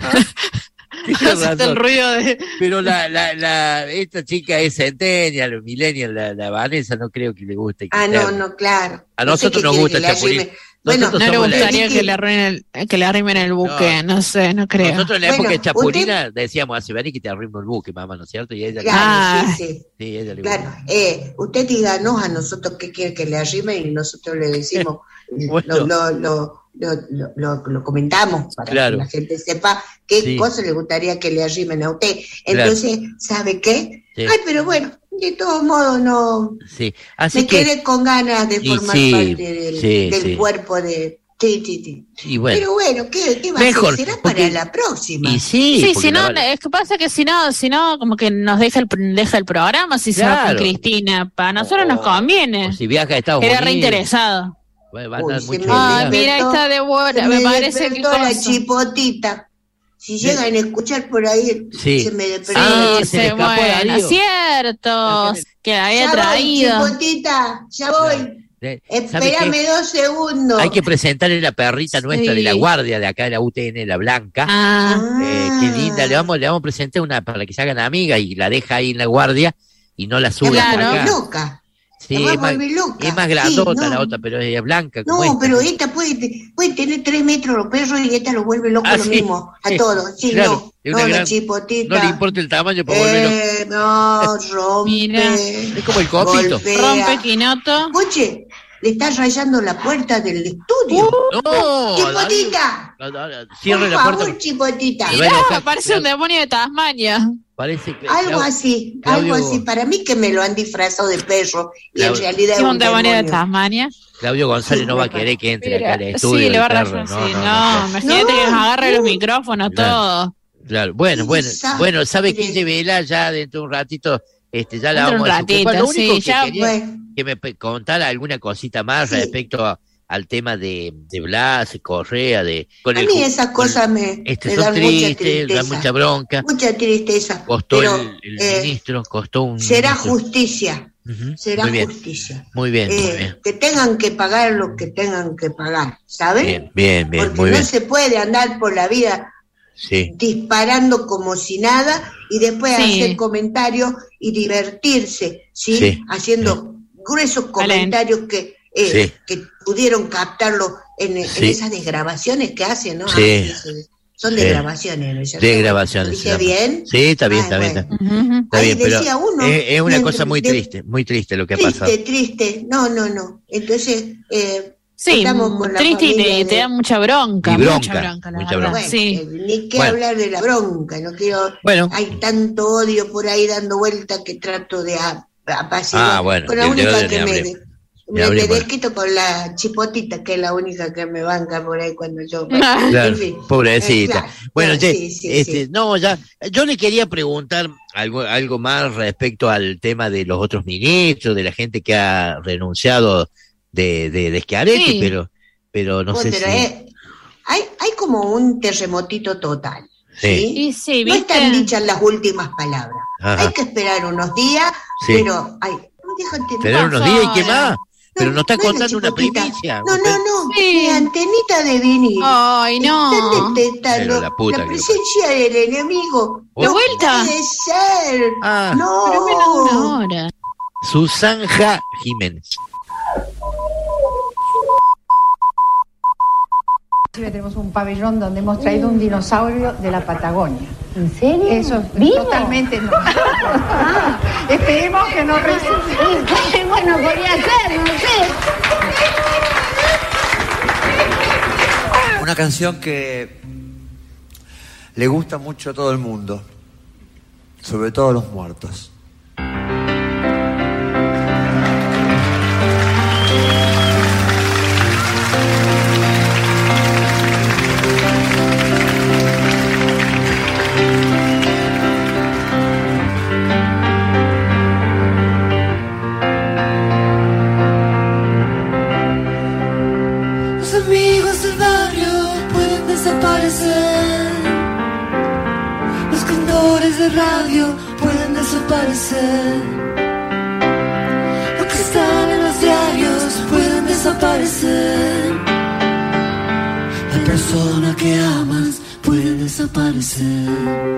Tienes
Hacete el
razón.
ruido de...
Pero la, la, la, esta chica es centennial, millennial, la, la Vanessa, no creo que le guste.
Ah, no,
quitarle.
no, claro.
A
No sé
nosotros
qué
nos
quiere
gusta
que le
el chapulín.
arrime. Bueno,
Nosotros
No le
somos la-
gustaría que le arrimen el, que le arrimen el buque, no sé, no creo.
Nosotros en la época
Bueno,
de Chapulina decíamos, hace vení que te arrimo el buque, mamá, ¿no es cierto? Y ella,
Claro,
Ah.
sí, sí.
sí, ella le
Claro,
gusta.
eh, usted díganos a nosotros qué quiere que le arrime y nosotros le decimos,
Bueno.
lo, lo, lo, lo, lo- lo- lo comentamos para
Claro.
que la gente sepa qué
Sí.
cosa le gustaría que le arrimen a usted. Entonces, ¿sabe qué?
Sí.
Ay, pero bueno, de todos modos no,
Sí, así
me
que,
quedé con ganas de
y
formar
sí,
parte del,
sí,
del
sí.
cuerpo de... Sí, sí, sí.
y bueno,
Pero bueno, ¿qué, qué va
Mejor,
a hacer? Será
porque-
para la próxima.
y sí,
Sí,
porque
si no,
la-
es que pasa que si no, si no, como que nos deja el, deja el programa si se va
Claro.
con Cristina. Para nosotros nos
o
conviene.
si viaja a Estados
Era
Unidos,
reinteresado.
va va a
Uy,
dar
se
mucho
me
dinero.
Ay, mira, ahí
despertó-
está de
Se
buena,
me
me parece que
despertó la
cosa.
chipotita. Si
Sí.
llegan a escuchar por ahí,
Sí.
se me despertó
Ah,
la
se le
Sí,
escapó a
bueno,
Darío.
cierto, que la había
Ya voy,
traído.
chipotita, ya voy.
Eh, ¿sabe
Espérame
qué?
dos segundos.
Hay que presentarle la perrita nuestra
Sí.
de la guardia de acá de la U T N, la Blanca.
Ah,
Eh, qué linda, le vamos, le vamos a presentar una para que se hagan amigas y la deja ahí en la guardia y no la
Se
sube
va a
Claro.
hasta
volver
acá.
loca.
Sí,
Se va a
es más,
volver loca.
es más
Sí,
grandota
no.
la otra, pero es blanca como
No,
esta.
pero esta puede, te- puede tener tres metros los perros y esta lo vuelve loco
Ah,
lo
sí.
mismo. A
Sí.
todos. Sí,
Claro,
no.
es
No,
una
la
gran-
chipotita.
No le importa el tamaño para volverlo.
Eh, no, rompe.
Mira.
Es como el copito.
golpea.
rompe Quinoto.
Escuche, le está rayando la puerta del estudio.
No,
¡Chipotita!
David, no, no, no, cierre
Por
la
favor,
puerta.
chipotita.
Se va a enojar.
Parece un demonio de Tasmania.
Parece que
Algo
Clau-
así,
Claudio-
algo así. Para mí que me lo han disfrazado de perro y en
Claudio-
realidad
Es
es
un demonio de
demonio.
Tasmania.
Claudio González no va a querer que entre acá al estudio.
Sí, le va a
el perro.
rayar,
No,
sí.
no,
No,
no.
imagínate
No,
que nos agarre los
no.
micrófonos,
Claro.
todo.
Claro, bueno,
Qué
bueno,
desastre.
bueno, ¿sabe qué Vela? Ya dentro de un ratito, este, ya la
Dentro de
vamos
un
a desocupar.
ratito,
Lo único
sí,
que
ya,
quería
Bueno,
que me pe- contara alguna cosita más
Sí.
respecto a- al tema de, de Blas, Correa, de con
a
el
mí
ju-
esas
con-
cosas me,
este,
me
son
dan mucha
tristes,
tristeza.
dan mucha bronca.
Mucha tristeza.
Costó
pero
el, el
eh,
ministro, costó un
será
ministro.
justicia.
Ujú,
Será
muy bien,
justicia.
muy bien, muy
Eh,
bien.
que tengan que pagar lo que tengan que pagar, ¿saben?
Bien, bien, bien,
Porque
muy
no
bien.
se puede andar por la vida
Sí,
disparando como si nada y después
Sí.
hacer comentarios y divertirse, ¿sí?
Sí.
Haciendo gruesos comentarios que, eh,
Sí.
que pudieron captarlo en, en
Sí.
esas desgrabaciones que hacen, ¿no?
Sí.
Ah, sí, son
Sí.
desgrabaciones, ¿no es cierto?
de grabaciones.
¿Dije
se llama.
bien?
Sí, está bien,
Ay,
está bien.
bueno.
Está,
Ujú.
está
Ahí
bien, pero
decía uno,
es, es una
mientras
cosa muy
de-
triste, muy triste lo que ha pasado.
Triste, triste. No, no, no. Entonces, eh,
Sí,
estamos con la
triste y
familia
te,
de-
te da mucha bronca.
Y bronca,
mucha bronca, la
mucha
verdad.
bronca.
Bueno,
Sí.
eh, ni que
Bueno.
hablar de la bronca, no quiero.
Bueno.
Hay tanto odio por ahí dando vueltas que trato de a- apaciguar.
Ah, bueno,
con la
de- de
única
odio
que
ni
me,
hablemos. Ni
me, me
hablemos.
desquito con la chipotita, que es la única que me banca por ahí cuando yo.
Claro,
en fin.
pobrecita.
Eh, claro,
Bueno,
claro,
che,
sí, sí,
este,
sí.
no, ya, yo le quería preguntar algo, algo más respecto al tema de los otros ministros, de la gente que ha renunciado de, de, de Schiaretti,
Sí.
pero, pero no
Bueno,
sé
pero,
si.
eh, hay, hay como un terremotito total.
Sí.
¿sí?
Y sí,
No
¿viste?
están dichas las últimas palabras.
Ajá.
Hay que esperar unos días,
Sí.
pero hay, no, déjate-
Esperar unos
pasó
días y qué
ahora?
más. Pero nos está
no es la
contando una
chipoquita.
primicia.
No, no, no, mi antenita de vinil.
Ay, no.
Están detectando
Pero la puta
la
que
presencia del enemigo.
¿De
No
vuelta?
puede ser.
Ah.
No.
Pero menos de una hora.
Susanja Jiménez.
Tenemos un pabellón donde hemos traído un dinosaurio de la Patagonia.
¿En serio?
Eso es
¿Vivo?
totalmente no. Ah, esperemos que no resulte.
Bueno, podría ser, no sé.
Una canción que le gusta mucho a todo el mundo, sobre todo a los muertos.
Los amigos del barrio pueden desaparecer. Los cantores de radio pueden desaparecer. Los que están en los diarios pueden desaparecer. La persona que amas puede desaparecer.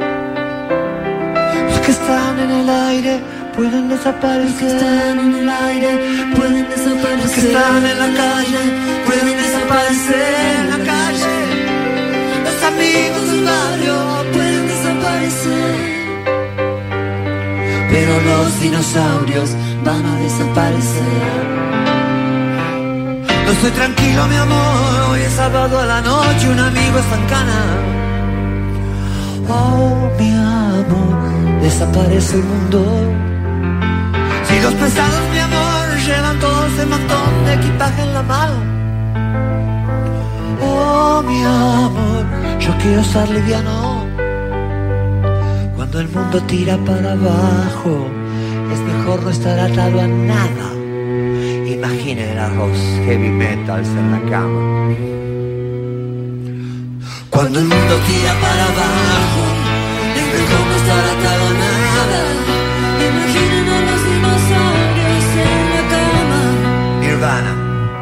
Los que están en el aire pueden desaparecer. Los que están en el aire pueden desaparecer. Los que están en la calle pueden desaparecer en la calle. Los amigos del barrio pueden desaparecer. Pero los dinosaurios van a desaparecer. No estoy tranquilo, mi amor. Hoy es sábado a la noche, un amigo está en cana. Oh, mi amor, desaparece el mundo. Si los pesados, mi amor, llevan todo ese montón de equipaje en la mano. Oh, mi amor, yo quiero ser liviano. Cuando el mundo tira para abajo, es mejor no estar atado a nada. Imaginen a los heavy metals en la cama. Cuando el mundo tira para abajo, es mejor no estar atado a nada. Imaginen a los dinosaurios en la cama. Nirvana.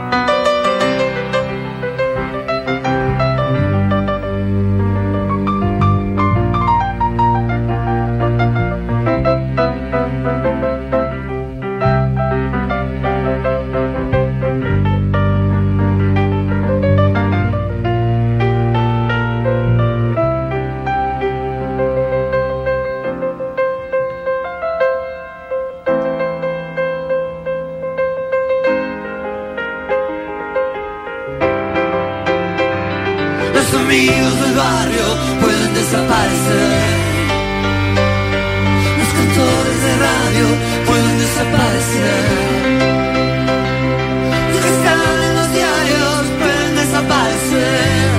Los amigos del barrio pueden desaparecer. Los cantores de radio pueden desaparecer. Los que están en los diarios pueden desaparecer.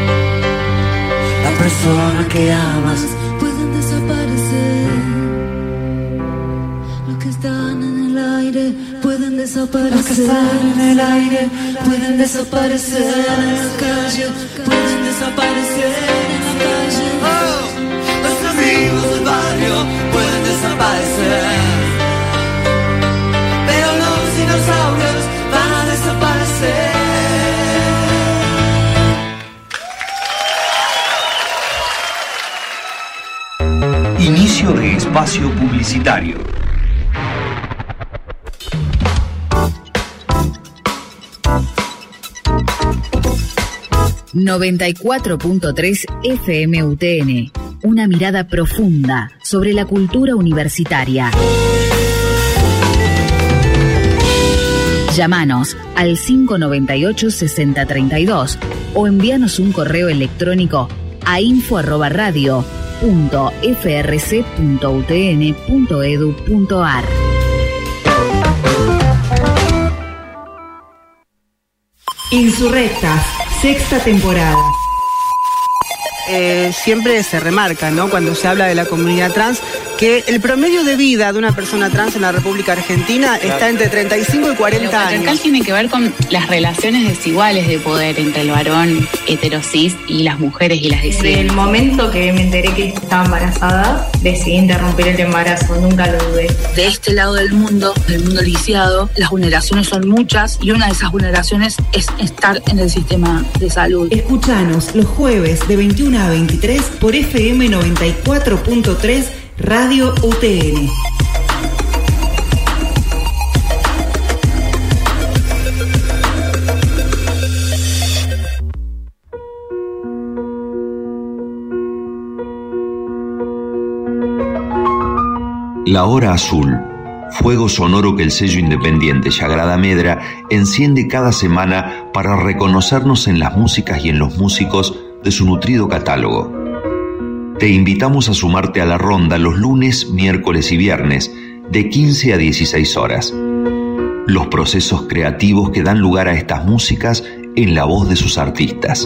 La persona que amas pueden desaparecer. Los que están en el aire pueden desaparecer. Los que están en el aire pueden desaparecer. En la calle pueden desaparecer. En la calle. Oh, los amigos del barrio pueden desaparecer. Pero los dinosaurios van a desaparecer.
Inicio de espacio publicitario.
noventa y cuatro punto tres F M U T N. Una mirada profunda sobre la cultura universitaria. Llámanos al cinco noventa y ocho, sesenta treinta y dos o envíanos un correo electrónico a info arroba radio punto f r c punto u t n punto e d u punto a r.
Insurrectas, sexta temporada.
Eh, siempre se remarca, ¿no?, cuando se habla de la comunidad trans,
que el promedio de vida de una persona trans en la República Argentina está entre treinta y cinco y cuarenta
Lo patriarcal
años.
tiene que ver con las relaciones desiguales de poder entre el varón heterosis y las mujeres y las
Desde
disidencias.
el momento que me enteré que estaba embarazada, decidí interrumpir el embarazo, nunca lo dudé.
De este lado del mundo, del mundo lisiado, las vulneraciones son muchas y una de esas vulneraciones es estar en el sistema de salud.
Escuchanos los jueves de veintiuna a veintitrés por F M noventa y cuatro punto tres Radio U T N.
La Hora Azul, fuego sonoro que el sello independiente Sagrada Medra enciende cada semana para reconocernos en las músicas y en los músicos de su nutrido catálogo. Te invitamos a sumarte a la ronda los lunes, miércoles y viernes, de quince a dieciséis horas. Los procesos creativos que dan lugar a estas músicas en la voz de sus artistas.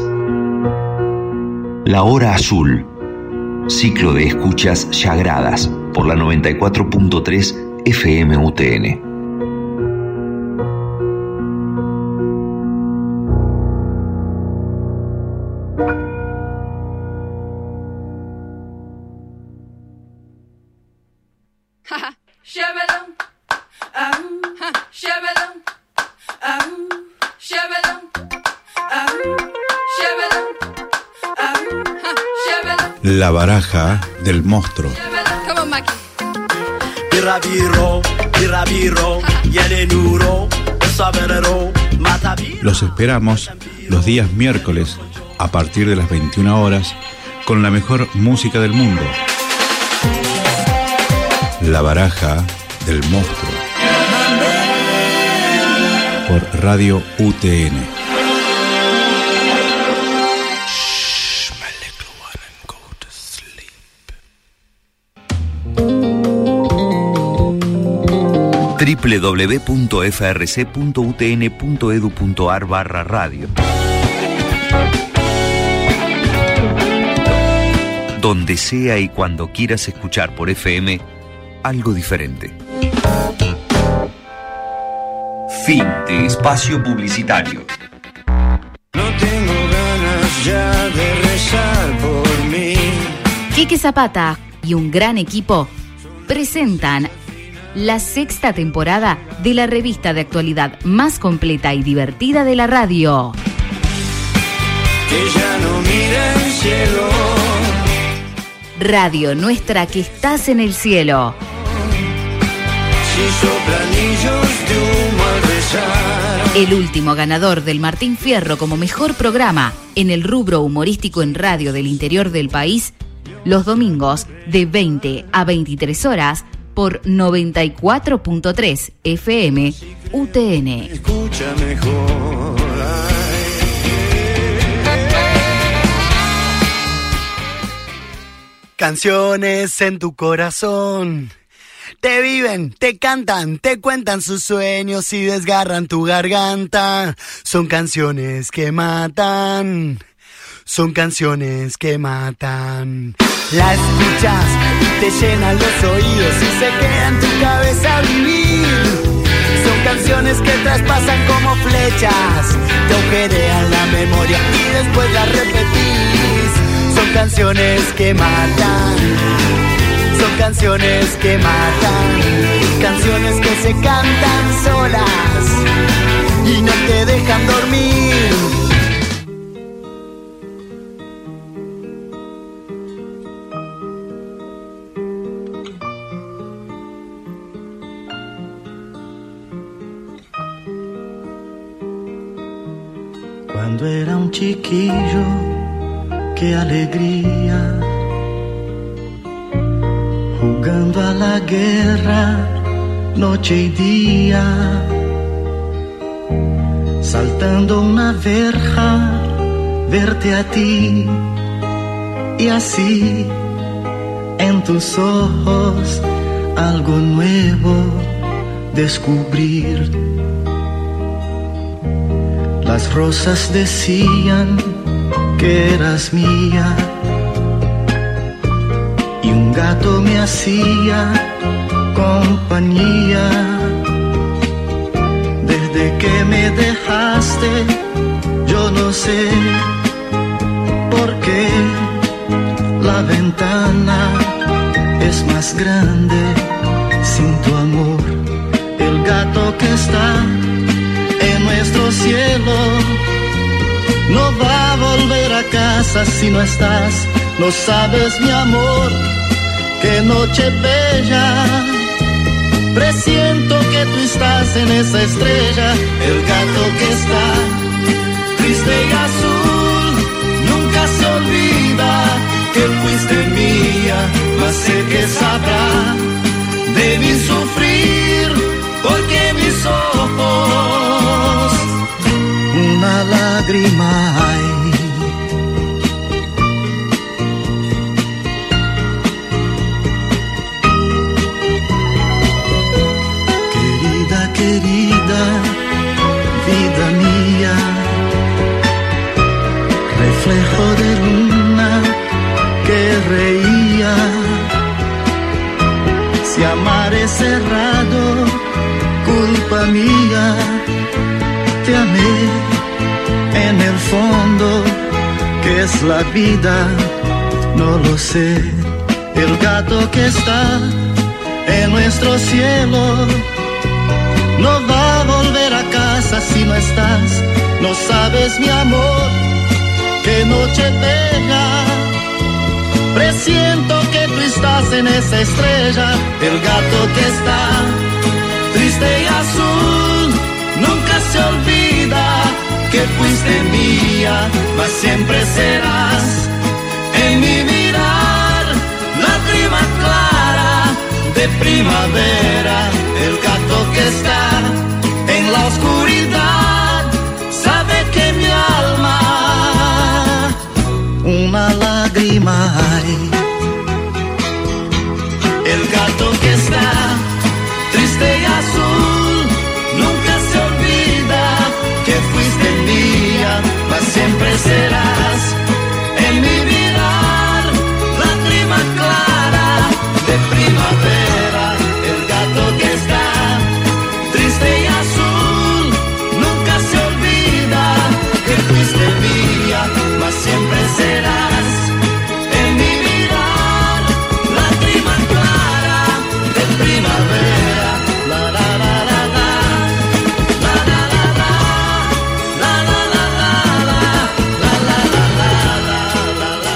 La Hora Azul, ciclo de escuchas sagradas por la noventa y cuatro punto tres F M U T N.
La baraja del monstruo. Los esperamos los días miércoles a partir de las veintiuna horas con la mejor música del mundo. La baraja del monstruo. Por Radio U T N.
doble u doble u doble u punto f r c punto u t n punto e d u punto a r barra radio. Donde sea y cuando quieras escuchar por F M algo diferente. Fin de espacio publicitario.
No tengo ganas ya de rezar por mí.
Quique Zapata y un gran equipo presentan la sexta temporada de la revista de actualidad más completa y divertida de la radio.
Que ya no mira el cielo.
Radio Nuestra, que estás en el cielo.
Si soplanillos de humo al rezar.
El último ganador del Martín Fierro como mejor programa en el rubro humorístico en radio del interior del país, los domingos de veinte a veintitrés horas por noventa y cuatro punto tres F M U T N.
Escucha mejor.
Canciones en tu corazón. Te viven, te cantan, te cuentan sus sueños y desgarran tu garganta. Son canciones que matan. Son canciones que matan. La escuchas y te llenan los oídos y se queda en tu cabeza a vivir. Son canciones que traspasan como flechas, te agujerean la memoria y después las repetís. Son canciones que matan. Son canciones que matan. Canciones que se cantan solas y no te dejan dormir.
Cuando era un chiquillo, qué alegría, jugando a la guerra, noche y día, saltando una verja, verte a ti, y así, en tus ojos, algo nuevo descubrir. Las rosas decían que eras mía y un gato me hacía compañía. Desde que me dejaste, yo no sé por qué la ventana es más grande sin tu amor. El gato que está en nuestro cielo no va a volver a casa si no estás. No sabes, mi amor, qué noche bella. Presiento que tú estás en esa estrella. El gato que está triste y azul nunca se olvida que fuiste mía, mas sé que sabrá de mi sufrir, porque mis ojos una lágrima hay. Querida, querida, vida mía, reflejo de luna que reía. Si amar es cerrado, culpa mía, te amé en el fondo, que es la vida, no lo sé. El gato que está en nuestro cielo no va a volver a casa si no estás. No sabes, mi amor, qué noche bella. Presiento que tú estás en esa estrella. El gato que está triste y azul nunca se olvida que fuiste mía, mas siempre serás en mi mirar, lágrima clara de primavera. El gato que está en la oscuridad sabe que mi alma una lágrima hay. El gato que está triste y azul nunca se olvida que fuiste mía, mas siempre serás en mi mirar, lágrima clara de primavera. El gato que está triste y azul nunca se olvida que fuiste mía, mas siempre serás en mi mirar, lágrima clara de primavera. La la la la la, la la la la, la la la la la, la la la la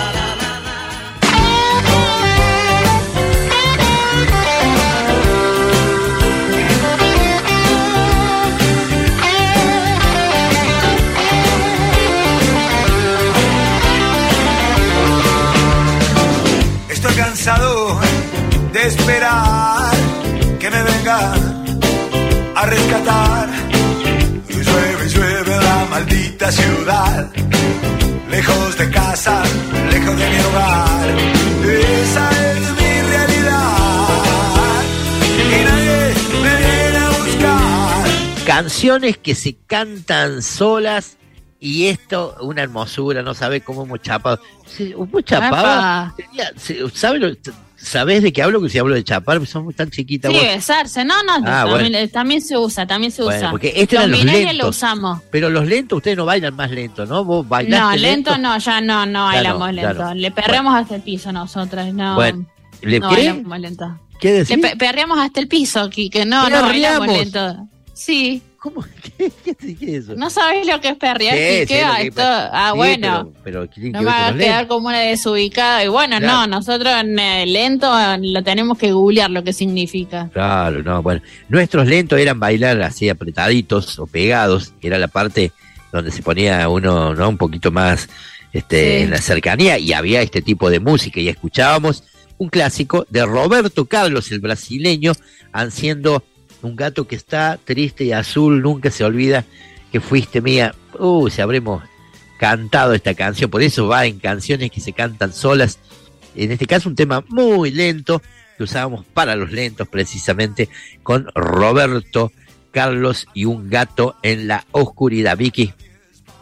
Estoy cansado de esperar que me vengan a rescatar. Y llueve, llueve en la maldita ciudad, lejos de casa, lejos de mi hogar. Esa es mi realidad y nadie me viene a buscar.
Canciones que se cantan solas. Y esto, una hermosura, no sabe cómo hemos chapado. Sí, hemos chapado. ¿Sabes ¿Sabés de qué hablo? Que si hablo de chapar, somos tan chiquitas.
Sí,
vos.
besarse. No, no,
Ah,
también,
bueno.
también se usa, también se
Bueno,
usa.
porque este
los
eran los
millennials
lentos.
lo usamos.
Pero los lentos, ustedes no bailan más lento, ¿no? Vos bailaste
No, lento no, ya no, no
Ya
bailamos
no,
lento.
claro.
Le perreamos hasta el piso nosotras, no.
Bueno, ¿le
no
qué?
bailamos lento.
¿Qué decís?
Le pe- perreamos hasta el piso, que no, no bailamos
¿Perreamos?
lento. Sí.
¿Cómo? ¿Qué, qué, qué es eso?
¿No sabes lo que es perrear?
Sí,
¿Qué,
sí,
qué
lo
va
que-
esto? Ah,
sí,
bueno.
Pero, pero tiene
No
que
me
ver con
hagas
los
quedar
lentos.
como una desubicada. Y bueno,
Claro.
no, nosotros en el lento lo tenemos que googlear lo que significa.
Claro, no, bueno. Nuestros lentos eran bailar así apretaditos o pegados, que era la parte donde se ponía uno, ¿no? Un poquito más este,
Sí.
en la cercanía, y había este tipo de música, y escuchábamos un clásico de Roberto Carlos, el brasileño, haciendo Un gato que está triste y azul, nunca se olvida que fuiste mía. Uh, si habremos cantado esta canción, por eso va en canciones que se cantan solas. En este caso un tema muy lento, que usábamos para los lentos precisamente, con Roberto Carlos y Un gato en la oscuridad. Vicky.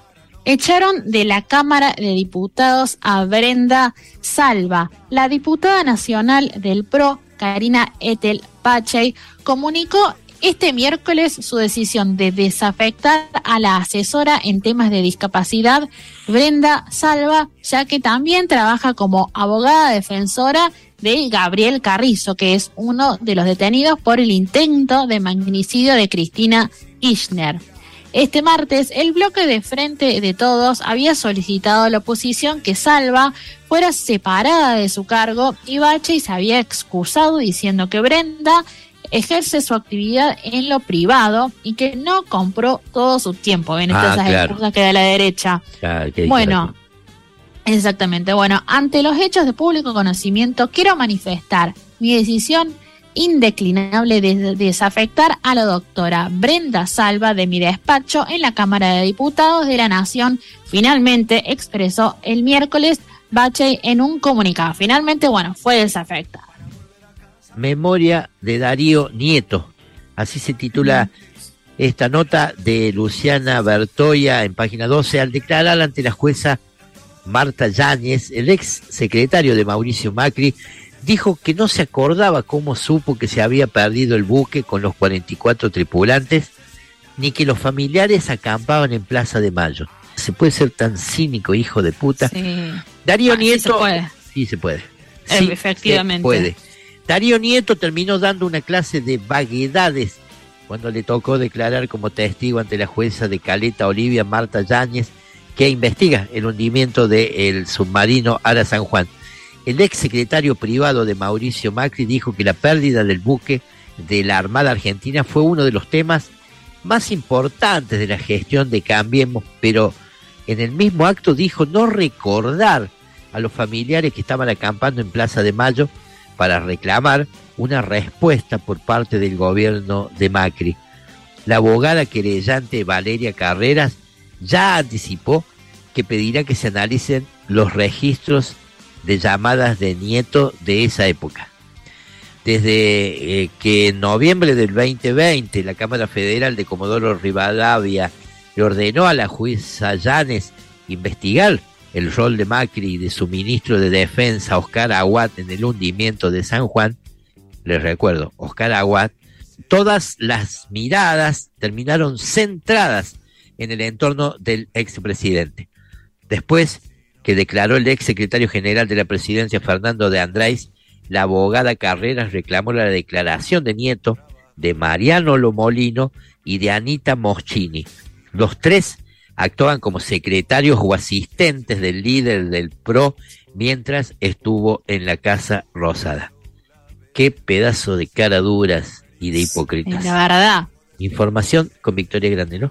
Echaron de la Cámara de Diputados a Brenda Salva. La diputada nacional del P R O, Karina Etel Pachey, comunicó este miércoles su decisión de desafectar a la asesora en temas de discapacidad, Brenda Salva, ya que también trabaja como abogada defensora de Gabriel Carrizo, que es uno de los detenidos por el intento de magnicidio de Cristina Kirchner. Este martes, el bloque de Frente de Todos había solicitado a la oposición que Salva fuera separada de su cargo y Bache se había excusado diciendo que Brenda ejerce su actividad en lo privado y que no compró todo su tiempo. Ven,
Ah,
estas
claro.
excusas que da la derecha.
Claro, qué
Bueno, exactamente. Bueno, ante los hechos de público conocimiento, quiero manifestar mi decisión indeclinable de desafectar a la doctora Brenda Salva de mi despacho en la Cámara de Diputados de la Nación, finalmente expresó el miércoles Bache en un comunicado. Finalmente, bueno, fue desafectada.
Memoria de Darío Nieto, así se titula esta nota de Luciana Bertoya en página doce. Al declarar ante la jueza Marta Yáñez, el ex secretario de Mauricio Macri dijo que no se acordaba cómo supo que se había perdido el buque con los cuarenta y cuatro tripulantes, ni que los familiares acampaban en Plaza de Mayo. ¿Se puede ser tan cínico, hijo de puta?
Sí.
Darío
Ah, sí
Nieto...
se puede.
Sí se puede.
Eh,
Sí
efectivamente.
se puede. Darío Nieto terminó dando una clase de vaguedades cuando le tocó declarar como testigo ante la jueza de Caleta Olivia, Marta Yáñez, que investiga el hundimiento del submarino Ara San Juan. El ex secretario privado de Mauricio Macri dijo que la pérdida del buque de la Armada Argentina fue uno de los temas más importantes de la gestión de Cambiemos, pero en el mismo acto dijo no recordar a los familiares que estaban acampando en Plaza de Mayo para reclamar una respuesta por parte del gobierno de Macri. La abogada querellante Valeria Carreras ya anticipó que pedirá que se analicen los registros de llamadas de Nieto de esa época. Desde eh, que en noviembre del veinte veinte la Cámara Federal de Comodoro Rivadavia le ordenó a la jueza Yáñez investigar el rol de Macri y de su ministro de Defensa, Oscar Aguad, en el hundimiento de San Juan, les recuerdo, Oscar Aguad, todas las miradas terminaron centradas en el entorno del expresidente. Después que declaró el ex secretario general de la presidencia, Fernando de Andrés, la abogada Carreras reclamó la declaración de Nieto, de Mariano Lomolino y de Anita Moschini. Los tres actuaban como secretarios o asistentes del líder del P R O mientras estuvo en la Casa Rosada. Qué pedazo de cara duras y de hipócritas.
La verdad.
Información con Victoria Granero.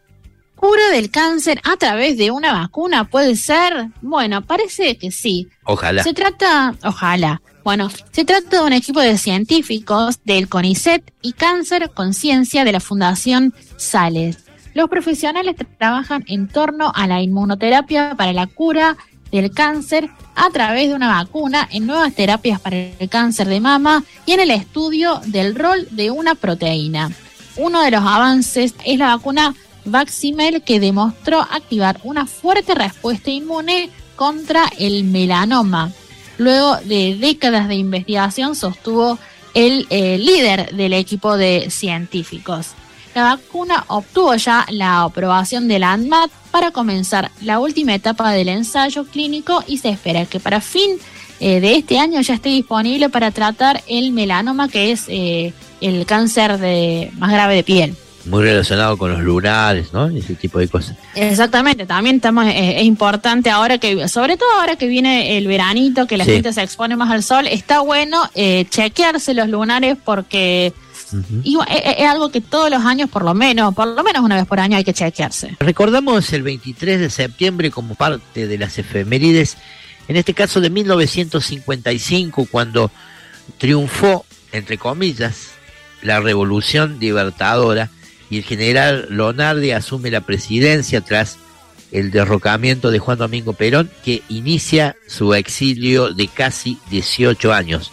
¿Cura del cáncer a través de una vacuna puede ser? Bueno, parece que sí.
Ojalá.
Se trata, ojalá. Bueno, se trata de un equipo de científicos del CONICET y Cáncer Conciencia de la Fundación Sales. Los profesionales trabajan en torno a la inmunoterapia para la cura del cáncer a través de una vacuna, en nuevas terapias para el cáncer de mama y en el estudio del rol de una proteína. Uno de los avances es la vacuna Vaximel, que demostró activar una fuerte respuesta inmune contra el melanoma. Luego de décadas de investigación, sostuvo el eh, líder del equipo de científicos. La vacuna obtuvo ya la aprobación de la ANMAT para comenzar la última etapa del ensayo clínico y se espera que para fin eh, de este año ya esté disponible para tratar el melanoma, que es eh, el cáncer de, más grave de piel.
Muy relacionado con los lunares, ¿no? Ese tipo de cosas.
Exactamente, también estamos, eh, es importante ahora que, sobre todo ahora que viene el veranito, que la
Sí.
gente se expone más al sol, está bueno eh, chequearse los lunares porque
Uh-huh.
y, es, es algo que todos los años, por lo menos, por lo menos una vez por año hay que chequearse.
Recordamos el veintitrés de septiembre como parte de las efemérides, en este caso de mil novecientos cincuenta y cinco, cuando triunfó, entre comillas, la Revolución Libertadora y el general Lonardi asume la presidencia tras el derrocamiento de Juan Domingo Perón, que inicia su exilio de casi dieciocho años.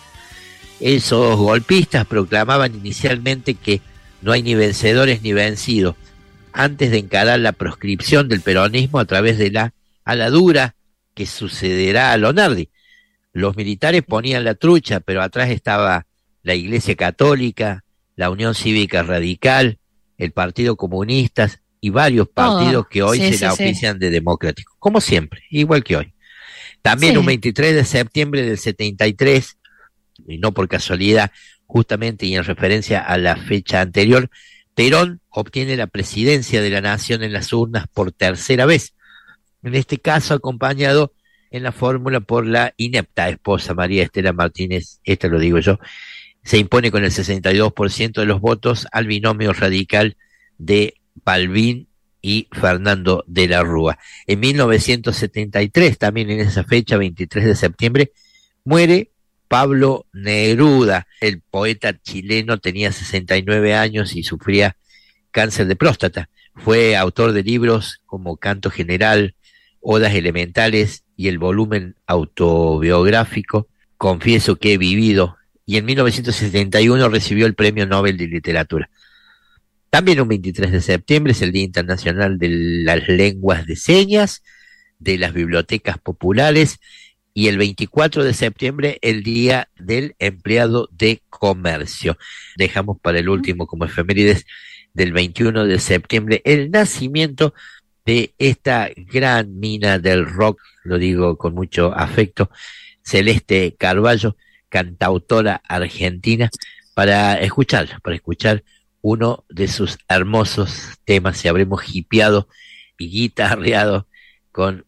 Esos golpistas proclamaban inicialmente que no hay ni vencedores ni vencidos, antes de encarar la proscripción del peronismo a través de la aladura que sucederá a Lonardi. Los militares ponían la trucha, pero atrás estaba la Iglesia Católica, la Unión Cívica Radical, el Partido Comunista y varios partidos oh, que hoy sí, se sí, la ofician sí. de democráticos, como siempre, igual que hoy. También sí. un veintitrés de septiembre del setenta y tres, y no por casualidad, justamente y en referencia a la fecha anterior, Perón obtiene la presidencia de la nación en las urnas por tercera vez, en este caso acompañado en la fórmula por la inepta esposa María Estela Martínez, esto lo digo yo, se impone con el sesenta y dos por ciento de los votos al binomio radical de Balbín y Fernando de la Rúa. En mil novecientos setenta y tres, también en esa fecha, veintitrés de septiembre, muere Pablo Neruda. El poeta chileno tenía sesenta y nueve años y sufría cáncer de próstata. Fue autor de libros como Canto General, Odas Elementales y el volumen autobiográfico Confieso que he vivido, y en mil novecientos setenta y uno recibió el Premio Nobel de Literatura. También un veintitrés de septiembre es el Día Internacional de las Lenguas de Señas, de las Bibliotecas Populares, y el veinticuatro de septiembre el Día del Empleado de Comercio. Dejamos para el último como efemérides del veintiuno de septiembre el nacimiento de esta gran mina del rock, lo digo con mucho afecto, Celeste Carballo, cantautora argentina, para escucharla, para escuchar uno de sus hermosos temas. Si habremos hipeado y guitarreado con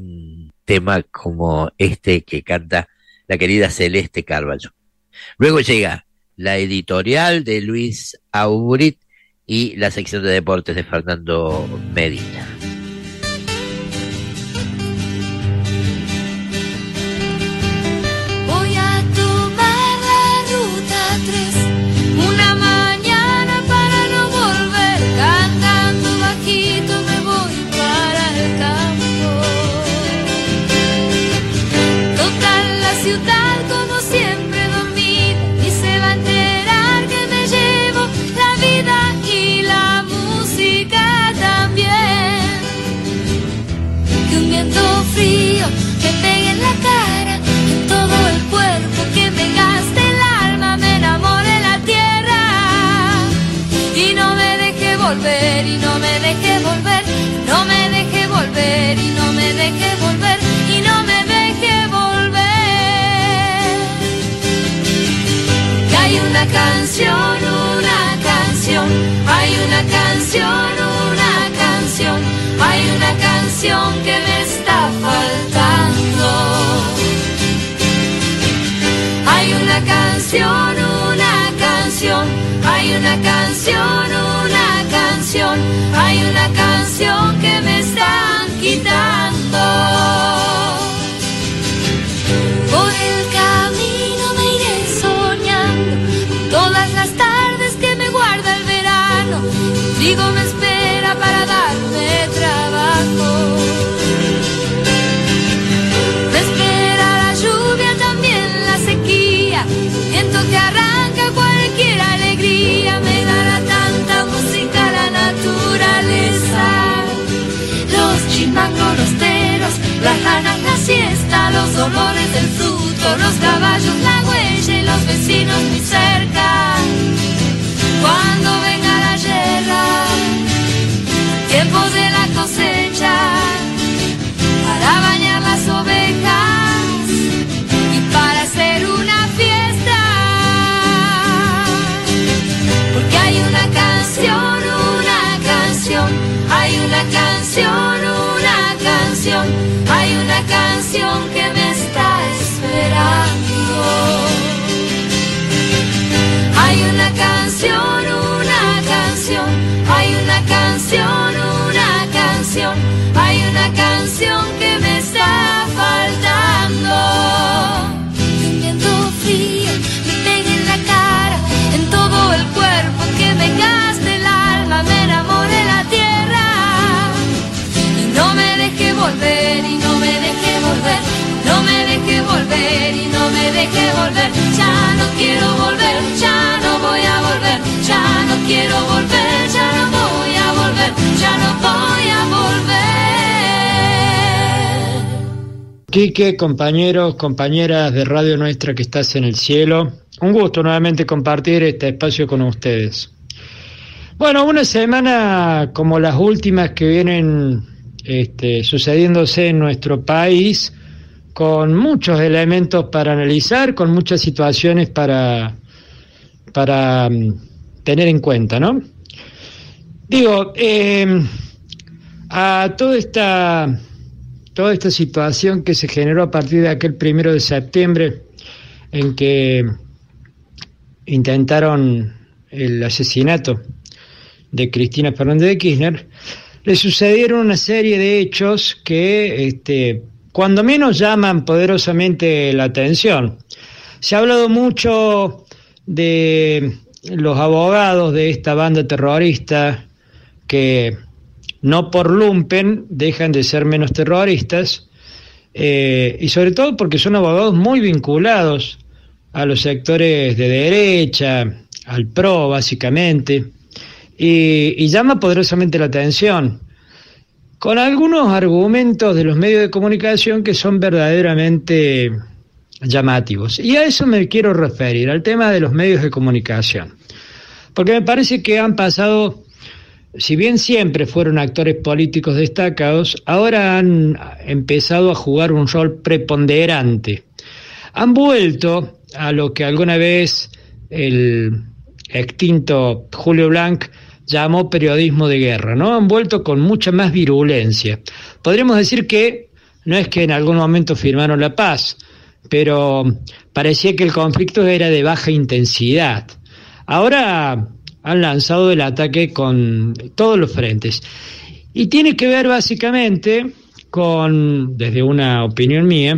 un tema como este que canta la querida Celeste Carballo. Luego llega la editorial de Luis Aurit y la sección de deportes de Fernando Medina.
Ciudad como siempre dormida y se va a enterar que me llevo la vida y la música también. Que un viento frío me pegue en la cara, en todo el cuerpo, que me gaste el alma, me enamore la tierra y no me deje volver, y no me deje volver, no me deje volver, y no me deje volver, y no me deje volver. Hay una canción, una canción, hay una canción, una canción, hay una canción que me está faltando. Hay una canción, una canción, hay una canción, una canción, hay una canción que me están quitando. Por el camino me iré soñando todas las tardes que me guarda el verano. Digo, me espera para darme trabajo. Me espera la lluvia, también la sequía, viento que arranca cualquier alegría. Me dará tanta música la naturaleza.
Quique, compañeros, compañeras de Radio Nuestra que estás en el cielo, un gusto nuevamente compartir este espacio con ustedes. Bueno, una semana como las últimas que vienen este, sucediéndose en nuestro país, con muchos elementos para analizar, con muchas situaciones para, para um, tener en cuenta, ¿no? Digo, eh, a toda esta... Toda esta situación que se generó a partir de aquel primero de septiembre en que intentaron el asesinato de Cristina Fernández de Kirchner, le sucedieron una serie de hechos que, este, cuando menos llaman poderosamente la atención. Se ha hablado mucho de los abogados de esta banda terrorista que no por lumpen dejan de ser menos terroristas, eh, y sobre todo porque son abogados muy vinculados a los sectores de derecha, al P R O básicamente, y, y llama poderosamente la atención, con algunos argumentos de los medios de comunicación que son verdaderamente llamativos. Y a eso me quiero referir, al tema de los medios de comunicación, porque me parece que han pasado... Si bien siempre fueron actores políticos destacados, ahora han empezado a jugar un rol preponderante. Han vuelto a lo que alguna vez el extinto Julio Blanc llamó periodismo de guerra, ¿no? Han vuelto con mucha más virulencia. Podríamos decir que no es que en algún momento firmaron la paz, pero parecía que el conflicto era de baja intensidad. Ahora han lanzado el ataque con todos los frentes. Y tiene que ver básicamente con, desde una opinión mía,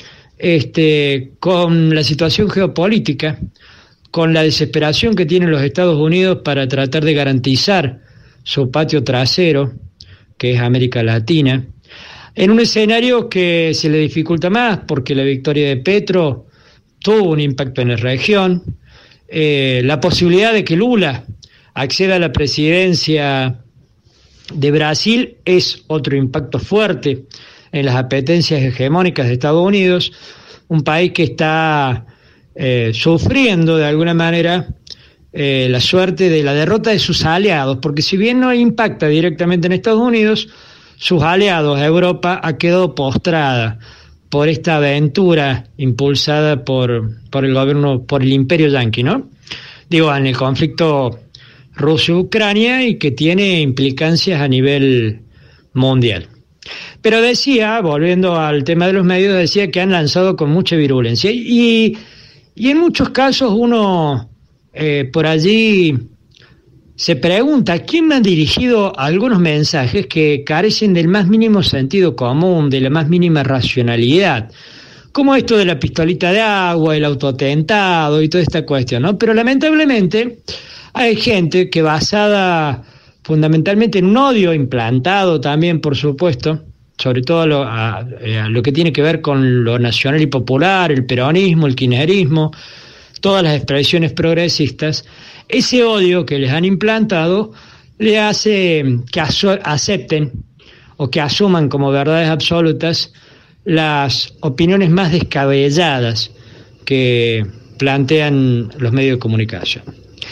este, con la situación geopolítica, con la desesperación que tienen los Estados Unidos para tratar de garantizar su patio trasero, que es América Latina, en un escenario que se le dificulta más porque la victoria de Petro tuvo un impacto en la región. Eh, la posibilidad de que Lula acceda a la presidencia de Brasil es otro impacto fuerte en las apetencias hegemónicas de Estados Unidos, un país que está eh, sufriendo de alguna manera eh, la suerte de la derrota de sus aliados, porque si bien no impacta directamente en Estados Unidos, sus aliados, Europa, ha quedado postrada por esta aventura impulsada por, por el gobierno, por el imperio yanqui, ¿no? Digo, en el conflicto Rusia-Ucrania, y que tiene implicancias a nivel mundial. Pero decía, volviendo al tema de los medios, decía que han lanzado con mucha virulencia. Y, y en muchos casos uno eh, por allí se pregunta quién me han dirigido algunos mensajes que carecen del más mínimo sentido común, de la más mínima racionalidad, como esto de la pistolita de agua, el autoatentado y toda esta cuestión, ¿no? Pero lamentablemente hay gente que, basada fundamentalmente en un odio implantado también, por supuesto, sobre todo a lo, a, a lo que tiene que ver con lo nacional y popular, el peronismo, el kirchnerismo, todas las expresiones progresistas, ese odio que les han implantado le hace que aso- acepten o que asuman como verdades absolutas las opiniones más descabelladas que plantean los medios de comunicación.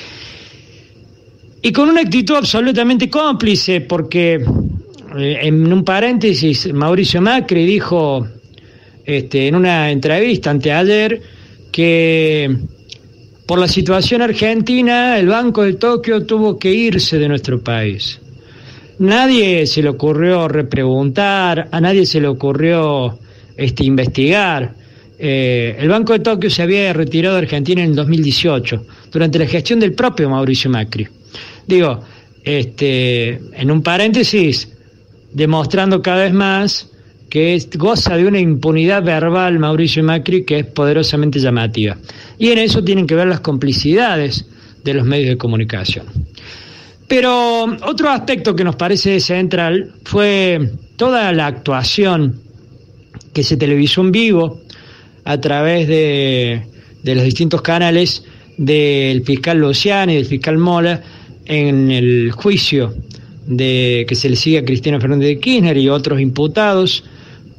Y con una actitud absolutamente cómplice, porque eh, en un paréntesis, Mauricio Macri dijo este, en una entrevista anteayer que por la situación argentina el Banco de Tokio tuvo que irse de nuestro país. Nadie se le ocurrió repreguntar, a nadie se le ocurrió este, investigar. Eh, el Banco de Tokio se había retirado de Argentina en el dos mil dieciocho, durante la gestión del propio Mauricio Macri. Digo, este, en un paréntesis, demostrando cada vez más que es, goza de una impunidad verbal Mauricio Macri que es poderosamente llamativa. Y en eso tienen que ver las complicidades de los medios de comunicación. Pero otro aspecto que nos parece central fue toda la actuación que se televisó en vivo a través de, de los distintos canales del fiscal Luciani y del fiscal Mola en el juicio de que se le sigue a Cristina Fernández de Kirchner y otros imputados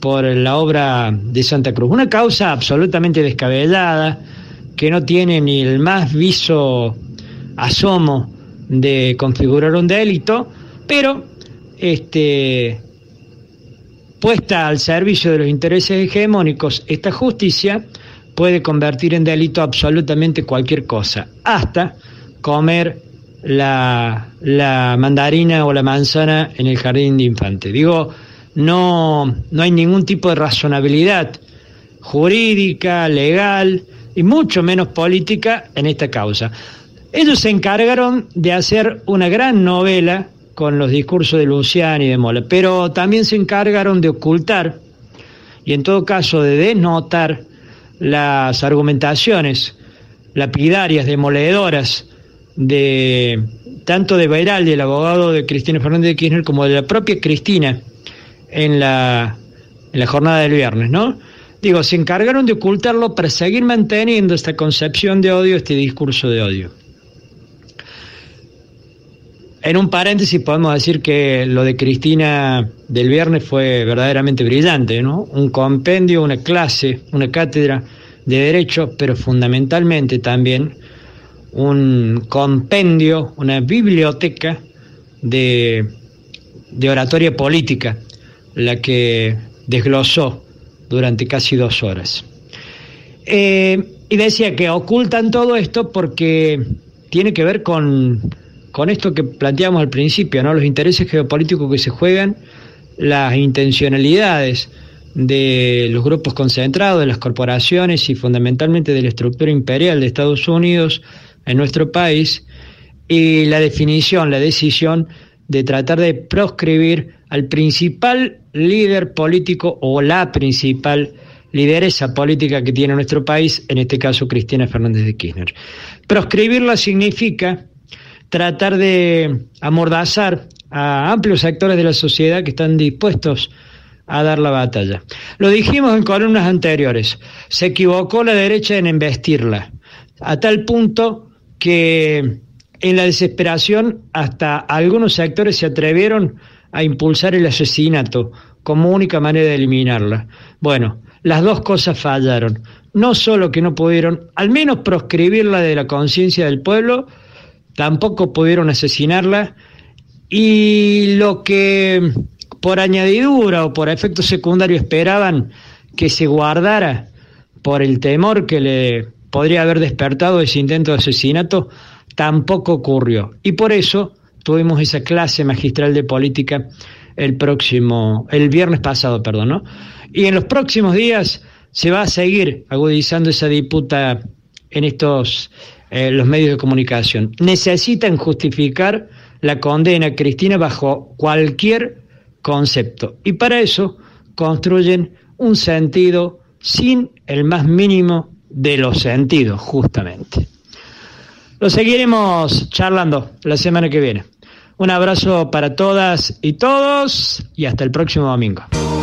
por la obra de Santa Cruz. Una causa absolutamente descabellada, que no tiene ni el más viso asomo de configurar un delito, pero este, puesta al servicio de los intereses hegemónicos, esta justicia puede convertir en delito absolutamente cualquier cosa, hasta comer la, la mandarina o la manzana en el jardín de infantes. Digo, no, no hay ningún tipo de razonabilidad jurídica, legal y mucho menos política en esta causa. Ellos se encargaron de hacer una gran novela con los discursos de Luciani y de Mola, pero también se encargaron de ocultar y en todo caso de desnotar las argumentaciones lapidarias, demoledoras, de tanto de Bairaldi, el abogado de Cristina Fernández de Kirchner, como de la propia Cristina en la, en la jornada del viernes, ¿no? Digo, se encargaron de ocultarlo para seguir manteniendo esta concepción de odio, este discurso de odio. En un paréntesis podemos decir que lo de Cristina del viernes fue verdaderamente brillante, ¿no? Un compendio, una clase, una cátedra de derecho, pero fundamentalmente también un compendio, una biblioteca de, de oratoria política, la que desglosó durante casi dos horas. Eh, y decía que ocultan todo esto porque tiene que ver con... con esto que planteamos al principio, ¿no? Los intereses geopolíticos que se juegan, las intencionalidades de los grupos concentrados, de las corporaciones y fundamentalmente de la estructura imperial de Estados Unidos en nuestro país, y la definición, la decisión de tratar de proscribir al principal líder político o la principal lideresa política que tiene nuestro país, en este caso Cristina Fernández de Kirchner. Proscribirla significa tratar de amordazar a amplios sectores de la sociedad que están dispuestos a dar la batalla. Lo dijimos en columnas anteriores, se equivocó la derecha en embestirla, a tal punto que en la desesperación hasta algunos sectores se atrevieron a impulsar el asesinato como única manera de eliminarla. Bueno, las dos cosas fallaron. No solo que no pudieron, al menos proscribirla de la conciencia del pueblo, tampoco pudieron asesinarla, y lo que por añadidura o por efecto secundario esperaban que se guardara por el temor que le podría haber despertado ese intento de asesinato, tampoco ocurrió. Y por eso tuvimos esa clase magistral de política el próximo, el viernes pasado, perdón, ¿no? Y en los próximos días se va a seguir agudizando esa disputa en estos eh, los medios de comunicación. Necesitan justificar la condena a Cristina bajo cualquier concepto. Y para eso construyen un sentido sin el más mínimo de los sentidos, justamente. Lo seguiremos charlando la semana que viene. Un abrazo para todas y todos y hasta el próximo domingo.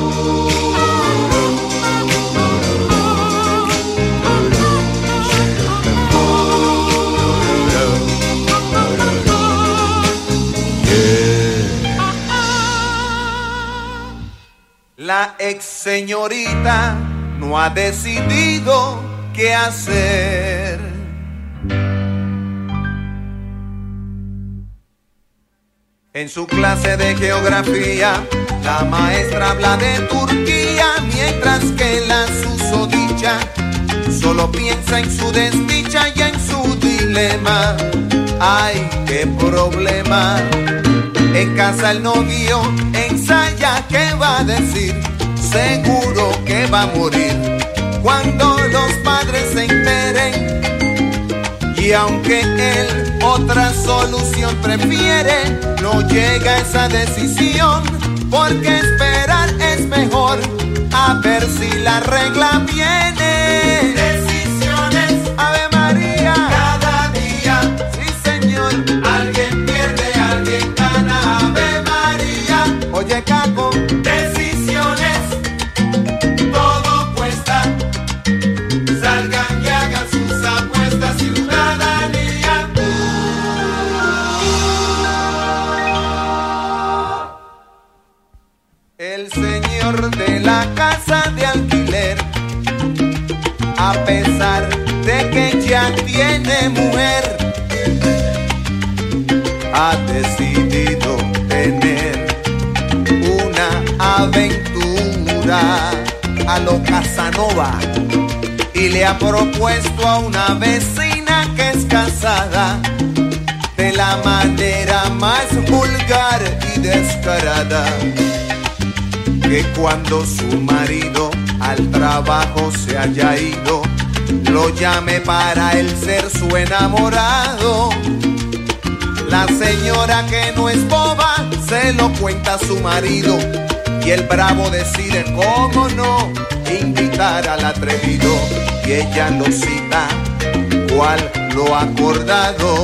La ex señorita no ha decidido qué hacer. En su clase de geografía, la maestra habla de Turquía, mientras que la susodicha solo piensa en su desdicha y en su dilema. ¡Ay, qué problema! En casa el novio ensaya qué va a decir, seguro que va a morir cuando los padres se enteren. Y aunque él otra solución prefiere, no llega a esa decisión, porque esperar es mejor, a ver si la regla viene. Decisiones, Ave María, cada día, sí señor, alguien pierde, alguien gana, Ave María. Oye Caco, decisiones, todo cuesta, salgan y hagan sus apuestas, ciudadanía. El señor de de la casa de alquiler. A pesar de que ya tiene mujer, ha decidido tener una aventura a lo Casanova y le ha propuesto a una vecina que es casada de la manera más vulgar y descarada, que cuando su marido al trabajo se haya ido, lo llame para él ser su enamorado. La señora, que no es boba, se lo cuenta a su marido y el bravo decide, cómo no, invitar al atrevido, y ella lo cita, cual lo ha acordado.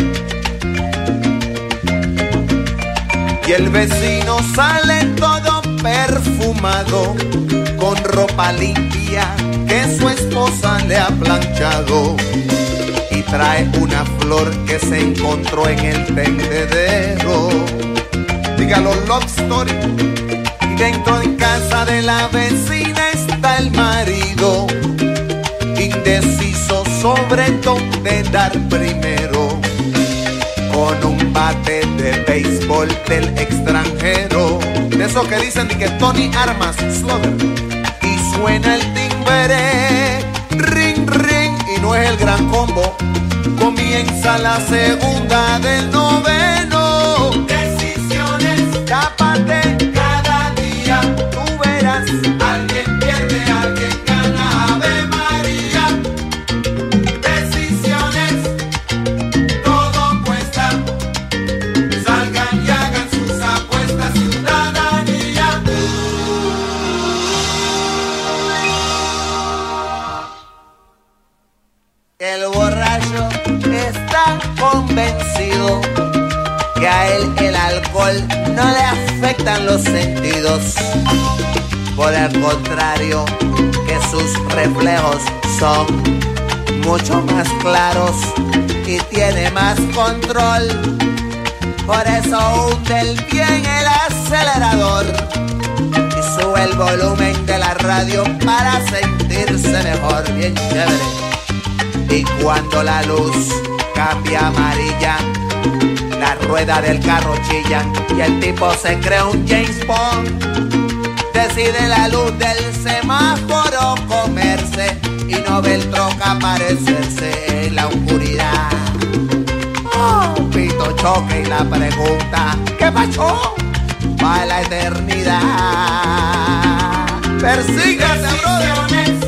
Y el vecino sale todo perfumado, con ropa limpia que su esposa le ha planchado, y trae una flor que se encontró en el tendedero. Dígalo, love story. Y dentro de casa de la vecina está el marido, indeciso sobre dónde dar primero, con un bate de béisbol del extranjero, de esos que dicen de que Tony Armas Slugger, y suena el timbre, ring ring, y no es el gran combo. Comienza la segunda del noveno. Decisiones, tápate cada día, tú verás, alguien pierde, alguien gana, Ave María. Decisiones, todo cuesta, salgan y hagan sus apuestas, ciudadanía. El borracho está convencido que a él el alcohol no le afectan los sentidos. Por el contrario, que sus reflejos son mucho más claros y tiene más control. Por eso hunde el bien el acelerador y sube el volumen de la radio para sentirse mejor, bien chévere. Y cuando la luz cambia amarilla, la rueda del carro chilla y el tipo se cree un James Bond. Decide la luz del semáforo comerse y no ve el troca aparecerse en la oscuridad. Oh, pito choque y la pregunta, ¿qué pasó? Va la eternidad. Persígase, brother.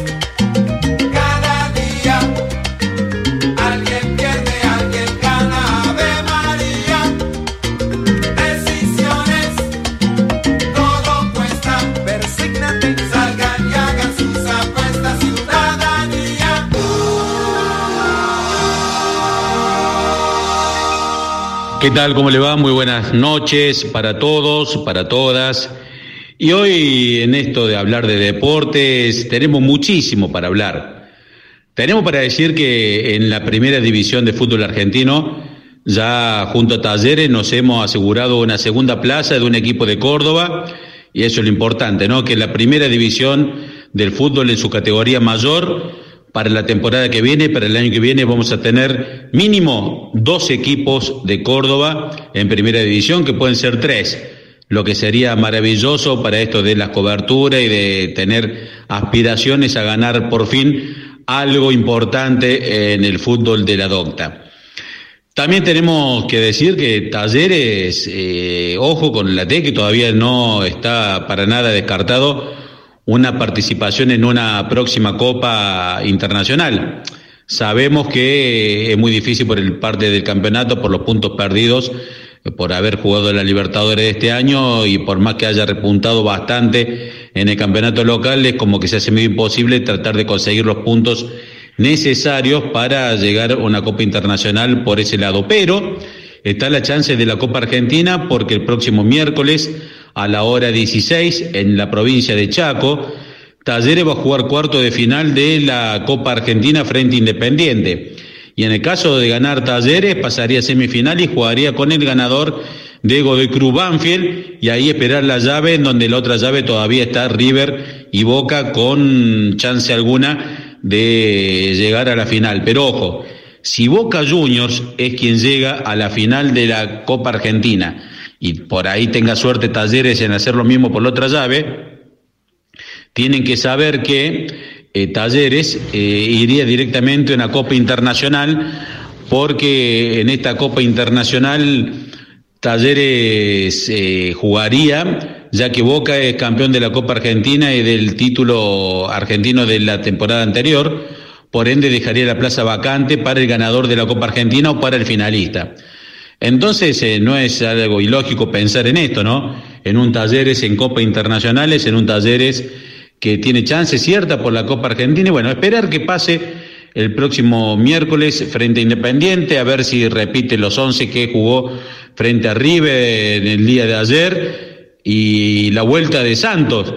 ¿Qué tal? ¿Cómo le va? Muy buenas noches para todos, para todas. Y hoy en esto de hablar de deportes tenemos muchísimo para hablar. Tenemos para decir que en la primera división de fútbol argentino, ya junto a Talleres nos hemos asegurado una segunda plaza de un equipo de Córdoba, y eso es lo importante, ¿no? Que la primera división del fútbol en su categoría mayor, para la temporada que viene, para el año que viene, vamos a tener mínimo dos equipos de Córdoba en primera división, que pueden ser tres, lo que sería maravilloso para esto de las coberturas y de tener aspiraciones a ganar por fin algo importante en el fútbol de la Docta. También tenemos que decir que Talleres, eh, ojo con la T, que todavía no está para nada descartado una participación en una próxima Copa Internacional. Sabemos que es muy difícil por el parte del campeonato, por los puntos perdidos, por haber jugado la Libertadores de este año, y por más que haya repuntado bastante en el campeonato local, es como que se hace medio imposible tratar de conseguir los puntos necesarios para llegar a una Copa Internacional por ese lado. Pero está la chance de la Copa Argentina, porque el próximo miércoles a la hora dieciséis en la provincia de Chaco, Talleres va a jugar cuarto de final de la Copa Argentina frente a Independiente. Y en el caso de ganar Talleres, pasaría a semifinal y jugaría con el ganador de Godoy Cruz Banfield, y ahí esperar la llave, en donde la otra llave todavía está River y Boca con chance alguna de llegar a la final. Pero ojo, si Boca Juniors es quien llega a la final de la Copa Argentina y por ahí tenga suerte Talleres en hacer lo mismo por la otra llave, tienen que saber que eh, Talleres eh, iría directamente a una Copa Internacional, porque en esta Copa Internacional Talleres eh, jugaría, ya que Boca es campeón de la Copa Argentina y del título argentino de la temporada anterior, por ende dejaría la plaza vacante para el ganador de la Copa Argentina o para el finalista. Entonces eh, no es algo ilógico pensar en esto, ¿no? En un Talleres en Copa Internacionales, en un Talleres que tiene chance cierta por la Copa Argentina, y bueno, esperar que pase el próximo miércoles frente a Independiente, a ver si repite los once que jugó frente a River en el día de ayer, y la vuelta de Santos,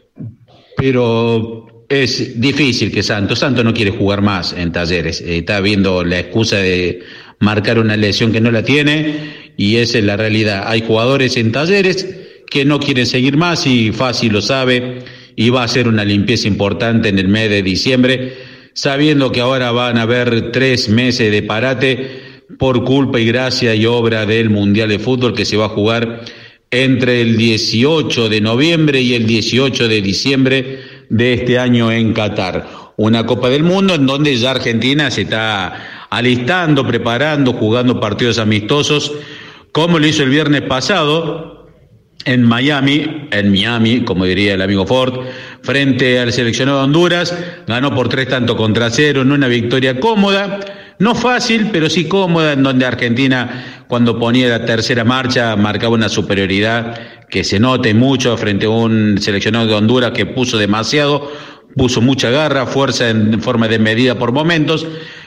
pero es difícil que Santos, Santos no quiere jugar más en Talleres, está viendo la excusa de marcar una lesión que no la tiene, y esa es la realidad. Hay jugadores en Talleres que no quieren seguir más, y Fácil lo sabe, y va a ser una limpieza importante en el mes de diciembre, sabiendo que ahora van a haber tres meses de parate por culpa y gracia y obra del Mundial de Fútbol, que se va a jugar entre el dieciocho de noviembre y el dieciocho de diciembre de este año en Qatar. Una Copa del Mundo en donde ya Argentina se está alistando, preparando, jugando partidos amistosos, como lo hizo el viernes pasado en Miami, en Miami, como diría el amigo Ford, frente al seleccionado de Honduras. Ganó por tres tantos contra cero en una victoria cómoda, no fácil, pero sí cómoda, en donde Argentina, cuando ponía la tercera marcha, marcaba una superioridad que se note mucho frente a un seleccionado de Honduras que puso demasiado, puso mucha garra, fuerza en forma de medida por momentos,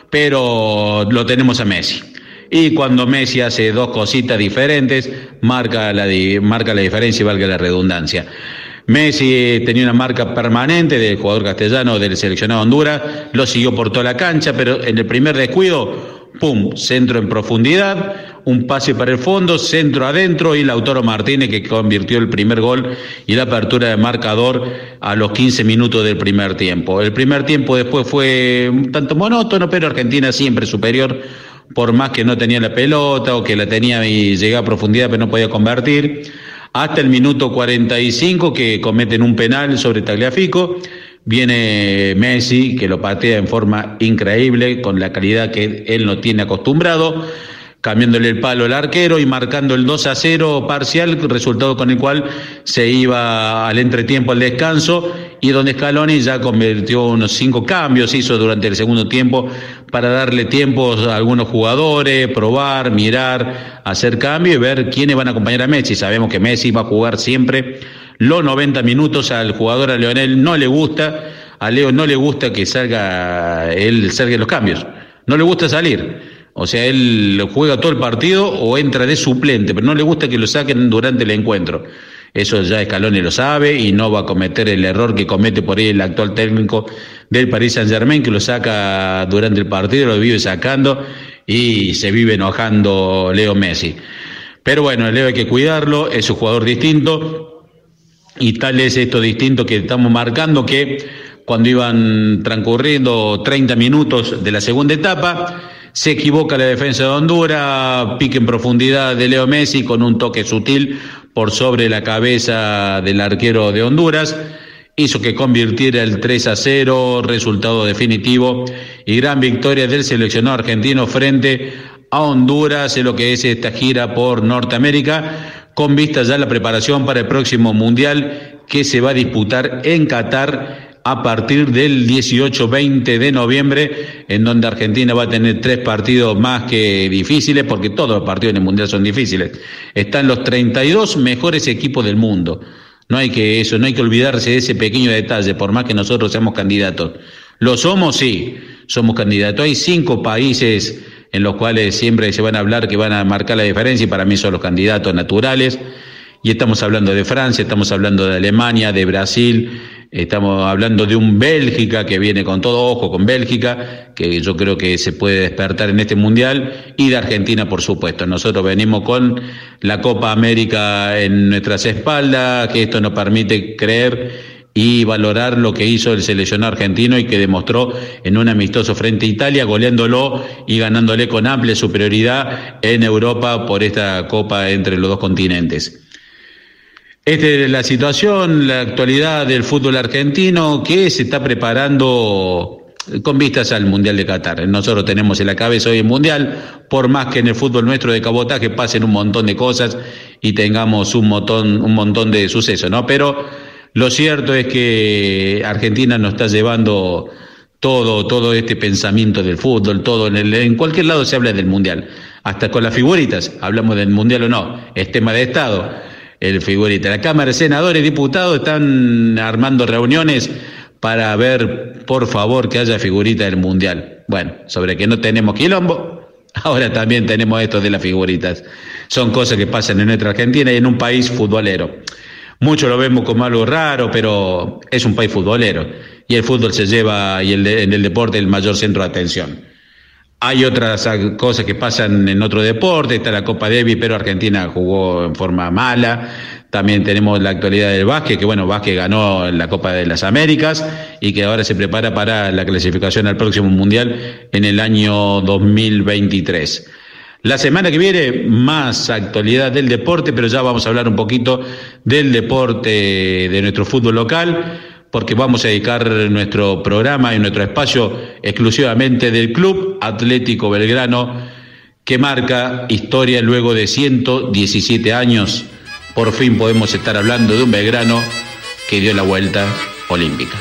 pero lo tenemos a Messi. Y cuando Messi hace dos cositas diferentes, marca la, marca la diferencia y valga la redundancia. Messi tenía una marca permanente del jugador castellano del seleccionado Honduras, lo siguió por toda la cancha, pero en el primer descuido, pum, centro en profundidad, un pase para el fondo, centro adentro, y Lautaro Martínez que convirtió el primer gol y la apertura de marcador a los quince minutos del primer tiempo. El primer tiempo después fue un tanto monótono, pero Argentina siempre superior, por más que no tenía la pelota o que la tenía y llegaba a profundidad pero no podía convertir, hasta el minuto cuarenta y cinco que cometen un penal sobre Tagliafico. Viene Messi, que lo patea en forma increíble, con la calidad que él no tiene acostumbrado, cambiándole el palo al arquero y marcando el dos a cero parcial, resultado con el cual se iba al entretiempo, al descanso, y donde Scaloni ya convirtió unos cinco cambios, hizo durante el segundo tiempo para darle tiempo a algunos jugadores, probar, mirar, hacer cambio y ver quiénes van a acompañar a Messi. Sabemos que Messi va a jugar siempre los noventa minutos. Al jugador, a Lionel, no le gusta, a Leo no le gusta que salga, él salga en los cambios, no le gusta salir. O sea, él juega todo el partido o entra de suplente, pero no le gusta que lo saquen durante el encuentro. Eso ya Scaloni lo sabe y no va a cometer el error que comete por ahí el actual técnico del Paris Saint-Germain, que lo saca durante el partido, lo vive sacando y se vive enojando Leo Messi. Pero bueno, Leo hay que cuidarlo, es un jugador distinto, y tal es esto distinto que estamos marcando que cuando iban transcurriendo treinta minutos de la segunda etapa, se equivoca la defensa de Honduras, pique en profundidad de Leo Messi con un toque sutil por sobre la cabeza del arquero de Honduras, hizo que convirtiera el tres a cero, resultado definitivo y gran victoria del seleccionado argentino frente a Honduras en lo que es esta gira por Norteamérica, con vista ya a la preparación para el próximo Mundial que se va a disputar en Qatar a partir del dieciocho veinte de noviembre, en donde Argentina va a tener tres partidos más que difíciles, porque todos los partidos en el Mundial son difíciles. Están los treinta y dos mejores equipos del mundo. No hay que eso, no hay que olvidarse de ese pequeño detalle, por más que nosotros seamos candidatos. ¿Lo somos? Sí, somos candidatos. Hay cinco países en los cuales siempre se van a hablar que van a marcar la diferencia, y para mí son los candidatos naturales. Y estamos hablando de Francia, estamos hablando de Alemania, de Brasil, Estamos hablando de un Bélgica que viene con todo, ojo con Bélgica, que yo creo que se puede despertar en este Mundial, y de Argentina, por supuesto. Nosotros venimos con la Copa América en nuestras espaldas, que esto nos permite creer y valorar lo que hizo el seleccionado argentino y que demostró en un amistoso frente a Italia, goleándolo y ganándole con amplia superioridad en Europa por esta Copa entre los dos continentes. Esta es la situación, la actualidad del fútbol argentino, que se está preparando con vistas al Mundial de Qatar. Nosotros tenemos en la cabeza hoy el Mundial, por más que en el fútbol nuestro de cabotaje pasen un montón de cosas y tengamos un montón, un montón de sucesos, ¿no? Pero lo cierto es que Argentina nos está llevando todo, todo este pensamiento del fútbol, todo en, el, en cualquier lado se habla del Mundial, hasta con las figuritas, hablamos del Mundial o no, es tema de Estado. El figurita. La Cámara de Senadores y Diputados están armando reuniones para ver, por favor, que haya figurita del Mundial. Bueno, sobre que no tenemos quilombo, ahora también tenemos esto de las figuritas. Son cosas que pasan en nuestra Argentina y en un país futbolero. Muchos lo vemos como algo raro, pero es un país futbolero. Y el fútbol se lleva, y el de, en el deporte, el mayor centro de atención. Hay otras cosas que pasan en otro deporte, está la Copa Davis, pero Argentina jugó en forma mala. También tenemos la actualidad del básquet, que bueno, básquet ganó la Copa de las Américas y que ahora se prepara para la clasificación al próximo Mundial en el año dos mil veintitrés. La semana que viene, más actualidad del deporte, pero ya vamos a hablar un poquito del deporte de nuestro fútbol local, porque vamos a dedicar nuestro programa y nuestro espacio exclusivamente del Club Atlético Belgrano, que marca historia luego de ciento diecisiete años. Por fin podemos estar hablando de un Belgrano que dio la vuelta olímpica.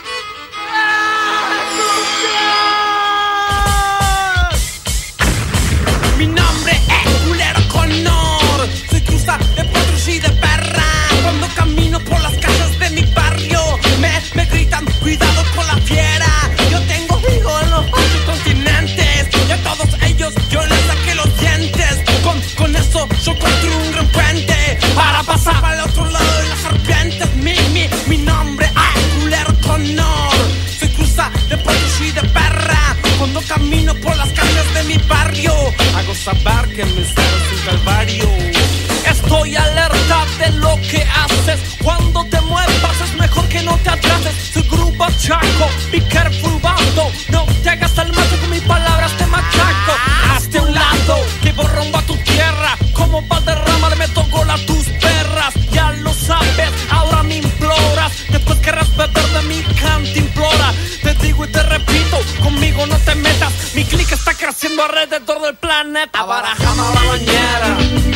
Mi nombre es Culero Conor, soy cruza de potros y de perra. Cuando camino por las calles de mi barrio, me, me gritan, cuidado con la fiera. Yo tengo vigo en los ocho continentes, y a todos ellos yo les saqué los dientes. Con, con eso yo construí un gran puente para pasar para el otro lado de las serpientes. Mi, mi, mi nombre es Culero Conor, soy cruza de potros y de perra. Cuando camino por las calles de mi barrio, hago saber que me esperas un calvario. Estoy alerta de lo que haces. Cuando te muevas es mejor que no te atrases. Soy grupo Chaco, be careful vato. No te hagas al mato, con mis palabras te machaco. Hazte un lado, que borrón va tu tierra. Como Valderrama me tocó a tus perras. Ya lo sabes, ahora me imploras. Después querrás beber de mi cantimplora. Te digo y te repito, conmigo no te metas. Mi click está creciendo alrededor del planeta. Abarajame la bañera,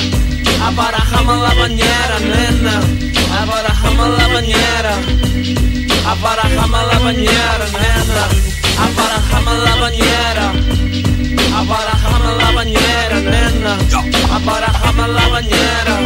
abarajame la bañera, nena. Abarajame la bañera, abarajame la bañera, nena. Abarajame la bañera, abarajame la bañera, nena. Abarajame la bañera,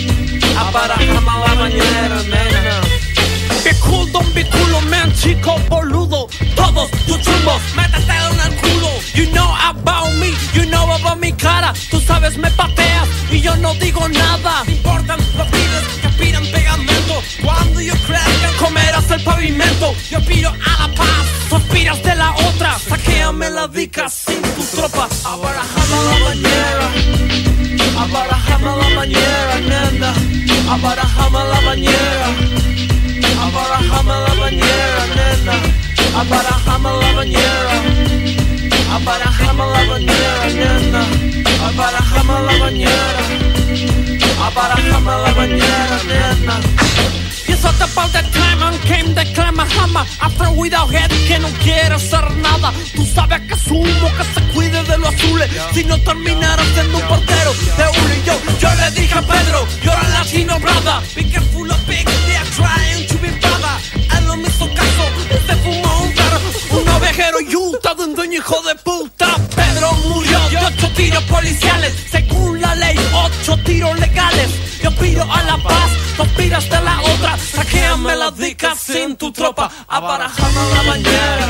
abarajame la bañera, nena. Be cool, don't be cool, man, chico boludo. Todos tus chumbos, métetelo en el culo. You know about me, you know about mi cara. Tú sabes, me pateas y yo no digo nada. Me importan los pibes que pidan pegamento. Cuando yo crezca comerás el pavimento. Yo pido a la paz, tú aspiras de la otra. Saquéame la dica sin tu tropa. Abarajame la bañera, abarajame la bañera, nena. Abarajame la bañera, abarajame la bañera, nena. Abarajame la bañera, abarajame la bañera, nena. Abarajame la bañera, abarajame la bañera, nena. It's all about the time and came the clamahama. After without head que no quiere hacer nada. Tú sabes que sumo que se cuide de los azules. Si no terminara siendo un portero de uno y yo. Yo le dije a Pedro, you're a Latino brother. Be careful of big, they are trying to be brother. Él no me hizo caso, se fumó un perro. Un ovejero Utah de un dueño hijo de puta. Pedro murió de ocho tiros policiales. Según la ley, ocho tiros legales. Yo pido a la paz, tú pidas de la otra. Saquéame la dica sin tu tropa. Abarajame la bañera,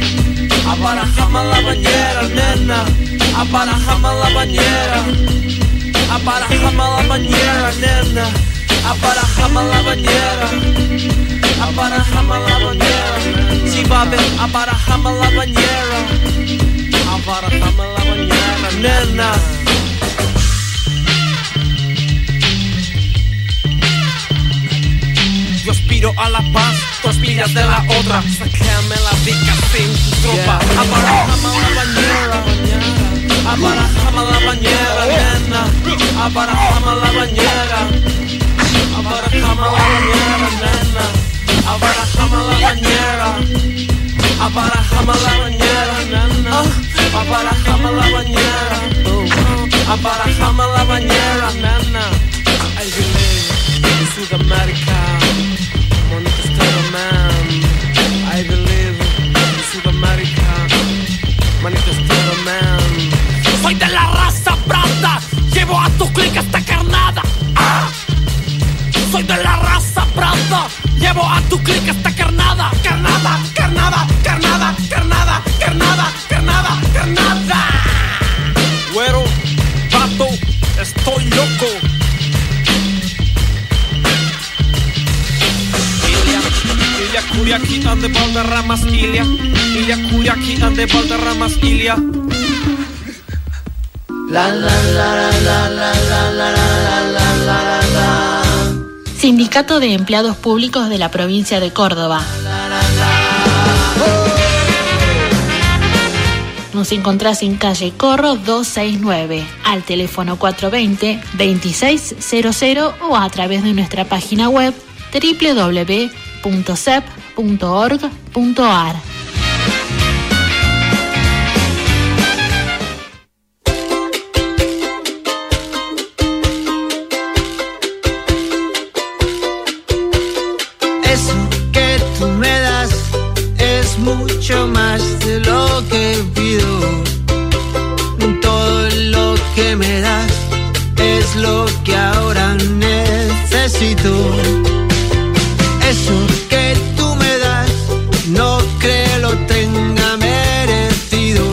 abarajame la bañera, nena. Abarajame la bañera, abarajame la bañera, nena. Abarajama la bañera, abarajama la bañera. Si va a ver, abarajama la bañera, abarajama la bañera, nena. Yo aspiro a la paz, tú aspiras de la otra. Sácame la pica sin tu tropa. Abarajama la bañera, abarajama la bañera, nena. Abarajama la bañera, abarajama la bañera, nena. Abarajama la bañera, abarajama la bañera, nena. Abarajama la bañera, abarajama la bañera, nena. I believe in South America. I believe in South America, manifestado man. Soy de la raza branda, llevo a tu clica esta carnada. Ah. Soy de la raza branda, llevo a tu clica esta carnada. Carnada, carnada, carnada, carnada, carnada, carnada, carnada. Güero, vato, estoy loco. Ilia Curiaki ande Valderramas Ilia, Ilia Curiaki ande Valderramas Ilia.
La la la la la la la la la la la.
Sindicato de Empleados Públicos de la Provincia de Córdoba. Nos encontrás en calle Corro doscientos sesenta y nueve, al teléfono cuatro dos cero, veintiséis cero cero o a través de nuestra página web doble u doble u doble u punto s e p punto org punto a r.
Eso que tú me das es mucho más de lo que pido. Todo lo que me das es lo que ahora necesito. Eso que tú me das, no creo lo tenga merecido.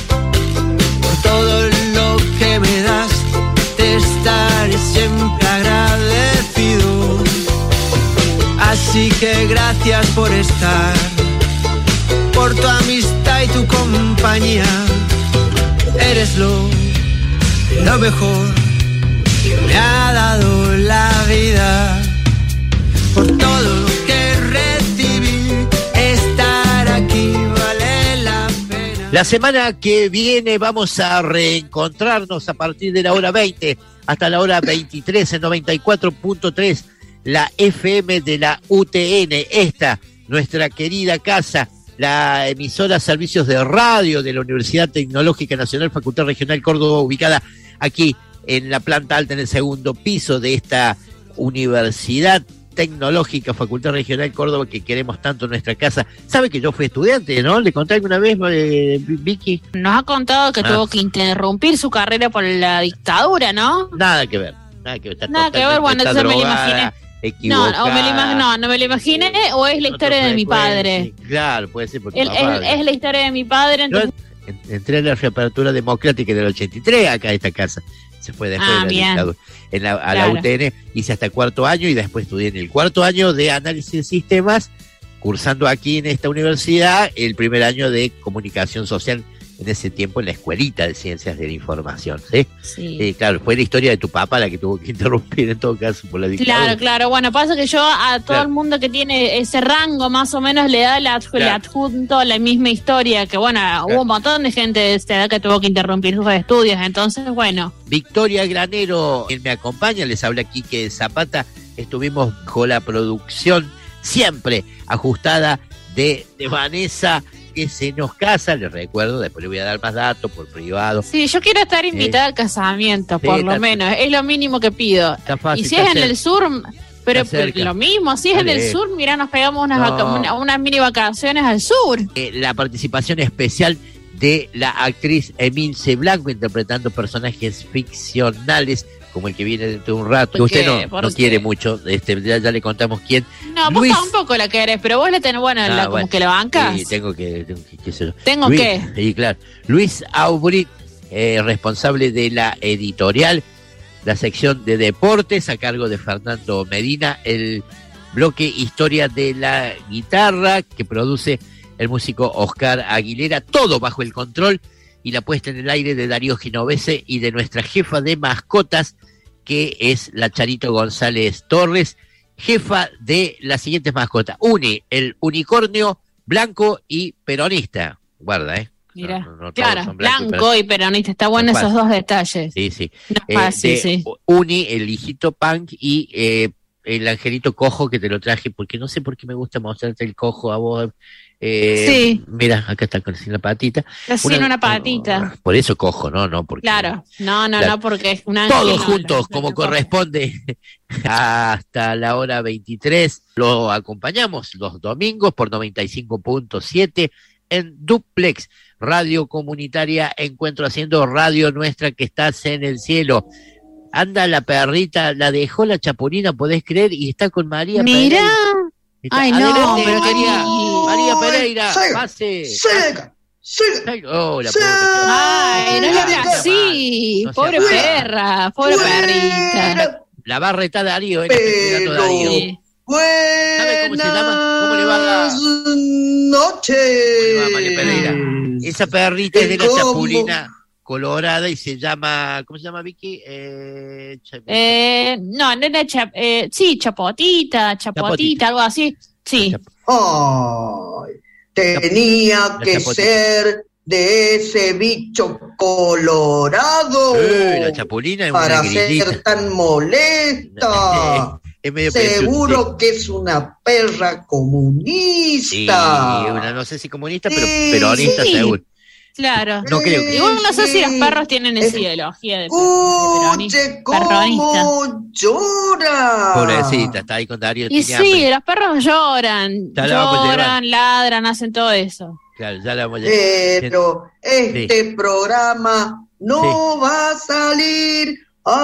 Por todo lo que me das, te estaré siempre agradecido. Así que gracias por estar, por tu amistad y tu compañía. Eres lo, lo mejor que me ha dado la vida. Por todo lo que recibí, estar aquí vale la pena.
La semana que viene vamos a reencontrarnos a partir de la hora veinte hasta la hora veintitrés en noventa y cuatro punto tres, la F M de la U T N. Esta, nuestra querida casa, la emisora Servicios de Radio de la Universidad Tecnológica Nacional, Facultad Regional Córdoba, ubicada aquí en la planta alta, en el segundo piso de esta Universidad Tecnológica, Facultad Regional Córdoba, que queremos tanto en nuestra casa. ¿Sabe que yo fui estudiante, no? ¿Le conté alguna vez, eh, Vicky?
Nos ha contado que
Ah.
tuvo que interrumpir su carrera por la dictadura, ¿no?
Nada que ver, nada que ver. Está
Nada que ver,
totalmente-
bueno,
está
entonces me lo
drogada,
imaginé. No,
equivocada.
o me lo imag- no, no me lo imaginé, o es la historia de mi padre.
Sí, claro, puede ser por tu
Él-
papá.
es, es la historia de mi padre, entonces...
Yo en- entré en la reapertura democrática del ochenta y tres acá a esta casa. Se fue después
Ah,
de la
bien.
dictadura. En la, a
Claro.
la U T N hice hasta cuarto año y después estudié en el cuarto año de análisis de sistemas, cursando aquí en esta universidad el primer año de comunicación social, en ese tiempo en la escuelita de ciencias de la información. ¿Sí?
Sí.
Eh, claro, fue la historia de tu papá la que tuvo que interrumpir en todo caso por la dictadura.
Claro, claro. Bueno, pasa que yo a todo
Claro.
el mundo que tiene ese rango más o menos le da el adju- le
Claro.
adjunto la misma historia, que bueno, hubo un montón de gente de esta edad que tuvo que interrumpir sus estudios, entonces bueno.
Victoria Granero, quien me acompaña, les habla Quique Zapata. Estuvimos bajo la producción siempre ajustada de, de Vanessa, que se nos casa, les recuerdo, después le voy a dar más datos por privado.
Sí, yo quiero estar invitada al casamiento,
Sí,
por lo
está-
menos, es lo mínimo que pido.
Está fácil,
Y si
está
es en
cerca.
el sur, pero
Está cerca.
lo mismo, si es en
Dale.
el sur, mira, nos pegamos unas,
No.
vaca- una- unas mini vacaciones al sur.
Eh, la participación especial de la actriz Emilce Blanco, interpretando personajes ficcionales, como el que viene dentro de un rato. Que usted
qué?
no,
¿Por
no
qué?
quiere mucho, este, ya, ya le contamos quién.
No, vos
Luis-
tampoco la querés, pero vos le tenés, bueno,
Ah,
la, como
bueno.
que la bancas.
Sí, tengo que, tengo que, qué sé yo.
¿Tengo
Luis-
qué?
Sí, claro. Luis Aubry, eh, responsable de la editorial la sección de deportes a cargo de Fernando Medina, el bloque Historia de la Guitarra que produce el músico Oscar Aguilera, todo bajo el control y la puesta en el aire de Darío Genovese y de nuestra jefa de mascotas, que es la Charito González Torres, jefa de las siguientes mascotas: Uni, el unicornio blanco y peronista. Guarda, ¿eh?
Mira,
no, no, no,
claro,
blanco,
blanco y peronista, está bueno esos dos detalles.
Sí, sí.
No es fácil,
eh,
sí.
Uni, el hijito punk, y eh, el angelito cojo que te lo traje, porque no sé por qué me gusta mostrarte el cojo a vos. Eh,
sí.
Mira, acá está con sin la patita.
Está sin una, una patita.
Por eso cojo, ¿no? no porque,
claro, no, no,
la,
no, porque es un ángel.
Todos
no,
juntos,
no,
como
no,
corresponde, hasta la hora veintitrés. Lo acompañamos los domingos por noventa y cinco punto siete en Duplex, radio comunitaria Encuentro, haciendo radio nuestra que estás en el cielo. Anda la perrita, la dejó la Chapulina, podés creer, y está con María
Mira.
Pereira. Está,
ay,
adelante,
no, pero
María, María Pereira,
Siga,
pase.
siga, siga.
Oh, la
ay, no le hagas así,
no
pobre
sea
perra, pobre perrita.
La va a retar Darío, eh, pero, Darío.
Sí.
¿Sabe cómo se llama? ¿Cómo le va a
noches?
María Pereira? Esa perrita es de la Chapulina colorada y se llama, ¿cómo se llama, Vicky? Eh,
eh, no, no era chap, eh, sí, chapotita, chapotita, chapotita, algo así, sí.
Ay, tenía que
chapotita.
Ser de ese bicho colorado
eh, la Chapulina es
para
una grillita.
ser tan molesta.
Es medio
seguro que es una perra comunista.
Sí, una, no sé si comunista, pero peronista
sí.
seguro.
Claro.
No creo que.
Igual no sé si los perros tienen esa ideología de,
Escuche cómo llora.
Pobrecita, está ahí con Darío.
Y sí, hambre. Los perros lloran,
ya
lloran, ladran, hacen todo eso.
Claro, ya la vamos a
Pero este sí. programa no sí. va a salir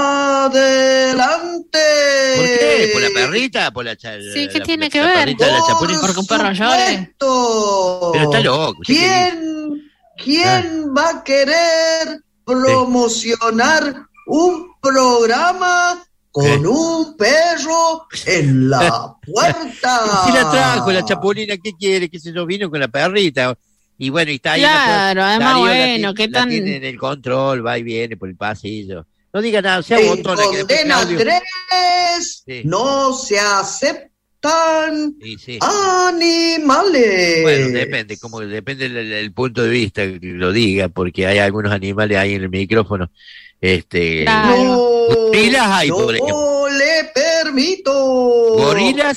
adelante.
¿Por qué? ¿Por la perrita? ¿Por la cha-
Sí, ¿qué
la,
tiene
la,
que
la
ver?
Perrita de la Chapulina?
Porque un perro llore.
Pero está loco.
¿Quién, quién ah. va a querer promocionar sí. un programa con ¿Eh? un perro en la puerta?
Si la trajo la Chapulina, ¿qué quiere? Que se lo vino con la perrita. Y bueno, y está ahí.
Claro,
la,
además, bueno,
la,
¿qué
la
tan...?
tiene en el control, va y viene por el pasillo. No diga nada, sea
en
botona.
Condena tres sí. no se aceptan sí, sí. animales.
Bueno, depende, como depende del, del punto de vista que lo diga, porque hay algunos animales ahí en el micrófono. Este,
claro.
gorilas hay,
no
por ejemplo.
No le permito.
Gorilas,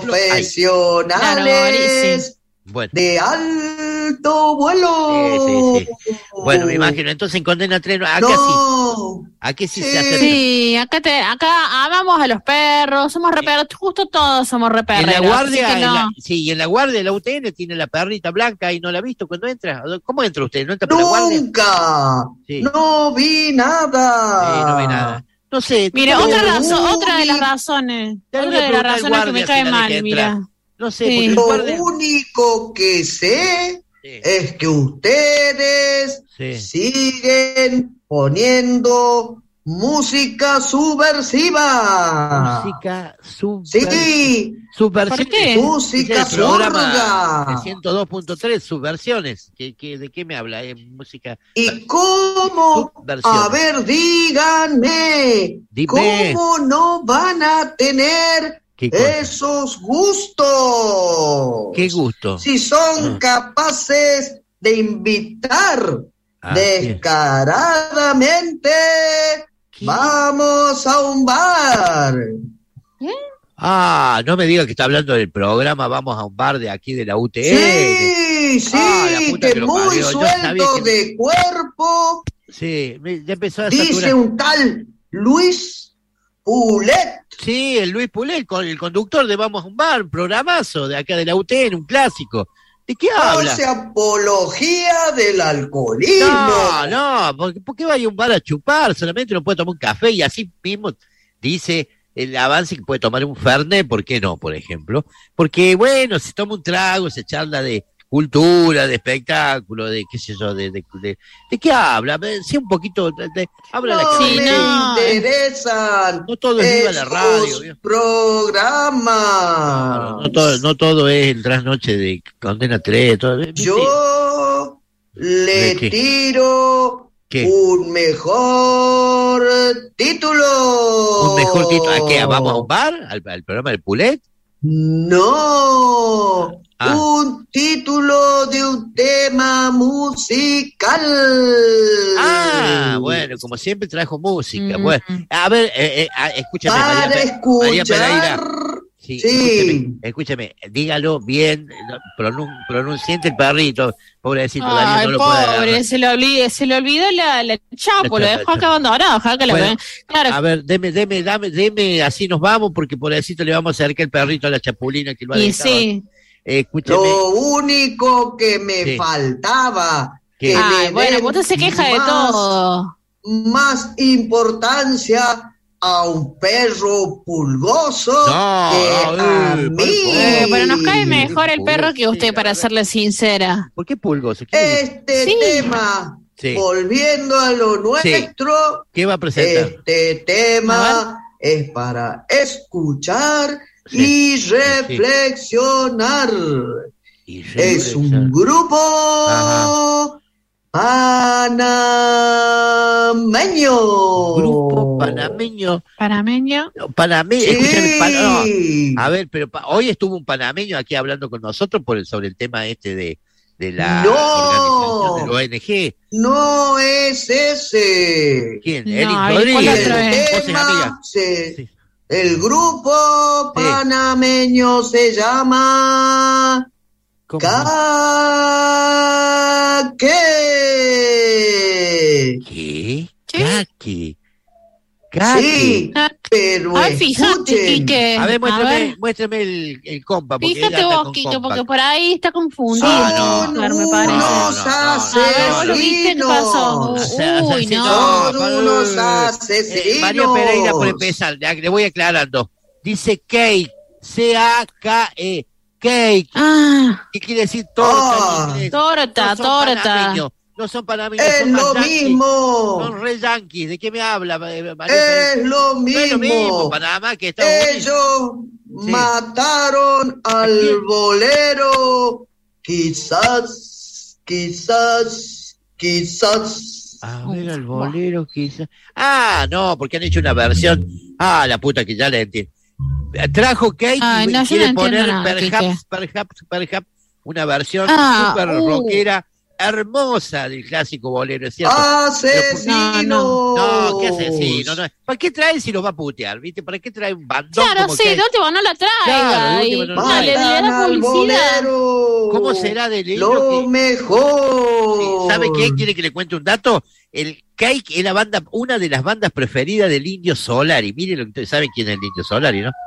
profesionales.
Bueno.
De alto vuelo.
Sí, sí, sí. Bueno, me imagino. Entonces en Condena tres, acá
no.
sí. Aquí sí, sí se hace.
Sí, acá, te, acá amamos a los perros, somos reperros, justo todos somos reperros.
En la guardia,
no.
en la, sí, y en la guardia de la U T N tiene la perrita blanca y no la ha visto cuando entra. ¿Cómo entra usted? ¿No entra por
Nunca.
la guardia? Nunca.
Sí. No vi nada.
Sí, no vi nada. No sé.
Mire, otra razón, otra de las razones, otra de las razones que me cae mal, mira.
No sé,
sí.
Lo guardia... único que sé sí. es que ustedes sí. siguen poniendo música subversiva.
Música subversiva.
Sí.
Subversiva.
¿Por qué?
Música
surda. De ciento dos punto tres, subversiones. ¿Qué, qué, ¿De qué me habla? ¿Eh? Música.
¿Y cómo? A ver, díganme. Dime. ¿Cómo no van a tener esos gustos?
¿Qué gusto?
Si son ah. capaces de invitar ah, descaradamente, ¿qué? Vamos a un bar.
¿Eh?
Ah, no me diga que está hablando del programa Vamos a un bar de aquí de la U T N.
Sí, sí, ah, que, que muy parió. Suelto que... de cuerpo.
Sí, ya empezó a
dice
saturar.
Un tal Luis Pulet.
Sí, el Luis Pulet, el conductor de Vamos a un bar, un programazo de acá de la U T N, un clásico. ¿De qué habla?
Hace apología del alcoholismo.
No, no, ¿por, ¿por qué va a ir a un bar a chupar? Solamente no puede tomar un café y así mismo dice el avance que puede tomar un Fernet, ¿por qué no, por ejemplo? Porque, bueno, se toma un trago, se charla de cultura, de espectáculo, de qué sé yo, de, de, de, de qué habla, sí, un poquito, de, de, habla
no
la
me
gente.
interesan
no todo es viva la radio, ¿vio?
programas.
No, no, todo, no todo es el trasnoche de Condena tres. Todo,
yo le tiro
¿Qué?
un mejor título.
¿Un mejor título? ¿A qué? ¿Vamos a un bar? ¿Al, al programa del Pulet?
No, ah. un título de un tema musical.
Ah, bueno, como siempre trajo música. Mm. Bueno, a ver, eh, eh, escúchame,
Para
María,
escuchar.
María Pereira. Sí,
sí.
Escúcheme, escúcheme, dígalo bien, pronun, pronunciente el perrito, pobrecito.
Ay,
Darío, no lo
pobre,
puede agarrar.
se le olvidó, se le olvidó la, la chapo,
La
lo
chapa,
dejó acá abandonado, ojalá que lo
Bueno,
vean. Claro.
A ver, deme, deme, dame, deme, así nos vamos, porque pobrecito le vamos a acercar el perrito a la chapulina que lo ha
Y
dejado.
sí.
Eh, escúcheme.
Lo único que me
Sí.
faltaba.
¿Qué?
Que
Ay,
le
bueno,
den
usted se queja de
más-
todo.
Más importancia a un perro pulgoso
No,
que
no,
a
eh,
mí.
Eh, pero nos cae mejor el
Sí,
perro que usted,
sí,
para
a ver.
serle sincera.
¿Por qué pulgoso? ¿Qué,
Este
Sí.
tema,
Sí.
volviendo a lo nuestro,
¿Qué va a presentar?
este tema es para escuchar
Sí.
y reflexionar.
Y
Es un
reflexionar.
grupo
Ajá.
panameño.
Grupo panameño.
¿Panameño?
No, Panameño,
Sí.
escúchame, pan- no. A ver, pero pa- hoy estuvo un panameño aquí hablando con nosotros por el, sobre el tema este de, de la
No.
organización del O N G.
No es ese.
¿Quién?
No,
Elin
a ver,
Rodríguez.
¿cuál otra vez?
Vos sos
Tema,
amiga.
se-
Sí.
El grupo panameño se llama
¿Cómo?
Caque.
¿Qué?
¿Qué?
Kaki. Kaki.
Sí, pero
Ay, fíjate,
escuchen.
Quique.
A ver, muéstrame,
A ver.
muéstrame el, el compa. Porque
Fíjate
él anda
vos,
con
Quique,
compa.
porque por ahí está confundido.
Ah, no.
Oscar, me parece.
Unos
No, no, no,
A ver, ¿vos lo viste? ¿Qué pasó?
asesinos.
Uy, no.
Son unos
Eh,
asesinos.
María Pereira, por empezar, ya, le voy aclarando. Dice cake, C A K E, cake.
Ah,
¿Qué quiere decir torta
Ah.
en inglés?
torta,
No son
torta.
panameños, no son panameños,
Es
son más
lo
yanquis.
mismo.
Son re yanquis. ¿De qué me habla, eh, María Pereira?
Es lo
No es lo mismo
mismo.
Panamá que Estados Unidos.
Ellos
Sí.
mataron al
quién?
bolero. Quizás, quizás, quizás.
A ver, el bolero quizás. Ah, no, porque han hecho una versión. Ah, la puta que ya le entiendo. Trajo Kate
Ay,
y
no, yo
quiere
no entiendo
poner
nada,
perhaps, perhaps, perhaps, una versión
Ah,
súper
uh.
rockera, hermosa del clásico bolero, ¿es cierto?
Asesino.
No, ¿qué asesino? No. ¿Para qué trae si lo va a putear? ¿Viste? ¿Para qué trae un bandón
Claro,
como
sí,
Kate?
de último no la traiga.
Claro, de
y
último no la
no, le, le
Matan
da
al
publicidad.
bolero.
¿Cómo será de lindo
Lo
que-
mejor.
¿Sabe qué? ¿Quiere que le cuente un dato? El Cake es la banda, una de las bandas preferidas del Indio Solari. Miren, lo que ¿saben quién es el Indio Solari, no?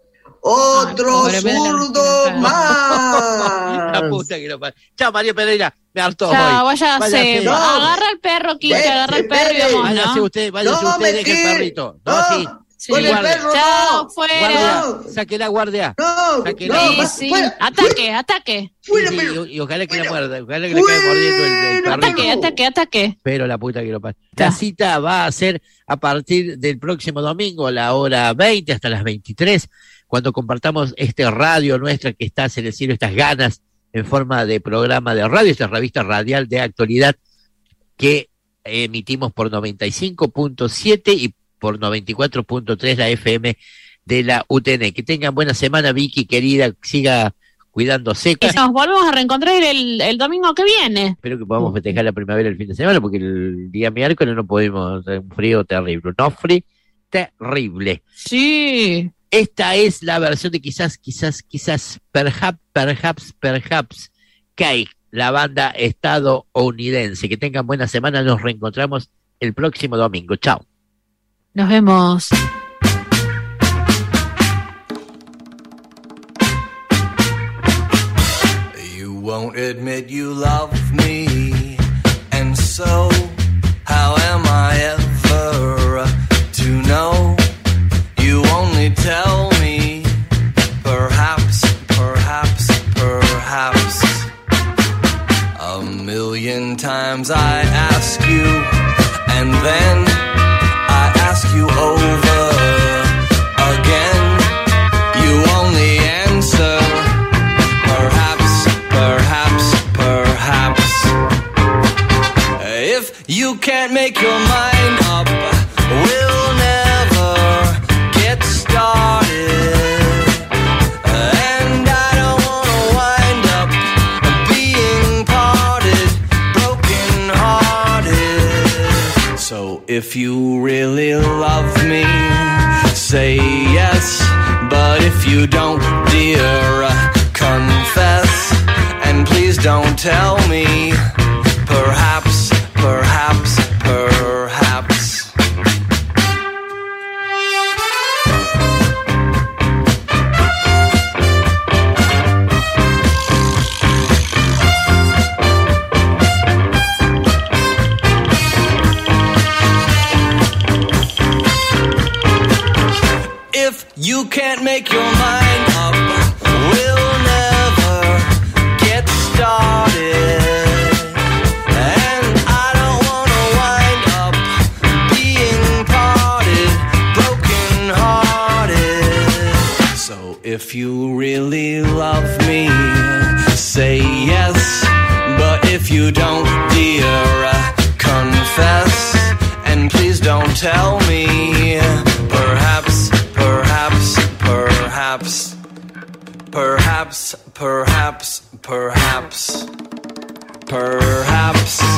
Otro
Ay, pobre, me da la
zurdo
lástima.
más.
La puta que lo parió. Chao, María Pereira, me hartó
Chao,
hoy.
váyase.
Váyase.
No.
Agarra el perro, Quique,
Vete,
agarra el perro y
vete.
vamos,
Váyase
¿no?
usted, váyase
No,
usted, deje el
mentir.
perrito. No,
No,
sí.
Sí,
con el
guardia.
perro
Chao,
no.
fuera.
Guardia,
No.
saque la guardia.
No,
Saque
no,
la-
Sí,
va-
sí.
fuera,
Ataque, ataque.
fuera,
Sí,
pero-
y, y ojalá que la
fuera.
muerda, ojalá que le caiga mordiendo el, el
Fuera.
perrito.
Ataque, ataque, ataque.
Pero la puta que lo parió.
Ta.
La cita va a ser a partir del próximo domingo a la hora veinte hasta las veintitrés, cuando compartamos este radio nuestra que está en el cielo, estas ganas en forma de programa de radio, esta revista radial de actualidad que emitimos por noventa y cinco punto siete y por noventa y cuatro punto tres la F M de la U T N. Que tengan buena semana, Vicky, querida, siga cuidándose.
Y nos volvemos a reencontrar el, el domingo que viene.
Espero que podamos festejar la primavera el fin de semana, porque el día miércoles no podemos, un frío terrible, no frío terrible.
Sí.
Esta es la versión de quizás, quizás, quizás, perhaps, perhaps, perhaps, Cake, la banda estadounidense. Que tengan buena semana, nos reencontramos el próximo domingo. Chao.
Nos vemos.
You won't admit you love me, and so how am I ever to know? You only tell me, perhaps, perhaps, perhaps. make your mind up, we'll never get started. And I don't wanna wind up being parted, broken hearted. So if you really love me, say yes. But if you don't, dear, confess. And please don't tell me, perhaps, perhaps, perhaps. If you can't make your mind up, we'll never get started. And I don't wanna wind up being parted, broken hearted. So if you really love me, say yes. But if you don't, dear, confess. And please don't tell me, perhaps, perhaps, perhaps, perhaps, perhaps, perhaps, perhaps.